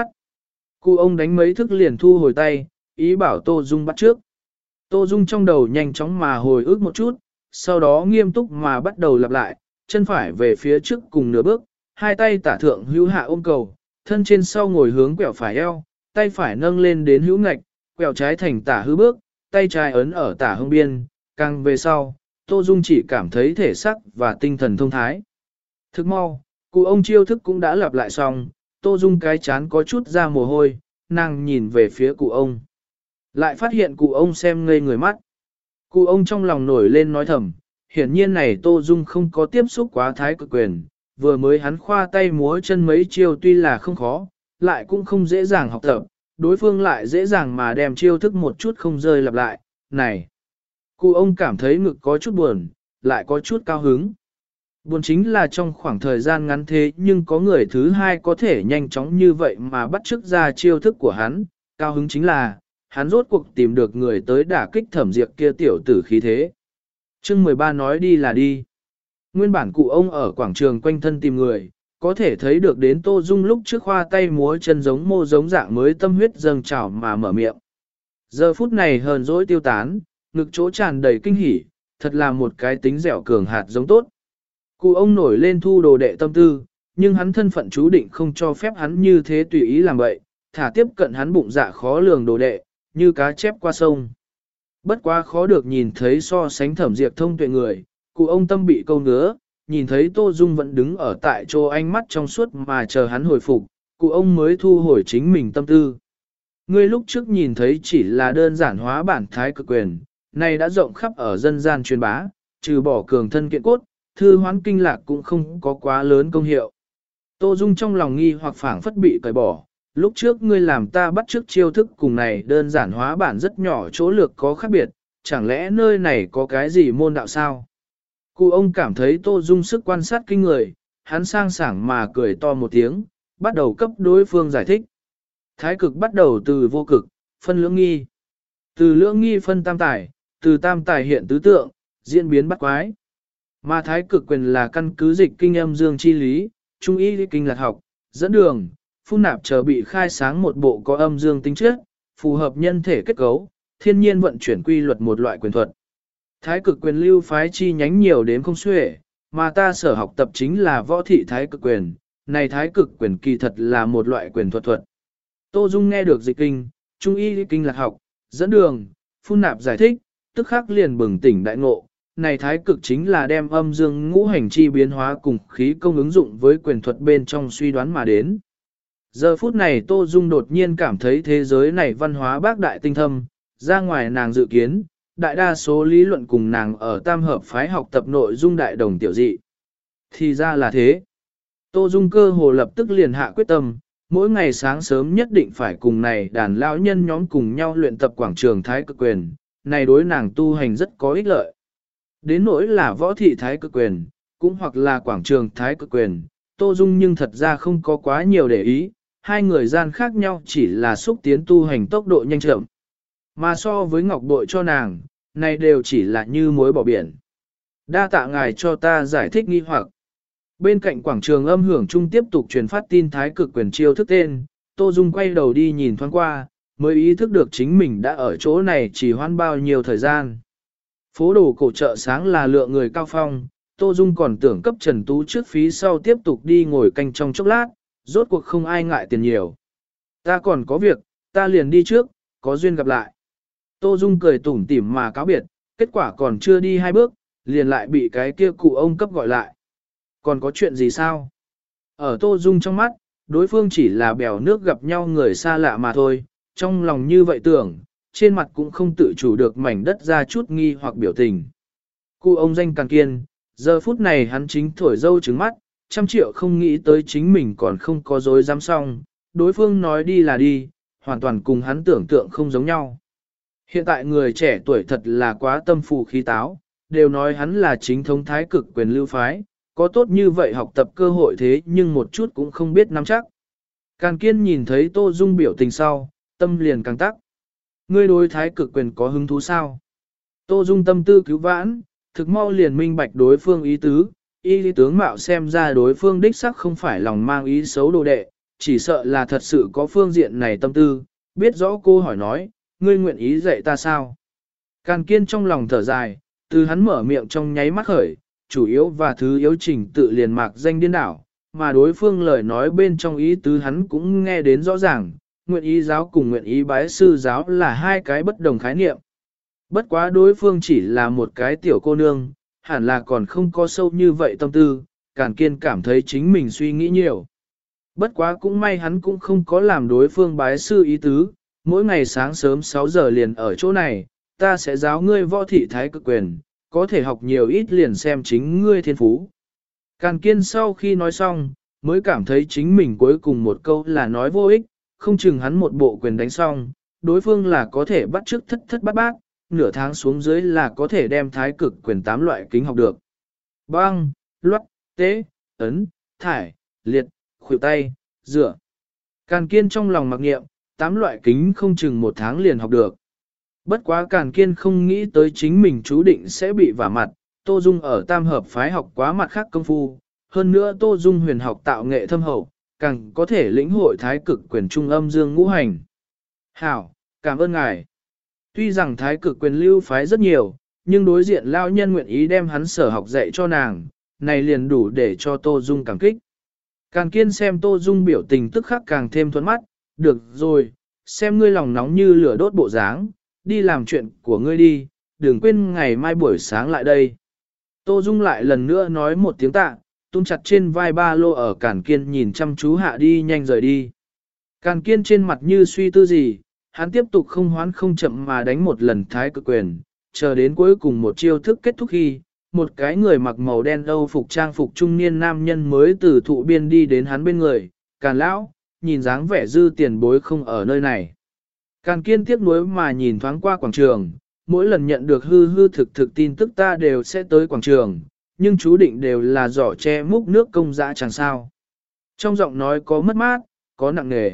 Speaker 1: Cụ ông đánh mấy thức liền thu hồi tay, ý bảo Tô Dung bắt trước. Tô Dung trong đầu nhanh chóng mà hồi ức một chút, sau đó nghiêm túc mà bắt đầu lặp lại, chân phải về phía trước cùng nửa bước, hai tay tả thượng hữu hạ ôm cầu, thân trên sau ngồi hướng quẹo phải eo, tay phải nâng lên đến hữu ngạch, quẹo trái thành tả hư bước, tay trái ấn ở tả hông biên, càng về sau, Tô Dung chỉ cảm thấy thể sắc và tinh thần thông thái. Thức mau, cụ ông chiêu thức cũng đã lặp lại xong, Tô Dung cái chán có chút ra mồ hôi, nàng nhìn về phía cụ ông. Lại phát hiện cụ ông xem ngây người mắt. Cụ ông trong lòng nổi lên nói thầm, hiển nhiên này Tô Dung không có tiếp xúc quá thái cực quyền, vừa mới hắn khoa tay múa chân mấy chiêu tuy là không khó, lại cũng không dễ dàng học tập, đối phương lại dễ dàng mà đem chiêu thức một chút không rơi lặp lại, này. Cụ ông cảm thấy ngực có chút buồn, lại có chút cao hứng. Buồn chính là trong khoảng thời gian ngắn thế nhưng có người thứ hai có thể nhanh chóng như vậy mà bắt chước ra chiêu thức của hắn, cao hứng chính là, hắn rốt cuộc tìm được người tới đả kích Thẩm Diệp kia tiểu tử khí thế. Chương 13 nói đi là đi. Nguyên bản cụ ông ở quảng trường quanh thân tìm người, có thể thấy được đến Tô Dung lúc trước khoa tay múa chân giống mô giống dạng mới tâm huyết dâng trào mà mở miệng. Giờ phút này hờn dỗi tiêu tán, ngực chỗ tràn đầy kinh hỉ, thật là một cái tính dẻo cường hạt giống tốt. Cụ ông nổi lên thu đồ đệ tâm tư, nhưng hắn thân phận chú định không cho phép hắn như thế tùy ý làm vậy, thả tiếp cận hắn bụng dạ khó lường đồ đệ, như cá chép qua sông. Bất quá khó được nhìn thấy so sánh Thẩm Diệp thông tuệ người, cụ ông tâm bị câu ngứa, nhìn thấy Tô Dung vẫn đứng ở tại chỗ ánh mắt trong suốt mà chờ hắn hồi phục, cụ ông mới thu hồi chính mình tâm tư. Ngươi lúc trước nhìn thấy chỉ là đơn giản hóa bản thái cực quyền, này đã rộng khắp ở dân gian truyền bá, trừ bỏ cường thân kiện cốt, thư hoán kinh lạc cũng không có quá lớn công hiệu. Tô Dung trong lòng nghi hoặc phảng phất bị cởi bỏ, lúc trước ngươi làm ta bắt trước chiêu thức cùng này đơn giản hóa bản rất nhỏ chỗ lược có khác biệt, chẳng lẽ nơi này có cái gì môn đạo sao? Cụ ông cảm thấy Tô Dung sức quan sát kinh người, hắn sang sảng mà cười to một tiếng, bắt đầu cấp đối phương giải thích. Thái cực bắt đầu từ vô cực, phân lưỡng nghi. Từ lưỡng nghi phân tam tài, từ tam tài hiện tứ tượng, diễn biến bắt quái. Mà thái cực quyền là căn cứ dịch kinh âm dương chi lý, trung y kinh lạc học, dẫn đường, phun nạp chờ bị khai sáng một bộ có âm dương tính chất, phù hợp nhân thể kết cấu, thiên nhiên vận chuyển quy luật một loại quyền thuật. Thái cực quyền lưu phái chi nhánh nhiều đến không xuể, mà ta sở học tập chính là võ thị thái cực quyền, này thái cực quyền kỳ thật là một loại quyền thuật thuật. Tô Dung nghe được dịch kinh, trung y kinh lạc học, dẫn đường, phun nạp giải thích, tức khắc liền bừng tỉnh đại ngộ. Này thái cực chính là đem âm dương ngũ hành chi biến hóa cùng khí công ứng dụng với quyền thuật bên trong suy đoán mà đến. Giờ phút này Tô Dung đột nhiên cảm thấy thế giới này văn hóa bác đại tinh thâm, ra ngoài nàng dự kiến, đại đa số lý luận cùng nàng ở tam hợp phái học tập nội dung đại đồng tiểu dị. Thì ra là thế. Tô Dung cơ hồ lập tức liền hạ quyết tâm, mỗi ngày sáng sớm nhất định phải cùng này đàn lão nhân nhóm cùng nhau luyện tập quảng trường thái cực quyền, này đối nàng tu hành rất có ích lợi. Đến nỗi là võ thị thái cực quyền, cũng hoặc là quảng trường thái cực quyền, Tô Dung nhưng thật ra không có quá nhiều để ý, hai người gian khác nhau chỉ là xúc tiến tu hành tốc độ nhanh chậm. Mà so với ngọc bội cho nàng, này đều chỉ là như muối bỏ biển. Đa tạ ngài cho ta giải thích nghi hoặc. Bên cạnh quảng trường âm hưởng chung tiếp tục truyền phát tin thái cực quyền chiêu thức tên, Tô Dung quay đầu đi nhìn thoáng qua, mới ý thức được chính mình đã ở chỗ này chỉ hoãn bao nhiêu thời gian. Phố đồ cổ chợ sáng là lượng người cao phong, Tô Dung còn tưởng cấp Trần Tú trước phí sau tiếp tục đi ngồi canh trong chốc lát, rốt cuộc không ai ngại tiền nhiều. Ta còn có việc, ta liền đi trước, có duyên gặp lại. Tô Dung cười tủm tỉm mà cáo biệt, kết quả còn chưa đi hai bước, liền lại bị cái kia cụ ông cấp gọi lại. Còn có chuyện gì sao? Ở Tô Dung trong mắt, đối phương chỉ là bèo nước gặp nhau người xa lạ mà thôi, trong lòng như vậy tưởng, trên mặt cũng không tự chủ được mảnh đất ra chút nghi hoặc biểu tình. Cụ ông danh Càn Kiên, giờ phút này hắn chính thổi dâu trứng mắt, 100 triệu không nghĩ tới chính mình còn không có dối dám xong, đối phương nói đi là đi, hoàn toàn cùng hắn tưởng tượng không giống nhau. Hiện tại người trẻ tuổi thật là quá tâm phù khí táo, đều nói hắn là chính thống thái cực quyền lưu phái, có tốt như vậy học tập cơ hội thế nhưng một chút cũng không biết nắm chắc. Càn Kiên nhìn thấy Tô Dung biểu tình sau, tâm liền càng tắc. Ngươi đối thái cực quyền có hứng thú sao? Tô Dung tâm tư cứu vãn, thực mau liền minh bạch đối phương ý tứ, y lý tướng mạo xem ra đối phương đích sắc không phải lòng mang ý xấu đồ đệ, chỉ sợ là thật sự có phương diện này tâm tư, biết rõ cô hỏi nói, ngươi nguyện ý dạy ta sao? Càn Kiên trong lòng thở dài, từ hắn mở miệng trong nháy mắt khởi, chủ yếu và thứ yếu trình tự liền mạc danh điên đảo, mà đối phương lời nói bên trong ý tứ hắn cũng nghe đến rõ ràng, nguyện ý giáo cùng nguyện ý bái sư giáo là hai cái bất đồng khái niệm. Bất quá đối phương chỉ là một cái tiểu cô nương, hẳn là còn không có sâu như vậy tâm tư, Càn Kiên cảm thấy chính mình suy nghĩ nhiều. Bất quá cũng may hắn cũng không có làm đối phương bái sư ý tứ, mỗi ngày sáng sớm 6 giờ liền ở chỗ này, ta sẽ giáo ngươi võ thị thái cực quyền, có thể học nhiều ít liền xem chính ngươi thiên phú. Càn Kiên sau khi nói xong, mới cảm thấy chính mình cuối cùng một câu là nói vô ích, không chừng hắn một bộ quyền đánh xong, đối phương là có thể bắt chước thất thất bát bát, nửa tháng xuống dưới là có thể đem thái cực quyền 8 loại kính học được. Băng, loát, tế, ấn, thải, liệt, khuỷu tay, dựa. Càn Kiên trong lòng mặc niệm, 8 loại kính không chừng một tháng liền học được. Bất quá Càn Kiên không nghĩ tới chính mình chú định sẽ bị vả mặt, Tô Dung ở tam hợp phái học quá mặt khác công phu, hơn nữa Tô Dung huyền học tạo nghệ thâm hậu, càng có thể lĩnh hội thái cực quyền trung âm dương ngũ hành. Hảo, cảm ơn ngài. Tuy rằng thái cực quyền lưu phái rất nhiều, nhưng đối diện lao nhân nguyện ý đem hắn sở học dạy cho nàng, này liền đủ để cho Tô Dung cảm kích. Càn Kiên xem Tô Dung biểu tình tức khắc càng thêm thuẫn mắt, được rồi, xem ngươi lòng nóng như lửa đốt bộ dáng, đi làm chuyện của ngươi đi, đừng quên ngày mai buổi sáng lại đây. Tô Dung lại lần nữa nói một tiếng tạ, tung chặt trên vai ba lô ở Càn Kiên nhìn chăm chú hạ đi nhanh rời đi. Càn Kiên trên mặt như suy tư gì, hắn tiếp tục không hoán không chậm mà đánh một lần thái cực quyền, chờ đến cuối cùng một chiêu thức kết thúc khi, một cái người mặc màu đen âu phục trang phục trung niên nam nhân mới từ thụ biên đi đến hắn bên người, Càn lão, nhìn dáng vẻ Dư tiền bối không ở nơi này. Càn Kiên tiếc nuối mà nhìn thoáng qua quảng trường, mỗi lần nhận được hư hư thực thực tin tức ta đều sẽ tới quảng trường, nhưng chú định đều là giỏ che múc nước công dã chẳng sao. Trong giọng nói có mất mát, có nặng nề.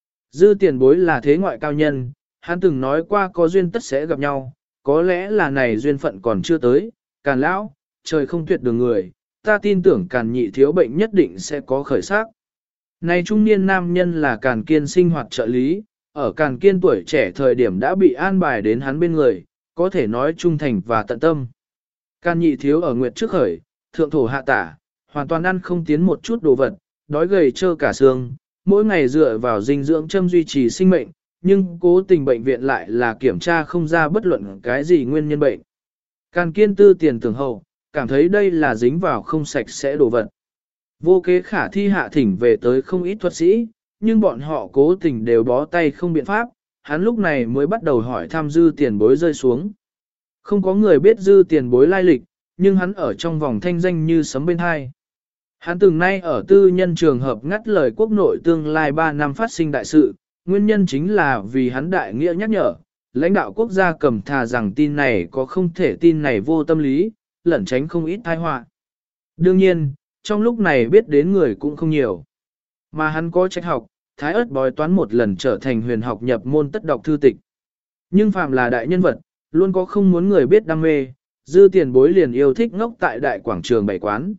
Speaker 1: Dư tiền bối là thế ngoại cao nhân, hắn từng nói qua có duyên tất sẽ gặp nhau, có lẽ là này duyên phận còn chưa tới, Càn lão, trời không tuyệt đường người, ta tin tưởng Càn nhị thiếu bệnh nhất định sẽ có khởi sắc. Này trung niên nam nhân là Càn Kiên sinh hoạt trợ lý, ở Càn Kiên tuổi trẻ thời điểm đã bị an bài đến hắn bên người, có thể nói trung thành và tận tâm. Càn nhị thiếu ở nguyệt trước khởi, thượng thổ hạ tả, hoàn toàn ăn không tiến một chút đồ vật, đói gầy trơ cả xương, mỗi ngày dựa vào dinh dưỡng châm duy trì sinh mệnh, nhưng cố tình bệnh viện lại là kiểm tra không ra bất luận cái gì nguyên nhân bệnh. Càn Kiên tư tiền tưởng hậu, cảm thấy đây là dính vào không sạch sẽ đồ vật. Vô kế khả thi hạ thỉnh về tới không ít thuật sĩ, nhưng bọn họ cố tình đều bó tay không biện pháp, hắn lúc này mới bắt đầu hỏi thăm Dư tiền bối rơi xuống. Không có người biết Dư tiền bối lai lịch, nhưng hắn ở trong vòng thanh danh như sấm bên hai. Hắn từng nay ở tư nhân trường hợp ngắt lời quốc nội tương lai 3 năm phát sinh đại sự, nguyên nhân chính là vì hắn đại nghĩa nhắc nhở, lãnh đạo quốc gia cầm thà rằng tin này có không thể tin này vô tâm lý, lẩn tránh không ít tai họa. Đương nhiên, trong lúc này biết đến người cũng không nhiều. Mà hắn có trách học, thái ớt bói toán một lần trở thành huyền học nhập môn tất đọc thư tịch. Nhưng phàm là đại nhân vật, luôn có không muốn người biết đam mê, Dư tiền bối liền yêu thích ngốc tại đại quảng trường bày quán.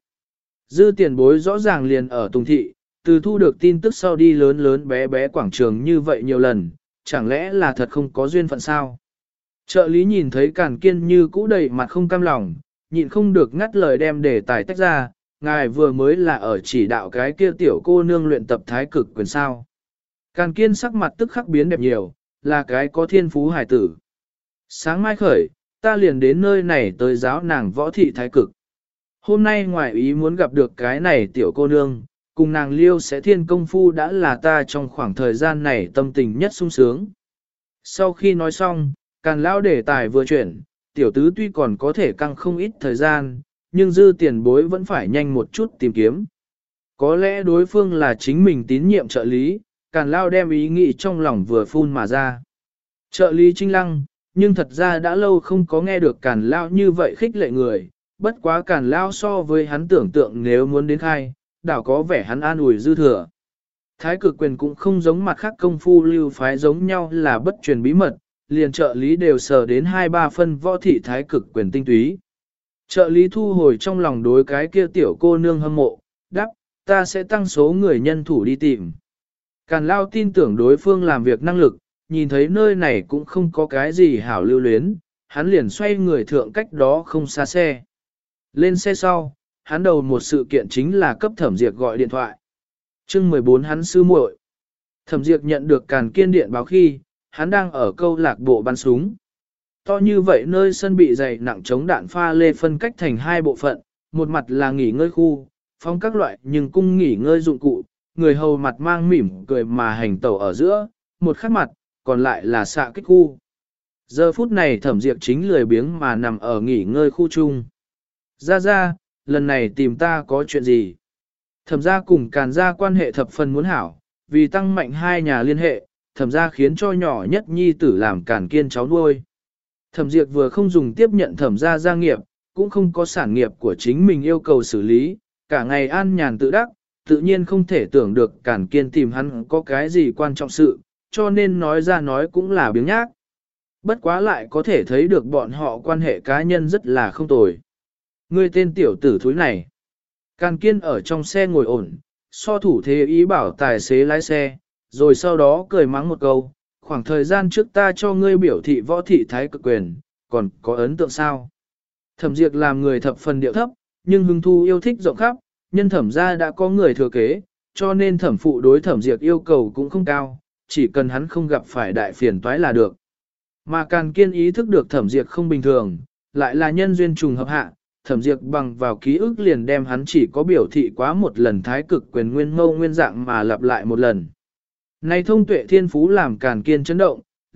Speaker 1: Dư tiền bối rõ ràng liền ở Tùng Thị, từ thu được tin tức sau đi lớn lớn bé bé quảng trường như vậy nhiều lần, chẳng lẽ là thật không có duyên phận sao? Trợ lý nhìn thấy Càn Kiên như cũ đầy mặt không cam lòng, nhịn không được ngắt lời đem đề tài tách ra, ngài vừa mới là ở chỉ đạo cái kia tiểu cô nương luyện tập thái cực quyền sao. Càn Kiên sắc mặt tức khắc biến đẹp nhiều, là cái có thiên phú hải tử. Sáng mai khởi, ta liền đến nơi này tới giáo nàng võ thị thái cực. Hôm nay ngoài ý muốn gặp được cái này tiểu cô nương, cùng nàng liêu sẽ thiên công phu đã là ta trong khoảng thời gian này tâm tình nhất sung sướng. Sau khi nói xong, Càn lão đề tài vừa chuyển, tiểu tứ tuy còn có thể căng không ít thời gian, nhưng Dư tiền bối vẫn phải nhanh một chút tìm kiếm. Có lẽ đối phương là chính mình tín nhiệm trợ lý, Càn lão đem ý nghĩ trong lòng vừa phun mà ra. Trợ lý Trinh Lăng, nhưng thật ra đã lâu không có nghe được Càn lão như vậy khích lệ người, bất quá Càn lão so với hắn tưởng tượng nếu muốn đến khai, đảo có vẻ hắn an ủi dư thừa. Thái cực quyền cũng không giống mặt khác công phu lưu phái giống nhau là bất truyền bí mật, liền trợ lý đều sờ đến 2-3 phân võ thị thái cực quyền tinh túy. Trợ lý thu hồi trong lòng đối cái kia tiểu cô nương hâm mộ, đáp, ta sẽ tăng số người nhân thủ đi tìm. Càn lao tin tưởng đối phương làm việc năng lực, nhìn thấy nơi này cũng không có cái gì hảo lưu luyến, hắn liền xoay người thượng cách đó không xa xe. Lên xe sau, hắn đầu một sự kiện chính là cấp Thẩm Diệp gọi điện thoại. Chương 14 hắn sư muội. Thẩm Diệp nhận được Càn Kiên điện báo khi, hắn đang ở câu lạc bộ bắn súng. To như vậy nơi sân bị dày nặng chống đạn pha lê phân cách thành hai bộ phận, một mặt là nghỉ ngơi khu, phóng các loại nhưng cung nghỉ ngơi dụng cụ, người hầu mặt mang mỉm cười mà hành tẩu ở giữa, một khác mặt, còn lại là xạ kích khu. Giờ phút này Thẩm Diệp chính lười biếng mà nằm ở nghỉ ngơi khu chung. Ra, lần này tìm ta có chuyện gì? Thẩm gia cùng Càn gia quan hệ thập phần muốn hảo, vì tăng mạnh hai nhà liên hệ, Thẩm gia khiến cho nhỏ nhất nhi tử làm Càn Kiên cháu nuôi. Thẩm Diệp vừa không dùng tiếp nhận Thẩm gia gia nghiệp, cũng không có sản nghiệp của chính mình yêu cầu xử lý, cả ngày an nhàn tự đắc, tự nhiên không thể tưởng được Càn Kiên tìm hắn có cái gì quan trọng sự, cho nên nói ra nói cũng là biếng nhác. Bất quá lại có thể thấy được bọn họ quan hệ cá nhân rất là không tồi. Ngươi tên tiểu tử thúi này. Càn Kiên ở trong xe ngồi ổn, so thủ thế ý bảo tài xế lái xe, rồi sau đó cười mắng một câu, khoảng thời gian trước ta cho ngươi biểu thị võ thị thái cực quyền, còn có ấn tượng sao? Thẩm Diệp làm người thập phần điệu thấp, nhưng hứng thu yêu thích rộng khắp, nhân Thẩm gia đã có người thừa kế, cho nên Thẩm phụ đối Thẩm Diệp yêu cầu cũng không cao, chỉ cần hắn không gặp phải đại phiền toái là được. Mà Càn Kiên ý thức được Thẩm Diệp không bình thường, lại là nhân duyên trùng hợp hạ, Thẩm Diệp bằng vào ký ức liền đem hắn chỉ có biểu thị quá một lần thái cực quyền nguyên mâu nguyên dạng mà lặp lại một lần. Này thông tuệ thiên phú làm Càn Kiên chấn động,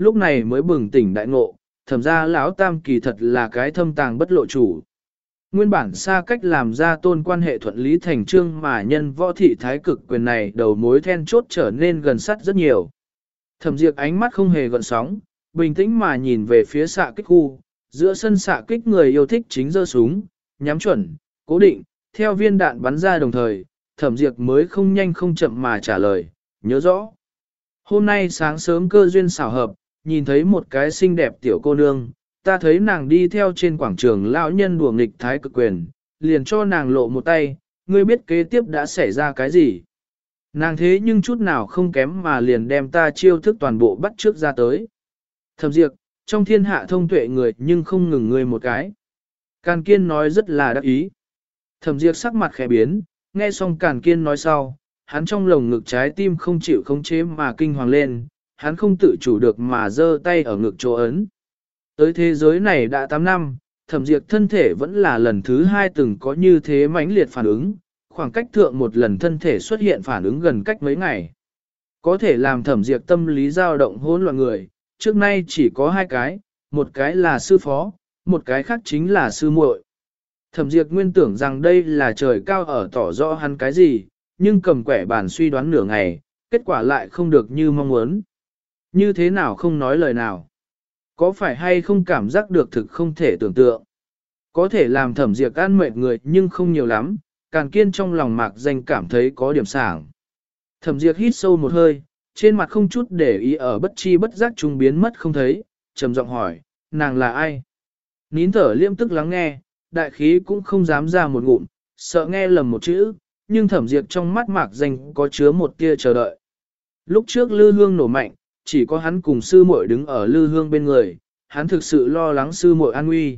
Speaker 1: lúc này mới bừng tỉnh đại ngộ, thẩm ra lão tam kỳ thật là cái thâm tàng bất lộ chủ. Nguyên bản xa cách làm ra tôn quan hệ thuận lý thành trương mà nhân võ thị thái cực quyền này đầu mối then chốt trở nên gần sát rất nhiều. Thẩm Diệp ánh mắt không hề gợn sóng, bình tĩnh mà nhìn về phía xạ kích khu, giữa sân xạ kích người yêu thích chính giơ súng, nhắm chuẩn, cố định, theo viên đạn bắn ra đồng thời, Thẩm Diệp mới không nhanh không chậm mà trả lời, nhớ rõ. Hôm nay sáng sớm cơ duyên xảo hợp, nhìn thấy một cái xinh đẹp tiểu cô nương, ta thấy nàng đi theo trên quảng trường lão nhân đùa nghịch thái cực quyền, liền cho nàng lộ một tay, ngươi biết kế tiếp đã xảy ra cái gì. Nàng thế nhưng chút nào không kém mà liền đem ta chiêu thức toàn bộ bắt trước ra tới. Thẩm Diệp, trong thiên hạ thông tuệ người nhưng không ngừng ngươi một cái. Càn Kiên nói rất là đắc ý. Thẩm Diệp sắc mặt khẽ biến, nghe xong Càn Kiên nói sau, hắn trong lồng ngực trái tim không chịu khống chế mà kinh hoàng lên, hắn không tự chủ được mà giơ tay ở ngực chỗ ấn. Tới thế giới này đã 8 năm, Thẩm Diệp thân thể vẫn là lần thứ 2 từng có như thế mãnh liệt phản ứng, khoảng cách thượng một lần thân thể xuất hiện phản ứng gần cách mấy ngày. Có thể làm Thẩm Diệp tâm lý dao động hỗn loạn người, trước nay chỉ có 2 cái, một cái là sư phó, một cái khác chính là sư muội. Thẩm Diệp nguyên tưởng rằng đây là trời cao ở tỏ rõ hắn cái gì, nhưng cầm quẻ bàn suy đoán nửa ngày, kết quả lại không được như mong muốn. Như thế nào không nói lời nào? Có phải hay không cảm giác được thực không thể tưởng tượng? Có thể làm Thẩm Diệp an mệt người nhưng không nhiều lắm, Càn Kiên trong lòng mạc danh cảm thấy có điểm sảng. Thẩm Diệp hít sâu một hơi, trên mặt không chút để ý ở bất chi bất giác trung biến mất không thấy, trầm giọng hỏi, nàng là ai? Nín thở liêm tức lắng nghe, đại khí cũng không dám ra một ngụm, sợ nghe lầm một chữ, nhưng Thẩm Diệp trong mắt mạc danh có chứa một tia chờ đợi. Lúc trước lư hương nổ mạnh, chỉ có hắn cùng sư muội đứng ở lư hương bên người, hắn thực sự lo lắng sư muội an nguy.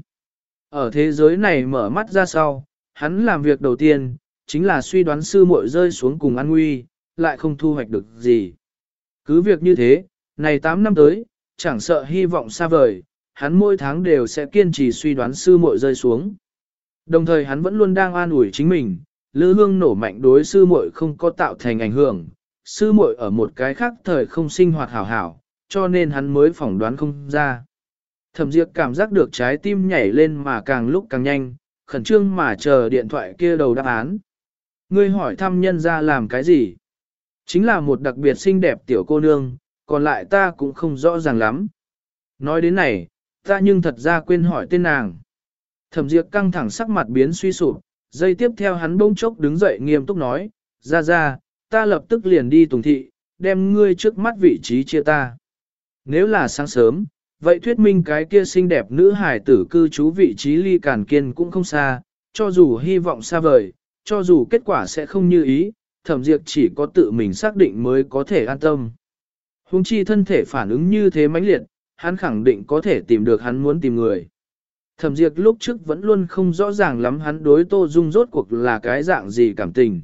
Speaker 1: Ở thế giới này mở mắt ra sau, hắn làm việc đầu tiên, chính là suy đoán sư muội rơi xuống cùng an nguy, lại không thu hoạch được gì. Cứ việc như thế, này 8 năm tới, chẳng sợ hy vọng xa vời, hắn mỗi tháng đều sẽ kiên trì suy đoán sư muội rơi xuống. Đồng thời hắn vẫn luôn đang an ủi chính mình, lư hương nổ mạnh đối sư muội không có tạo thành ảnh hưởng, sư muội ở một cái khác thời không sinh hoạt hảo hảo, cho nên hắn mới phỏng đoán không ra. Thẩm Diệp cảm giác được trái tim nhảy lên mà càng lúc càng nhanh, khẩn trương mà chờ điện thoại kia đầu đáp án. Ngươi hỏi thăm nhân ra làm cái gì? Chính là một đặc biệt xinh đẹp tiểu cô nương, còn lại ta cũng không rõ ràng lắm. Nói đến này, ta nhưng thật ra quên hỏi tên nàng. Thẩm Diệp căng thẳng sắc mặt biến suy sụp, giây tiếp theo hắn bỗng chốc đứng dậy nghiêm túc nói, ra, ta lập tức liền đi Tùng thị, đem ngươi trước mắt vị trí chia ta. Nếu là sáng sớm, vậy thuyết minh cái kia xinh đẹp nữ hải tử cư trú vị trí ly Càn Kiên cũng không xa, cho dù hy vọng xa vời, cho dù kết quả sẽ không như ý, Thẩm Diệp chỉ có tự mình xác định mới có thể an tâm. Hùng chi thân thể phản ứng như thế mãnh liệt, hắn khẳng định có thể tìm được hắn muốn tìm người. Thẩm Diệp lúc trước vẫn luôn không rõ ràng lắm hắn đối Tô Dung rốt cuộc là cái dạng gì cảm tình.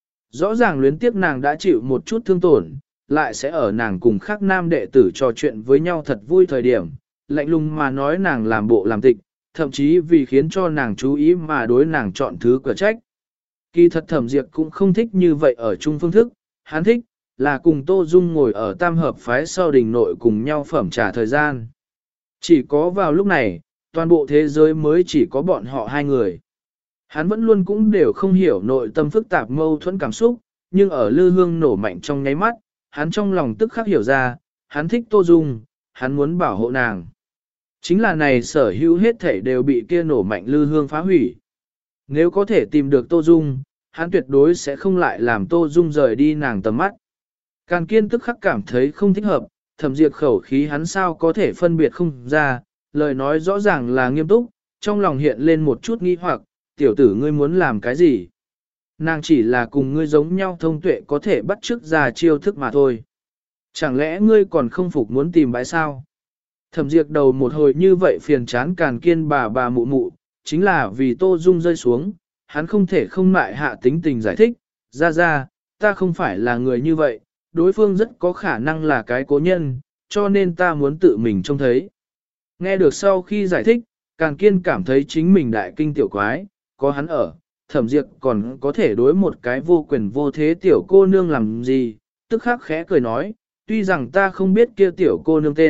Speaker 1: Rõ ràng luyến tiếc nàng đã chịu một chút thương tổn, lại sẽ ở nàng cùng khác nam đệ tử trò chuyện với nhau thật vui thời điểm, lạnh lùng mà nói nàng làm bộ làm tịch, thậm chí vì khiến cho nàng chú ý mà đối nàng chọn thứ cửa trách. Kỳ thật Thẩm Diệp cũng không thích như vậy ở chung phương thức, hắn thích là cùng Tô Dung ngồi ở tam hợp phái sau đình nội cùng nhau phẩm trà thời gian. Chỉ có vào lúc này, toàn bộ thế giới mới chỉ có bọn họ hai người. Hắn vẫn luôn cũng đều không hiểu nội tâm phức tạp mâu thuẫn cảm xúc, nhưng ở lư hương nổ mạnh trong nháy mắt, hắn trong lòng tức khắc hiểu ra, hắn thích Tô Dung, hắn muốn bảo hộ nàng. Chính là này sở hữu hết thảy đều bị kia nổ mạnh lư hương phá hủy. Nếu có thể tìm được Tô Dung, hắn tuyệt đối sẽ không lại làm Tô Dung rời đi nàng tầm mắt. Càn Kiên tức khắc cảm thấy không thích hợp, Thẩm Diệp khẩu khí hắn sao có thể phân biệt không ra, lời nói rõ ràng là nghiêm túc, trong lòng hiện lên một chút nghi hoặc, tiểu tử ngươi muốn làm cái gì? Nàng chỉ là cùng ngươi giống nhau thông tuệ có thể bắt chước ra chiêu thức mà thôi. Chẳng lẽ ngươi còn không phục muốn tìm bãi sao? Thẩm Diệp đầu một hồi như vậy phiền chán Càn Kiên bà mụ mụ, chính là vì Tô Dung rơi xuống, hắn không thể không mại hạ tính tình giải thích, ra, ta không phải là người như vậy, đối phương rất có khả năng là cái cố nhân, cho nên ta muốn tự mình trông thấy. Nghe được sau khi giải thích, Càn Kiên cảm thấy chính mình đại kinh tiểu quái, có hắn ở, Thẩm Diệp còn có thể đối một cái vô quyền vô thế tiểu cô nương làm gì, tức khắc khẽ cười nói, tuy rằng ta không biết kia tiểu cô nương tên,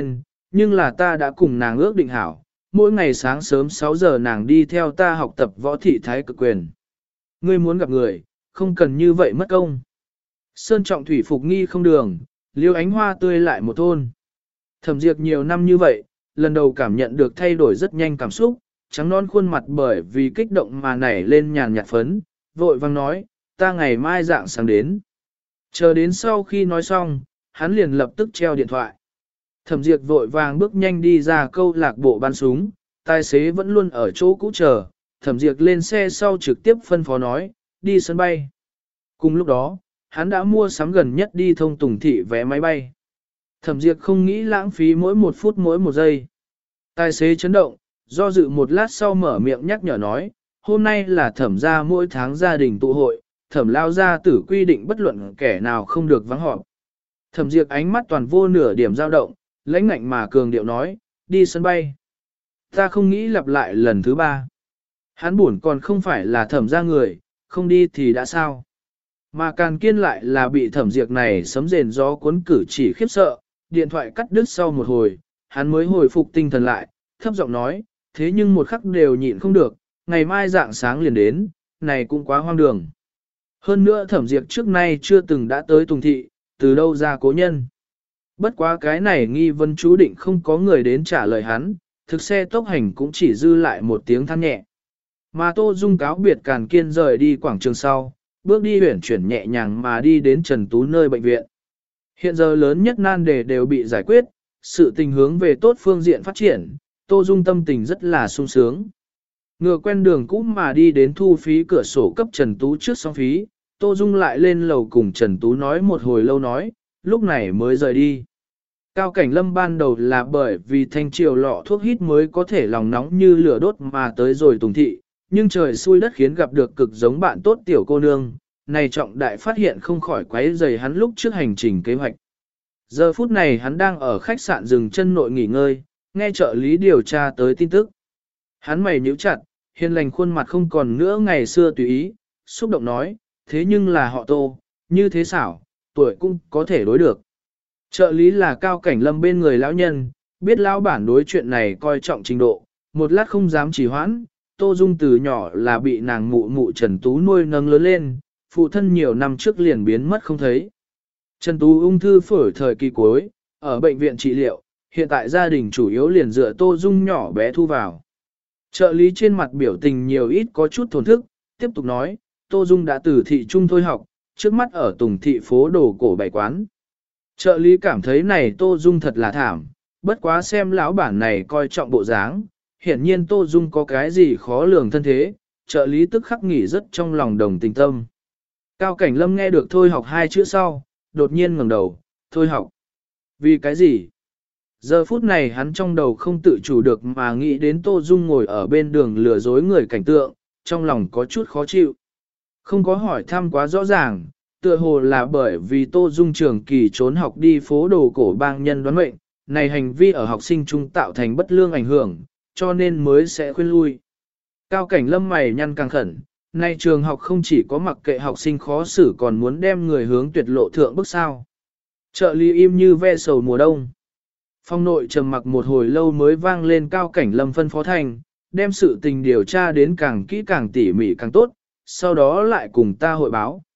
Speaker 1: nhưng là ta đã cùng nàng ước định hảo, mỗi ngày sáng sớm 6 giờ nàng đi theo ta học tập võ thị thái cực quyền. Ngươi muốn gặp người, không cần như vậy mất công. Sơn trọng thủy phục nghi không đường, liêu ánh hoa tươi lại một thôn. Thẩm Diệp nhiều năm như vậy, lần đầu cảm nhận được thay đổi rất nhanh cảm xúc, trắng non khuôn mặt bởi vì kích động mà nảy lên nhàn nhạt phấn, vội vang nói, ta ngày mai dạng sáng đến. Chờ đến sau khi nói xong, hắn liền lập tức treo điện thoại. Thẩm Diệp vội vàng bước nhanh đi ra câu lạc bộ bắn súng, tài xế vẫn luôn ở chỗ cũ chờ, Thẩm Diệp lên xe sau trực tiếp phân phó nói, đi sân bay. Cùng lúc đó, hắn đã mua sắm gần nhất đi thông Tùng thị vé máy bay. Thẩm Diệp không nghĩ lãng phí mỗi một phút mỗi một giây. Tài xế chấn động, do dự một lát sau mở miệng nhắc nhở nói, hôm nay là thẩm gia mỗi tháng gia đình tụ hội, thẩm lao gia tử quy định bất luận kẻ nào không được vắng họp. Thẩm Diệp ánh mắt toàn vô nửa điểm dao động, lãnh ngạnh mà cường điệu nói, đi sân bay. Ta không nghĩ lặp lại lần thứ ba. Hắn buồn còn không phải là thẩm gia người, không đi thì đã sao. Mà Càn Kiên lại là bị Thẩm Diệp này sấm rền gió cuốn cử chỉ khiếp sợ, điện thoại cắt đứt sau một hồi, hắn mới hồi phục tinh thần lại, thấp giọng nói, thế nhưng một khắc đều nhịn không được, ngày mai dạng sáng liền đến, này cũng quá hoang đường. Hơn nữa Thẩm Diệp trước nay chưa từng đã tới Tùng thị, từ đâu ra cố nhân. Bất quá cái này nghi vấn chú định không có người đến trả lời hắn, thực xe tốc hành cũng chỉ dư lại một tiếng than nhẹ. Mà Tô Dung cáo biệt Càn Kiên rời đi quảng trường sau, bước đi huyển chuyển nhẹ nhàng mà đi đến Trần Tú nơi bệnh viện. Hiện giờ lớn nhất nan đề đều bị giải quyết, sự tình hướng về tốt phương diện phát triển, Tô Dung tâm tình rất là sung sướng. Ngựa quen đường cũ mà đi đến thu phí cửa sổ cấp Trần Tú trước xong phí, Tô Dung lại lên lầu cùng Trần Tú nói một hồi lâu nói, lúc này mới rời đi. Cao Cảnh Lâm ban đầu là bởi vì thanh triều lọ thuốc hít mới có thể lòng nóng như lửa đốt mà tới rồi Tùng thị, nhưng trời xui đất khiến gặp được cực giống bạn tốt tiểu cô nương, này trọng đại phát hiện không khỏi quấy rầy hắn lúc trước hành trình kế hoạch. Giờ phút này hắn đang ở khách sạn dừng chân nội nghỉ ngơi, nghe trợ lý điều tra tới tin tức. Hắn mày nhíu chặt, hiền lành khuôn mặt không còn nữa ngày xưa tùy ý, xúc động nói, thế nhưng là họ Tô, như thế xảo, tuổi cũng có thể đối được. Trợ lý là Cao Cảnh Lâm bên người lão nhân, biết lão bản đối chuyện này coi trọng trình độ, một lát không dám trì hoãn, Tô Dung từ nhỏ là bị nàng mụ mụ Trần Tú nuôi nâng lớn lên, phụ thân nhiều năm trước liền biến mất không thấy. Trần Tú ung thư phổi thời kỳ cuối, ở bệnh viện trị liệu, hiện tại gia đình chủ yếu liền dựa Tô Dung nhỏ bé thu vào. Trợ lý trên mặt biểu tình nhiều ít có chút thổn thức, tiếp tục nói, Tô Dung đã từ thị trung thôi học, trước mắt ở Tùng thị phố đồ cổ bày quán. Trợ lý cảm thấy này Tô Dung thật là thảm, bất quá xem lão bản này coi trọng bộ dáng, hiển nhiên Tô Dung có cái gì khó lường thân thế, trợ lý tức khắc nghỉ rất trong lòng đồng tình tâm. Cao Cảnh Lâm nghe được thôi học hai chữ sau, đột nhiên ngẩng đầu, thôi học. Vì cái gì? Giờ phút này hắn trong đầu không tự chủ được mà nghĩ đến Tô Dung ngồi ở bên đường lừa dối người cảnh tượng, trong lòng có chút khó chịu. Không có hỏi thăm quá rõ ràng, tựa hồ là bởi vì Tô Dung trường kỳ trốn học đi phố đồ cổ bang nhân đoán mệnh, này hành vi ở học sinh trung tạo thành bất lương ảnh hưởng, cho nên mới sẽ khuyên lui. Cao Cảnh Lâm mày nhăn càng khẩn, nay trường học không chỉ có mặc kệ học sinh khó xử còn muốn đem người hướng tuyệt lộ thượng bước sao. Trợ lý im như ve sầu mùa đông. Phong nội trầm mặc một hồi lâu mới vang lên Cao Cảnh Lâm phân phó thành, đem sự tình điều tra đến càng kỹ càng tỉ mỉ càng tốt, sau đó lại cùng ta hội báo.